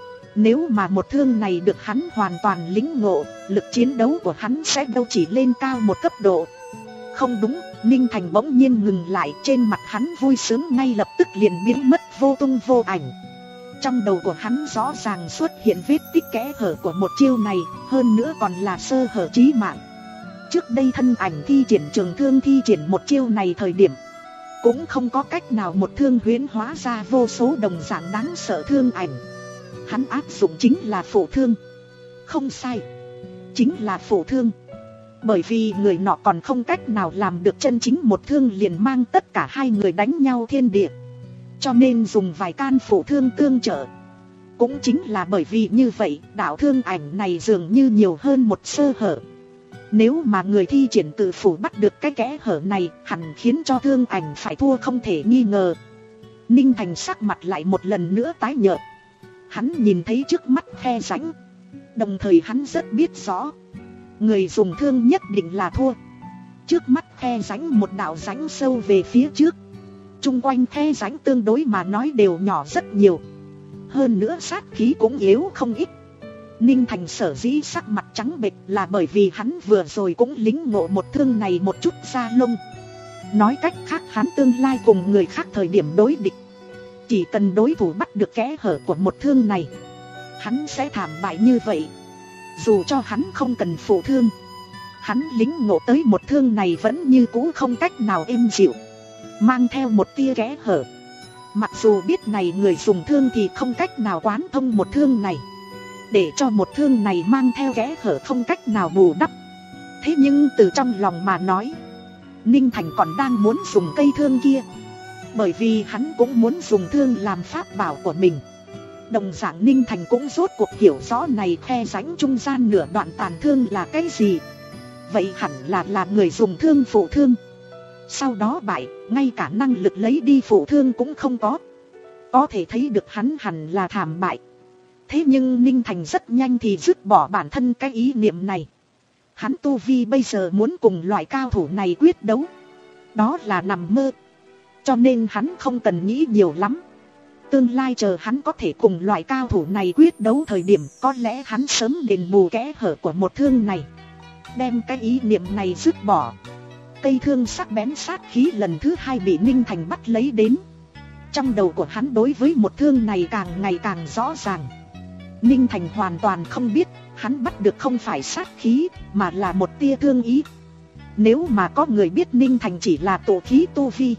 Nếu mà một thương này được hắn hoàn toàn lĩnh ngộ, lực chiến đấu của hắn sẽ đâu chỉ lên cao một cấp độ. Không đúng, Ninh Thành bỗng nhiên ngừng lại, trên mặt hắn vui sướng ngay lập tức liền biến mất vô tung vô ảnh. Trong đầu của hắn rõ ràng xuất hiện vết tích kẽ hở của một chiêu này, hơn nữa còn là sơ hở chí mạng. Trước đây thân ảnh thi triển trường thương thi triển một chiêu này thời điểm, cũng không có cách nào một thương huyễn hóa ra vô số đồng dạng đáng sợ thương ảnh. Hắn áp dụng chính là phụ thương. Không sai, chính là phụ thương. Bởi vì người nọ còn không cách nào làm được chân chính một thương liền mang tất cả hai người đánh nhau thiên địa, cho nên dùng vài can phụ thương tương trợ. Cũng chính là bởi vì như vậy, đạo thương ảnh này dường như nhiều hơn một sơ hở. Nếu mà người thi triển cự phủ bắt được cái kẽ hở này, hẳn khiến cho thương ảnh phải thua không thể nghi ngờ. Ninh Thành sắc mặt lại một lần nữa tái nhợt. Hắn nhìn thấy trước mắt khe rãnh, đồng thời hắn rất biết rõ, người dùng thương nhất định là thua. Trước mắt khe rãnh một đạo rãnh sâu về phía trước. Chung quanh khe rãnh tương đối mà nói đều nhỏ rất nhiều. Hơn nữa sát khí cũng yếu không ít. Ninh Thành sở dĩ sắc mặt trắng bệch là bởi vì hắn vừa rồi cũng lính ngộ một thương này một chút da lông. Nói cách khác hắn tương lai cùng người khác thời điểm đối địch, chỉ cần đối thủ bắt được kẽ hở của một thương này, hắn sẽ thảm bại như vậy. Dù cho hắn không cần phụ thương, hắn lính ngộ tới một thương này vẫn như cũ không cách nào êm dịu, mang theo một tia kẽ hở. Mặc dù biết này người dùng thương thì không cách nào quán thông một thương này, để cho một thương này mang theo kẽ hở không cách nào bù đắp. Thế nhưng từ trong lòng mà nói, Ninh Thành còn đang muốn dùng cây thương kia, bởi vì hắn cũng muốn dùng thương làm pháp bảo của mình. Đồng dạng Ninh Thành cũng rốt cuộc hiểu rõ này khe rãnh trung gian nửa đoạn tàn thương là cái gì. Vậy hẳn là là người dùng thương phụ thương, sau đó bại, ngay cả năng lực lấy đi phụ thương cũng không có. Có thể thấy được hắn hẳn là thảm bại. Thế nhưng Ninh Thành rất nhanh thì dứt bỏ bản thân cái ý niệm này. Hắn tu vi bây giờ muốn cùng loại cao thủ này quyết đấu, đó là nằm mơ. Cho nên hắn không cần nghĩ nhiều lắm. Tương lai chờ hắn có thể cùng loại cao thủ này quyết đấu thời điểm, có lẽ hắn sớm đền bù kẽ hở của một thương này. Đem cái ý niệm này dứt bỏ, cây thương sắc bén sát khí lần thứ hai bị Ninh Thành bắt lấy đến. Trong đầu của hắn đối với một thương này càng ngày càng rõ ràng. Ninh Thành hoàn toàn không biết, hắn bắt được không phải sát khí, mà là một tia thương ý. Nếu mà có người biết Ninh Thành chỉ là tổ khí tu vi,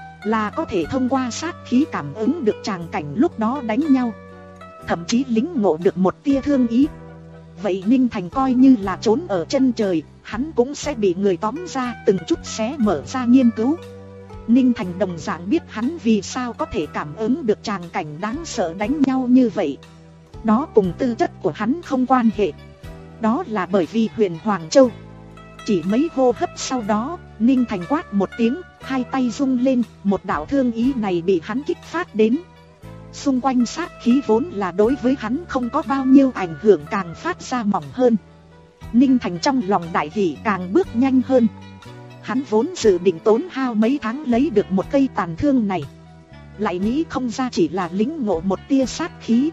là có thể thông qua sát khí cảm ứng được tràng cảnh lúc đó đánh nhau, thậm chí lính ngộ được một tia thương ý, vậy Ninh Thành coi như là trốn ở chân trời, hắn cũng sẽ bị người tóm ra từng chút xé mở ra nghiên cứu. Ninh Thành đồng dạng biết hắn vì sao có thể cảm ứng được tràng cảnh đáng sợ đánh nhau như vậy. Đó cùng tư chất của hắn không quan hệ, đó là bởi vì Huyền Hoàng Châu. Chỉ mấy hô hấp sau đó, Ninh Thành quát một tiếng, hai tay rung lên, một đạo thương ý này bị hắn kích phát đến. Xung quanh sát khí vốn là đối với hắn không có bao nhiêu ảnh hưởng càng phát ra mỏng hơn. Ninh Thành trong lòng đại hỉ càng bước nhanh hơn. Hắn vốn dự định tốn hao mấy tháng lấy được một cây tàn thương này, lại nghĩ không ra chỉ là lính ngộ một tia sát khí,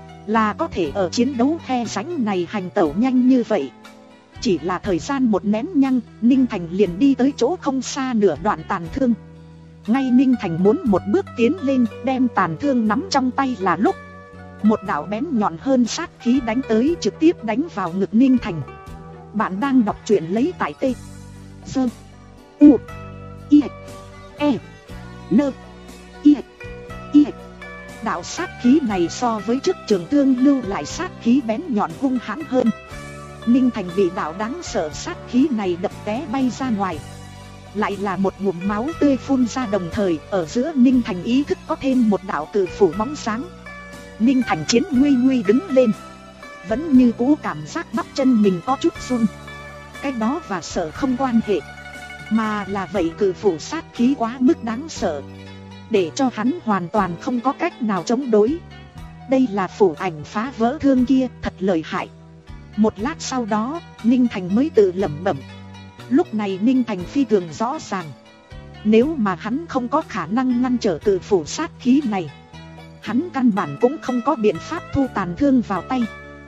là có thể ở chiến đấu khe rãnh này hành tẩu nhanh như vậy. Chỉ là thời gian một nén nhăng, Ninh Thành liền đi tới chỗ không xa nửa đoạn tàn thương. Ngay Ninh Thành muốn một bước tiến lên, đem tàn thương nắm trong tay là lúc một đạo bén nhọn hơn sát khí đánh tới, trực tiếp đánh vào ngực Ninh Thành. Bạn đang đọc truyện lấy tại T Sơ U I E Nơ I I. Đạo sát khí này so với trước trường thương lưu lại sát khí bén nhọn hung hãn hơn. Ninh Thành bị đạo đáng sợ sát khí này đập té bay ra ngoài, lại là một ngụm máu tươi phun ra, đồng thời ở giữa Ninh Thành ý thức có thêm một đạo cự phủ bóng sáng. Ninh Thành chiến nguy nguy đứng lên, vẫn như cũ cảm giác bắp chân mình có chút run. Cái đó và sợ không quan hệ, mà là vậy cự phủ sát khí quá mức đáng sợ, để cho hắn hoàn toàn không có cách nào chống đối. Đây là phủ ảnh phá vỡ thương kia, thật lợi hại. Một lát sau đó, Ninh Thành mới tự lẩm bẩm. Lúc này Ninh Thành phi thường rõ ràng, nếu mà hắn không có khả năng ngăn trở cự phủ sát khí này, hắn căn bản cũng không có biện pháp thu tàn thương vào tay.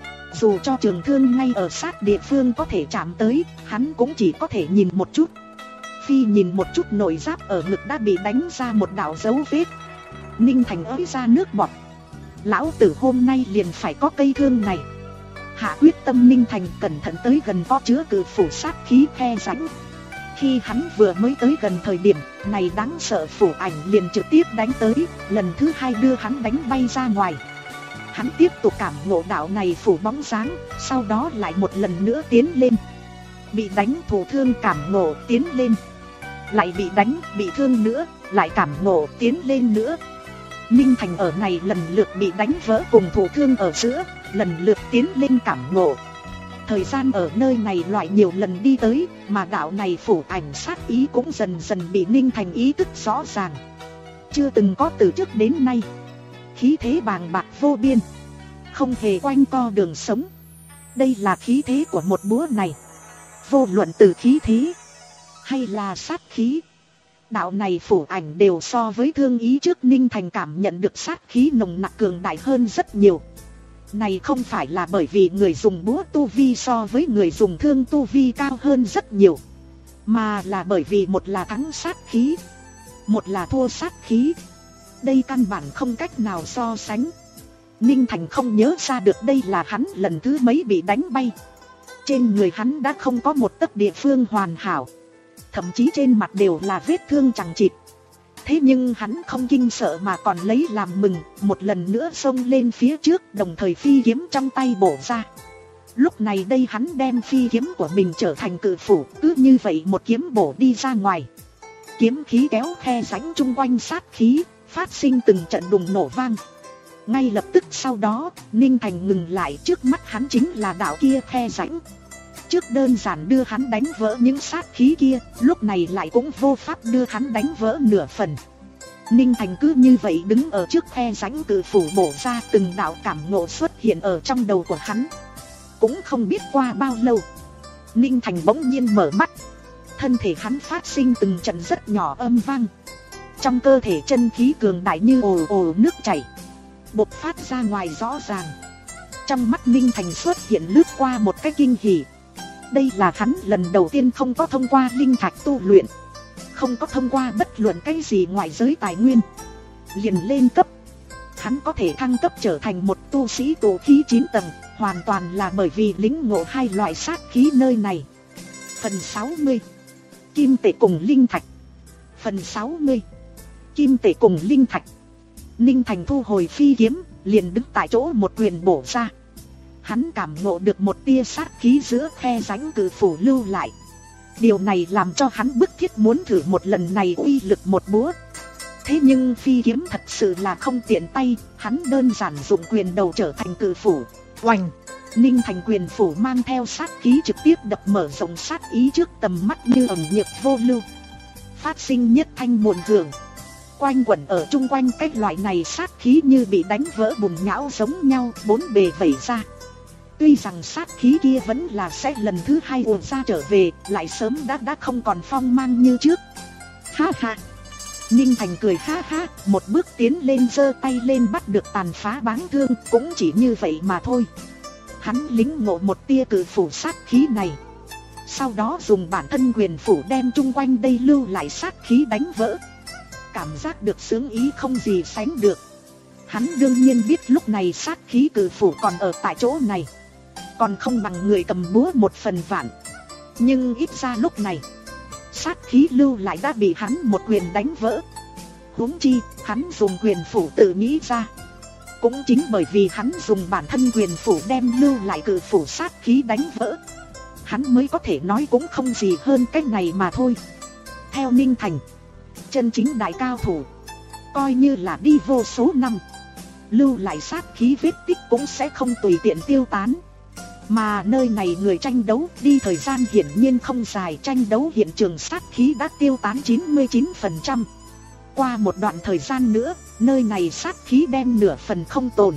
Dù cho trường thương ngay ở sát địa phương có thể chạm tới, hắn cũng chỉ có thể nhìn một chút. Phi nhìn một chút nội giáp ở ngực đã bị đánh ra một đạo dấu vết. Ninh Thành ới ra nước bọt. Lão tử hôm nay liền phải có cây thương này. Hạ quyết tâm, Ninh Thành cẩn thận tới gần có chứa cự phủ sát khí khe rãnh. Khi hắn vừa mới tới gần thời điểm này, đáng sợ phủ ảnh liền trực tiếp đánh tới, lần thứ hai đưa hắn đánh bay ra ngoài. Hắn tiếp tục cảm ngộ đạo này phủ bóng dáng, sau đó lại một lần nữa tiến lên. Bị đánh thụ thương cảm ngộ tiến lên, lại bị đánh bị thương nữa, lại cảm ngộ tiến lên nữa. Ninh Thành ở này lần lượt bị đánh vỡ cùng thụ thương ở giữa, lần lượt tiến lên cảm ngộ. Thời gian ở nơi này loại nhiều lần đi tới, mà đạo này phủ ảnh sát ý cũng dần dần bị Ninh Thành ý thức rõ ràng. Chưa từng có từ trước đến nay, khí thế bàng bạc vô biên, không hề quanh co đường sống. Đây là khí thế của một búa này. Vô luận từ khí thế, hay là sát khí. Đạo này phủ ảnh đều so với thương ý trước Ninh Thành cảm nhận được sát khí nồng nặc cường đại hơn rất nhiều. Này không phải là bởi vì người dùng búa tu vi so với người dùng thương tu vi cao hơn rất nhiều, mà là bởi vì một là thắng sát khí, một là thua sát khí. Đây căn bản không cách nào so sánh. Ninh Thành không nhớ ra được đây là hắn lần thứ mấy bị đánh bay. Trên người hắn đã không có một tấc địa phương hoàn hảo, thậm chí trên mặt đều là vết thương chằng chịt. Thế nhưng hắn không kinh sợ mà còn lấy làm mừng, một lần nữa xông lên phía trước, đồng thời phi kiếm trong tay bổ ra. Lúc này đây hắn đem phi kiếm của mình trở thành cự phủ, cứ như vậy một kiếm bổ đi ra ngoài. Kiếm khí kéo khe rãnh chung quanh sát khí, phát sinh từng trận đùng nổ vang. Ngay lập tức sau đó, Ninh Thành ngừng lại, trước mắt hắn chính là đạo kia khe rãnh. Trước đơn giản đưa hắn đánh vỡ những sát khí kia, lúc này lại cũng vô pháp đưa hắn đánh vỡ nửa phần. Ninh Thành cứ như vậy đứng ở trước khe rãnh cự phủ bổ ra, từng đạo cảm ngộ xuất hiện ở trong đầu của hắn. Cũng không biết qua bao lâu, Ninh Thành bỗng nhiên mở mắt. Thân thể hắn phát sinh từng trận rất nhỏ âm vang. Trong cơ thể chân khí cường đại như ồ ồ nước chảy, bộc phát ra ngoài rõ ràng. Trong mắt Ninh Thành xuất hiện lướt qua một cái kinh hỉ. Đây là hắn lần đầu tiên không có thông qua linh thạch tu luyện, không có thông qua bất luận cái gì ngoại giới tài nguyên, liền lên cấp. Hắn có thể thăng cấp trở thành một tu sĩ tụ khí chín tầng, hoàn toàn là bởi vì lĩnh ngộ hai loại sát khí nơi này. Phần sáu mươi. Kim tệ cùng linh thạch. Phần sáu mươi. Kim tệ cùng linh thạch. Ninh Thành thu hồi phi kiếm, liền đứng tại chỗ một quyền bổ ra. Hắn cảm ngộ được một tia sát khí giữa khe rãnh cự phủ lưu lại. Điều này làm cho hắn bức thiết muốn thử một lần này uy lực một búa. Thế nhưng phi kiếm thật sự là không tiện tay, hắn đơn giản dụng quyền đầu trở thành cự phủ. Oành! Ninh Thành quyền phủ mang theo sát khí trực tiếp đập mở rộng sát ý trước tầm mắt như ẩn nhược vô lưu. Phát sinh nhất thanh muộn hưởng. Quanh quẩn ở chung quanh cái loại này sát khí như bị đánh vỡ bùn nhão giống nhau, bốn bề vẩy ra. Tuy rằng sát khí kia vẫn là sẽ lần thứ hai ùa ra trở về, lại sớm đã đã không còn phong mang như trước. Ha ha! Ninh Thành cười ha ha, một bước tiến lên giơ tay lên bắt được tàn phá báng thương, cũng chỉ như vậy mà thôi. Hắn lính ngộ một tia cự phủ sát khí này, sau đó dùng bản thân quyền phủ đem chung quanh đây lưu lại sát khí đánh vỡ. Cảm giác được sướng ý không gì sánh được. Hắn đương nhiên biết lúc này sát khí cự phủ còn ở tại chỗ này, còn không bằng người cầm búa một phần vạn. Nhưng ít ra lúc này, sát khí lưu lại đã bị hắn một quyền đánh vỡ. Huống chi, hắn dùng quyền phủ tự nghĩ ra. Cũng chính bởi vì hắn dùng bản thân quyền phủ đem lưu lại cự phủ sát khí đánh vỡ, hắn mới có thể nói cũng không gì hơn cái này mà thôi. Theo Ninh Thành, chân chính đại cao thủ, coi như là đi vô số năm, lưu lại sát khí vết tích cũng sẽ không tùy tiện tiêu tán. Mà nơi này người tranh đấu đi thời gian hiển nhiên không dài, tranh đấu hiện trường sát khí đã tiêu tán chín mươi chín phần trăm. Qua một đoạn thời gian nữa, nơi này sát khí đem nửa phần không tồn.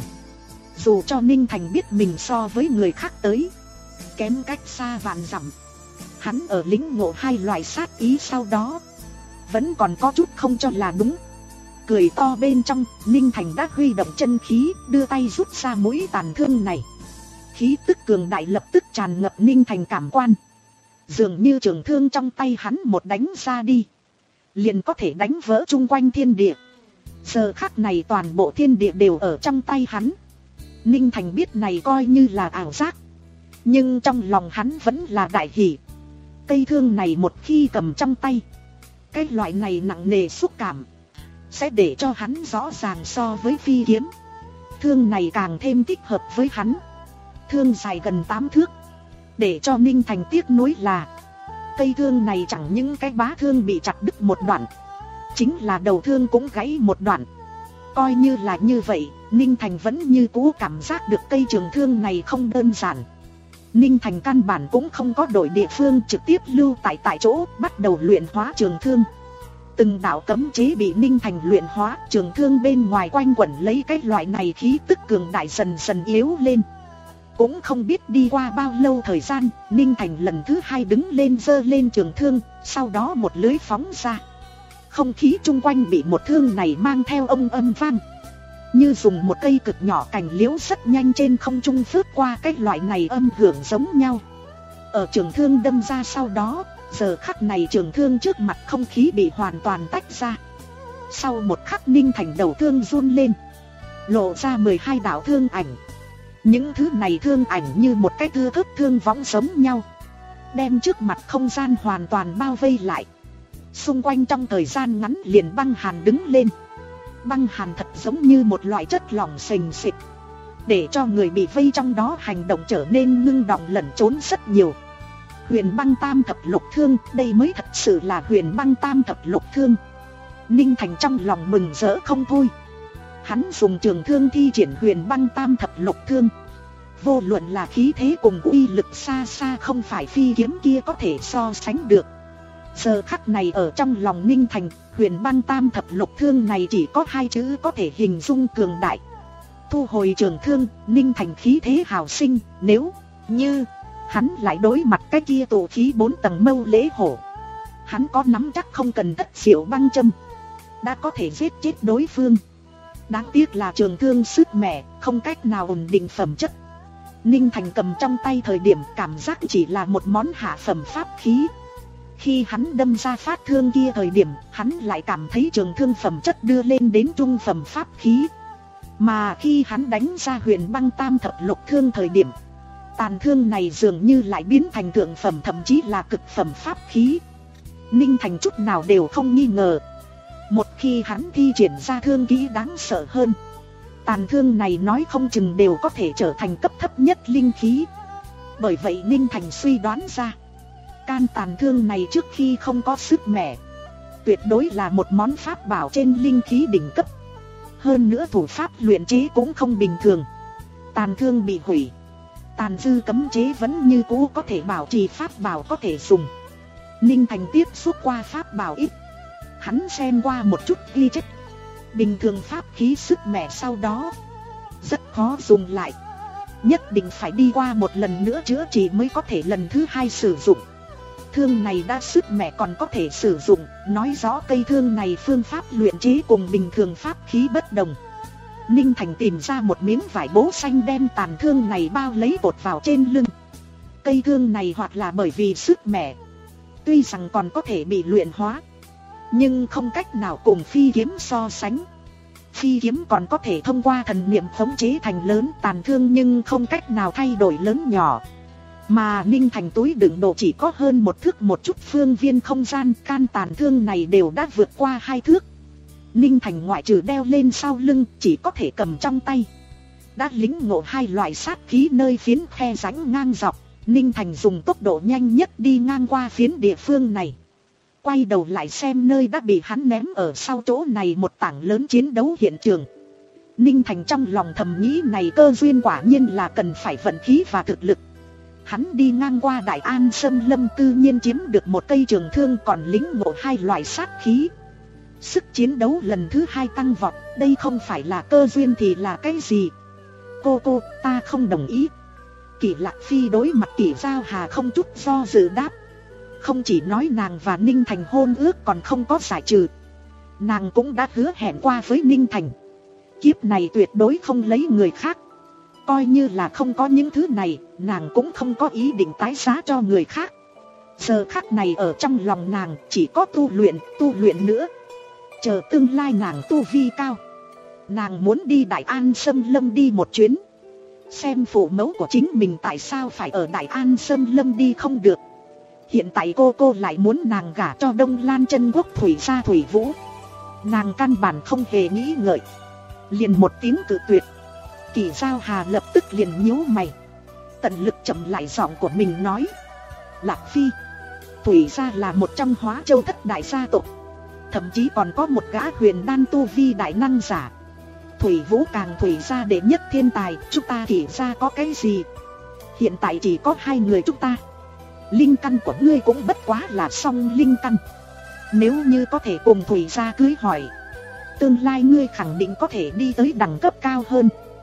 Dù cho Ninh Thành biết mình so với người khác tới kém cách xa vạn dặm, hắn ở lĩnh ngộ hai loại sát ý sau đó vẫn còn có chút không cho là đúng. Cười to bên trong, Ninh Thành đã huy động chân khí, đưa tay rút ra mũi tàn thương này. Khí tức cường đại lập tức tràn ngập Ninh Thành cảm quan. Dường như trường thương trong tay hắn một đánh ra đi, liền có thể đánh vỡ chung quanh thiên địa. Giờ khắc này toàn bộ thiên địa đều ở trong tay hắn. Ninh Thành biết này coi như là ảo giác, nhưng trong lòng hắn vẫn là đại hỉ. Cây thương này một khi cầm trong tay, cái loại này nặng nề xúc cảm sẽ để cho hắn rõ ràng so với phi kiếm. Thương này càng thêm thích hợp với hắn. Thương dài gần tám thước. Để cho Ninh Thành tiếc nuối là cây thương này chẳng những cái bá thương bị chặt đứt một đoạn, chính là đầu thương cũng gãy một đoạn. Coi như là như vậy, Ninh Thành vẫn như cũ cảm giác được cây trường thương này không đơn giản. Ninh Thành căn bản cũng không có đổi địa phương, trực tiếp lưu tại tại chỗ, bắt đầu luyện hóa trường thương. Từng đạo cấm chế bị Ninh Thành luyện hóa, trường thương bên ngoài quanh quẩn lấy cái loại này khí tức cường đại dần dần yếu lên. Cũng không biết đi qua bao lâu thời gian, Ninh Thành lần thứ hai đứng lên giơ lên trường thương, sau đó một lưới phóng ra. Không khí chung quanh bị một thương này mang theo âm âm vang, như dùng một cây cực nhỏ cành liễu rất nhanh trên không trung phớt qua. Cái loại này âm hưởng giống nhau. Ở trường thương đâm ra sau đó, giờ khắc này trường thương trước mặt không khí bị hoàn toàn tách ra. Sau một khắc Ninh Thành đầu thương run lên, lộ ra mười hai đạo thương ảnh. Những thứ này thương ảnh như một cái thưa thớt thương võng giống nhau, đem trước mặt không gian hoàn toàn bao vây lại. Xung quanh trong thời gian ngắn liền băng hàn đứng lên. Băng hàn thật giống như một loại chất lỏng sền sệt, để cho người bị vây trong đó hành động trở nên ngưng động lẩn trốn rất nhiều. Huyền băng tam thập lục thương, đây mới thật sự là huyền băng tam thập lục thương. Ninh Thành trong lòng mừng rỡ không thôi. Hắn dùng trường thương thi triển huyền băng tam thập lục thương, vô luận là khí thế cùng uy lực xa xa không phải phi kiếm kia có thể so sánh được. Giờ khắc này ở trong lòng Ninh Thành, huyền băng tam thập lục thương này chỉ có hai chữ có thể hình dung cường đại. Thu hồi trường thương, Ninh Thành khí thế hào sinh. Nếu như hắn lại đối mặt cái kia tụ khí bốn tầng mâu lễ hổ, hắn có nắm chắc không cần thất diệu băng châm đã có thể giết chết đối phương. Đáng tiếc là trường thương sứt mẻ, không cách nào ổn định phẩm chất. Ninh Thành cầm trong tay thời điểm cảm giác chỉ là một món hạ phẩm pháp khí. Khi hắn đâm ra phát thương kia thời điểm, hắn lại cảm thấy trường thương phẩm chất đưa lên đến trung phẩm pháp khí. Mà khi hắn đánh ra huyền băng tam thập lục thương thời điểm, tàn thương này dường như lại biến thành thượng phẩm, thậm chí là cực phẩm pháp khí. Ninh Thành chút nào đều không nghi ngờ. Một khi hắn thi triển ra thương kỹ đáng sợ hơn, tàn thương này nói không chừng đều có thể trở thành cấp thấp nhất linh khí. Bởi vậy Ninh Thành suy đoán ra, can tàn thương này trước khi không có sức mẻ, tuyệt đối là một món pháp bảo trên linh khí đỉnh cấp. Hơn nữa thủ pháp luyện chế cũng không bình thường. Tàn thương bị hủy, tàn dư cấm chế vẫn như cũ có thể bảo trì pháp bảo có thể dùng. Ninh Thành tiếp xúc qua pháp bảo ít, hắn xem qua một chút ghi chép. Bình thường pháp khí sức mẻ sau đó rất khó dùng lại, nhất định phải đi qua một lần nữa chữa trị mới có thể lần thứ hai sử dụng. Thương này đã sức mẻ còn có thể sử dụng, nói rõ cây thương này phương pháp luyện chế cùng bình thường pháp khí bất đồng. Ninh Thành tìm ra một miếng vải bố xanh đem tàn thương này bao lấy cột vào trên lưng. Cây thương này hoặc là bởi vì sức mẻ, tuy rằng còn có thể bị luyện hóa, nhưng không cách nào cùng phi kiếm so sánh. Phi kiếm còn có thể thông qua thần niệm khống chế thành lớn tàn thương, nhưng không cách nào thay đổi lớn nhỏ. Mà Ninh Thành túi đựng đồ chỉ có hơn một thước một chút phương viên không gian, can tàn thương này đều đã vượt qua hai thước. Ninh Thành ngoại trừ đeo lên sau lưng, chỉ có thể cầm trong tay. Đã lính ngộ hai loại sát khí nơi phiến khe rãnh ngang dọc, Ninh Thành dùng tốc độ nhanh nhất đi ngang qua phiến địa phương này. Quay đầu lại xem nơi đã bị hắn ném ở sau chỗ này một tảng lớn chiến đấu hiện trường. Ninh Thành trong lòng thầm nghĩ này cơ duyên quả nhiên là cần phải vận khí và thực lực. Hắn đi ngang qua Đại An Sâm Lâm tự nhiên chiếm được một cây trường thương, còn lính ngộ hai loại sát khí. Sức chiến đấu lần thứ hai tăng vọt, đây không phải là cơ duyên thì là cái gì? Cô cô, ta không đồng ý. Kỷ Lạc Phi đối mặt Kỷ Giao Hà không chút do dự đáp. Không chỉ nói nàng và Ninh Thành hôn ước còn không có giải trừ, nàng cũng đã hứa hẹn qua với Ninh Thành, kiếp này tuyệt đối không lấy người khác. Coi như là không có những thứ này, nàng cũng không có ý định tái giá cho người khác. Giờ khắc này ở trong lòng nàng chỉ có tu luyện, tu luyện nữa. Chờ tương lai nàng tu vi cao, nàng muốn đi Đại An Sâm Lâm đi một chuyến, xem phụ mẫu của chính mình tại sao phải ở Đại An Sâm Lâm đi không được. Hiện tại cô cô lại muốn nàng gả cho Đông Lan Chân Quốc Thủy gia Thủy Vũ. Nàng căn bản không hề nghĩ ngợi, liền một tiếng cự tuyệt. Kỷ Giao Hà lập tức liền nhíu mày, tận lực chậm lại giọng của mình nói: Lạc Phi, Thủy gia là một trong Hóa Châu thất đại gia tộc, thậm chí còn có một gã huyền đan tu vi đại năng giả. Thủy Vũ càng Thủy gia đệ nhất thiên tài, chúng ta Kỷ gia có cái gì? Hiện tại chỉ có hai người chúng ta. Linh căn của ngươi cũng bất quá là song linh căn. Nếu như có thể cùng Thủy gia cưới hỏi, tương lai ngươi khẳng định có thể đi tới đẳng cấp cao hơn.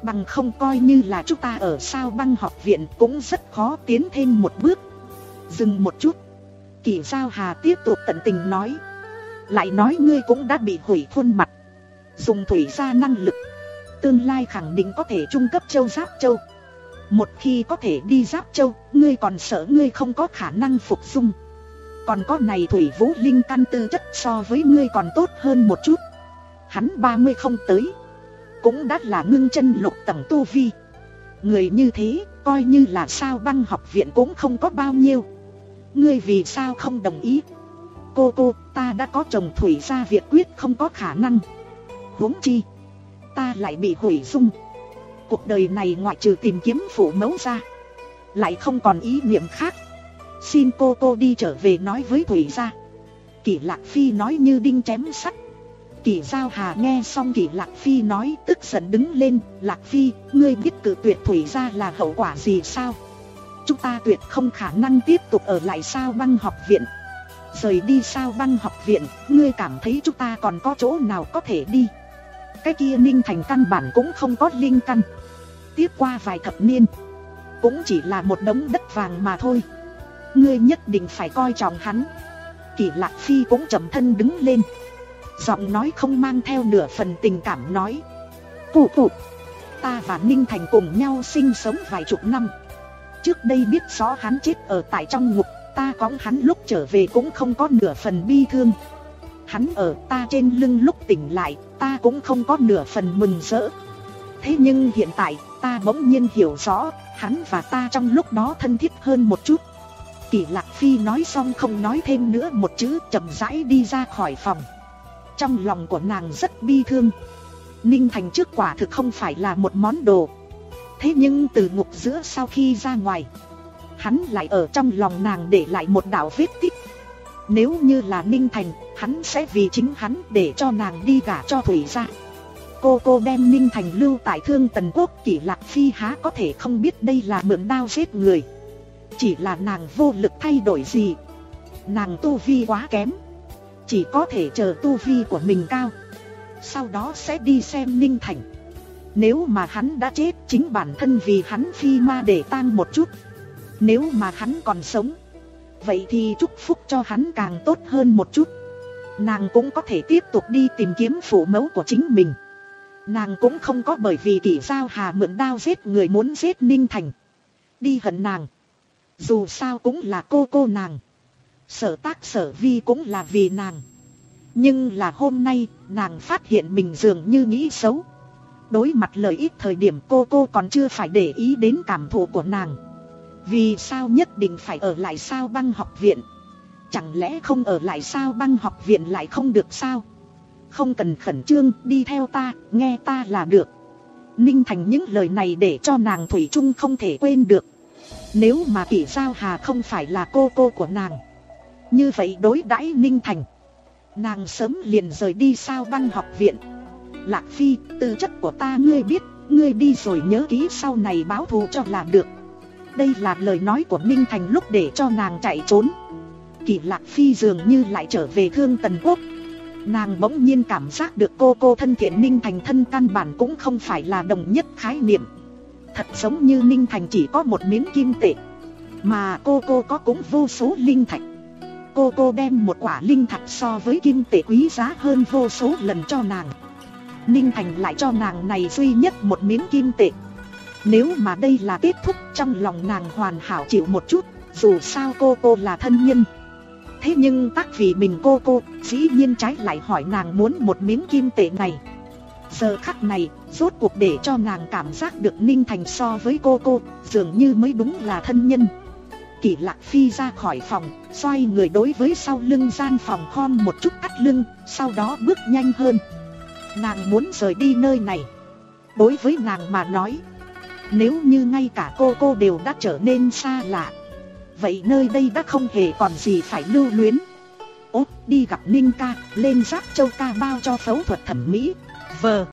Bằng không coi như là chúng ta ở Sao Băng học viện cũng rất khó tiến thêm một bước. Dừng một chút, Kỷ Giao Hà tiếp tục tận tình nói. Lại nói ngươi cũng đã bị hủy khuôn mặt. Dùng thủy gia năng lực, tương lai khẳng định có thể trung cấp châu Giáp Châu. Một khi có thể đi Giáp Châu, ngươi còn sợ ngươi không có khả năng phục dung. Còn có này Thủy Vũ Linh căn tư chất so với ngươi còn tốt hơn một chút. Hắn ba mươi không tới, cũng đã là ngưng chân lục tầng tu vi. Người như thế, coi như là Sao Băng học viện cũng không có bao nhiêu. Ngươi vì sao không đồng ý? Cô cô, ta đã có chồng Thủy gia việc quyết không có khả năng. Huống chi, ta lại bị hủy dung. Cuộc đời này ngoại trừ tìm kiếm phụ mẫu ra, lại không còn ý niệm khác. Xin cô cô đi trở về nói với Thủy gia. Kỷ Lạc Phi nói như đinh chém sắt. Kỷ Giao Hà nghe xong Kỷ Lạc Phi nói, tức giận đứng lên. Lạc Phi, ngươi biết cự tuyệt Thủy gia là hậu quả gì sao? Chúng ta tuyệt không khả năng tiếp tục ở lại Sao Băng học viện. Rời đi Sao Băng học viện, ngươi cảm thấy chúng ta còn có chỗ nào có thể đi? Cái kia Ninh Thành căn bản cũng không có linh căn. Tiếp qua vài thập niên, cũng chỉ là một đống đất vàng mà thôi. Ngươi nhất định phải coi trọng hắn. Kỷ Lạc Phi cũng chậm thân đứng lên, giọng nói không mang theo nửa phần tình cảm nói. Cụ cụ, ta và Ninh Thành cùng nhau sinh sống vài chục năm. Trước đây biết rõ hắn chết ở tại trong ngục, ta cõng hắn lúc trở về cũng không có nửa phần bi thương. Hắn ở ta trên lưng lúc tỉnh lại, ta cũng không có nửa phần mừng rỡ. Thế nhưng hiện tại, ta bỗng nhiên hiểu rõ, hắn và ta trong lúc đó thân thiết hơn một chút. Kỷ Lạc Phi nói xong không nói thêm nữa một chữ, chậm rãi đi ra khỏi phòng. Trong lòng của nàng rất bi thương. Ninh Thành trước quả thực không phải là một món đồ. Thế nhưng từ ngục giữa sau khi ra ngoài, hắn lại ở trong lòng nàng để lại một đạo vết tích. Nếu như là Ninh Thành, hắn sẽ vì chính hắn để cho nàng đi gả cho Thủy gia. Cô cô đem Ninh Thành lưu tại Thương Tần Quốc, Kỷ Lạc Phi há có thể không biết đây là mượn đao giết người. Chỉ là nàng vô lực thay đổi gì. Nàng tu vi quá kém, chỉ có thể chờ tu vi của mình cao, sau đó sẽ đi xem Ninh Thành. Nếu mà hắn đã chết, chính bản thân vì hắn phi ma để tang một chút. Nếu mà hắn còn sống, vậy thì chúc phúc cho hắn càng tốt hơn một chút. Nàng cũng có thể tiếp tục đi tìm kiếm phụ mẫu của chính mình. Nàng cũng không có bởi vì Kỷ Giao Hà mượn đao giết người muốn giết Ninh Thành đi hận nàng. Dù sao cũng là cô cô nàng, Sở Tác Sở Vi cũng là vì nàng. Nhưng là hôm nay, nàng phát hiện mình dường như nghĩ xấu. Đối mặt lợi ích thời điểm cô cô còn chưa phải để ý đến cảm thụ của nàng. Vì sao nhất định phải ở lại Sao Băng học viện? Chẳng lẽ không ở lại Sao Băng học viện lại không được sao? Không cần khẩn trương, đi theo ta, nghe ta là được. Ninh Thành những lời này để cho nàng thủy chung không thể quên được. Nếu mà Kỷ Giao Hà không phải là cô cô của nàng, như vậy đối đãi Ninh Thành, nàng sớm liền rời đi Sao Băng học viện. Lạc Phi, tư chất của ta ngươi biết, ngươi đi rồi nhớ kỹ sau này báo thù cho là được. Đây là lời nói của Ninh Thành lúc để cho nàng chạy trốn. Kỷ Lạc Phi dường như lại trở về Thương Tần Quốc. Nàng bỗng nhiên cảm giác được cô cô thân thiện Ninh Thành thân căn bản cũng không phải là đồng nhất khái niệm. Thật giống như Ninh Thành chỉ có một miếng kim tệ, mà cô cô có cũng vô số linh thạch. Cô cô đem một quả linh thạch so với kim tệ quý giá hơn vô số lần cho nàng. Ninh Thành lại cho nàng này duy nhất một miếng kim tệ. Nếu mà đây là kết thúc, trong lòng nàng hoàn hảo chịu một chút. Dù sao cô cô là thân nhân. Thế nhưng tác vì mình cô cô, dĩ nhiên trái lại hỏi nàng muốn một miếng kim tệ này. Giờ khắc này, rốt cuộc để cho nàng cảm giác được Ninh Thành so với cô cô, dường như mới đúng là thân nhân. Kỷ Lạc Phi ra khỏi phòng, xoay người đối với sau lưng gian phòng khom một chút cắt lưng, sau đó bước nhanh hơn. Nàng muốn rời đi nơi này. Đối với nàng mà nói, nếu như ngay cả cô cô đều đã trở nên xa lạ, vậy nơi đây đã không hề còn gì phải lưu luyến. Ốt, đi gặp Ninh ca, lên Giáp Châu ca bao cho phẫu thuật thẩm mỹ. Vờ.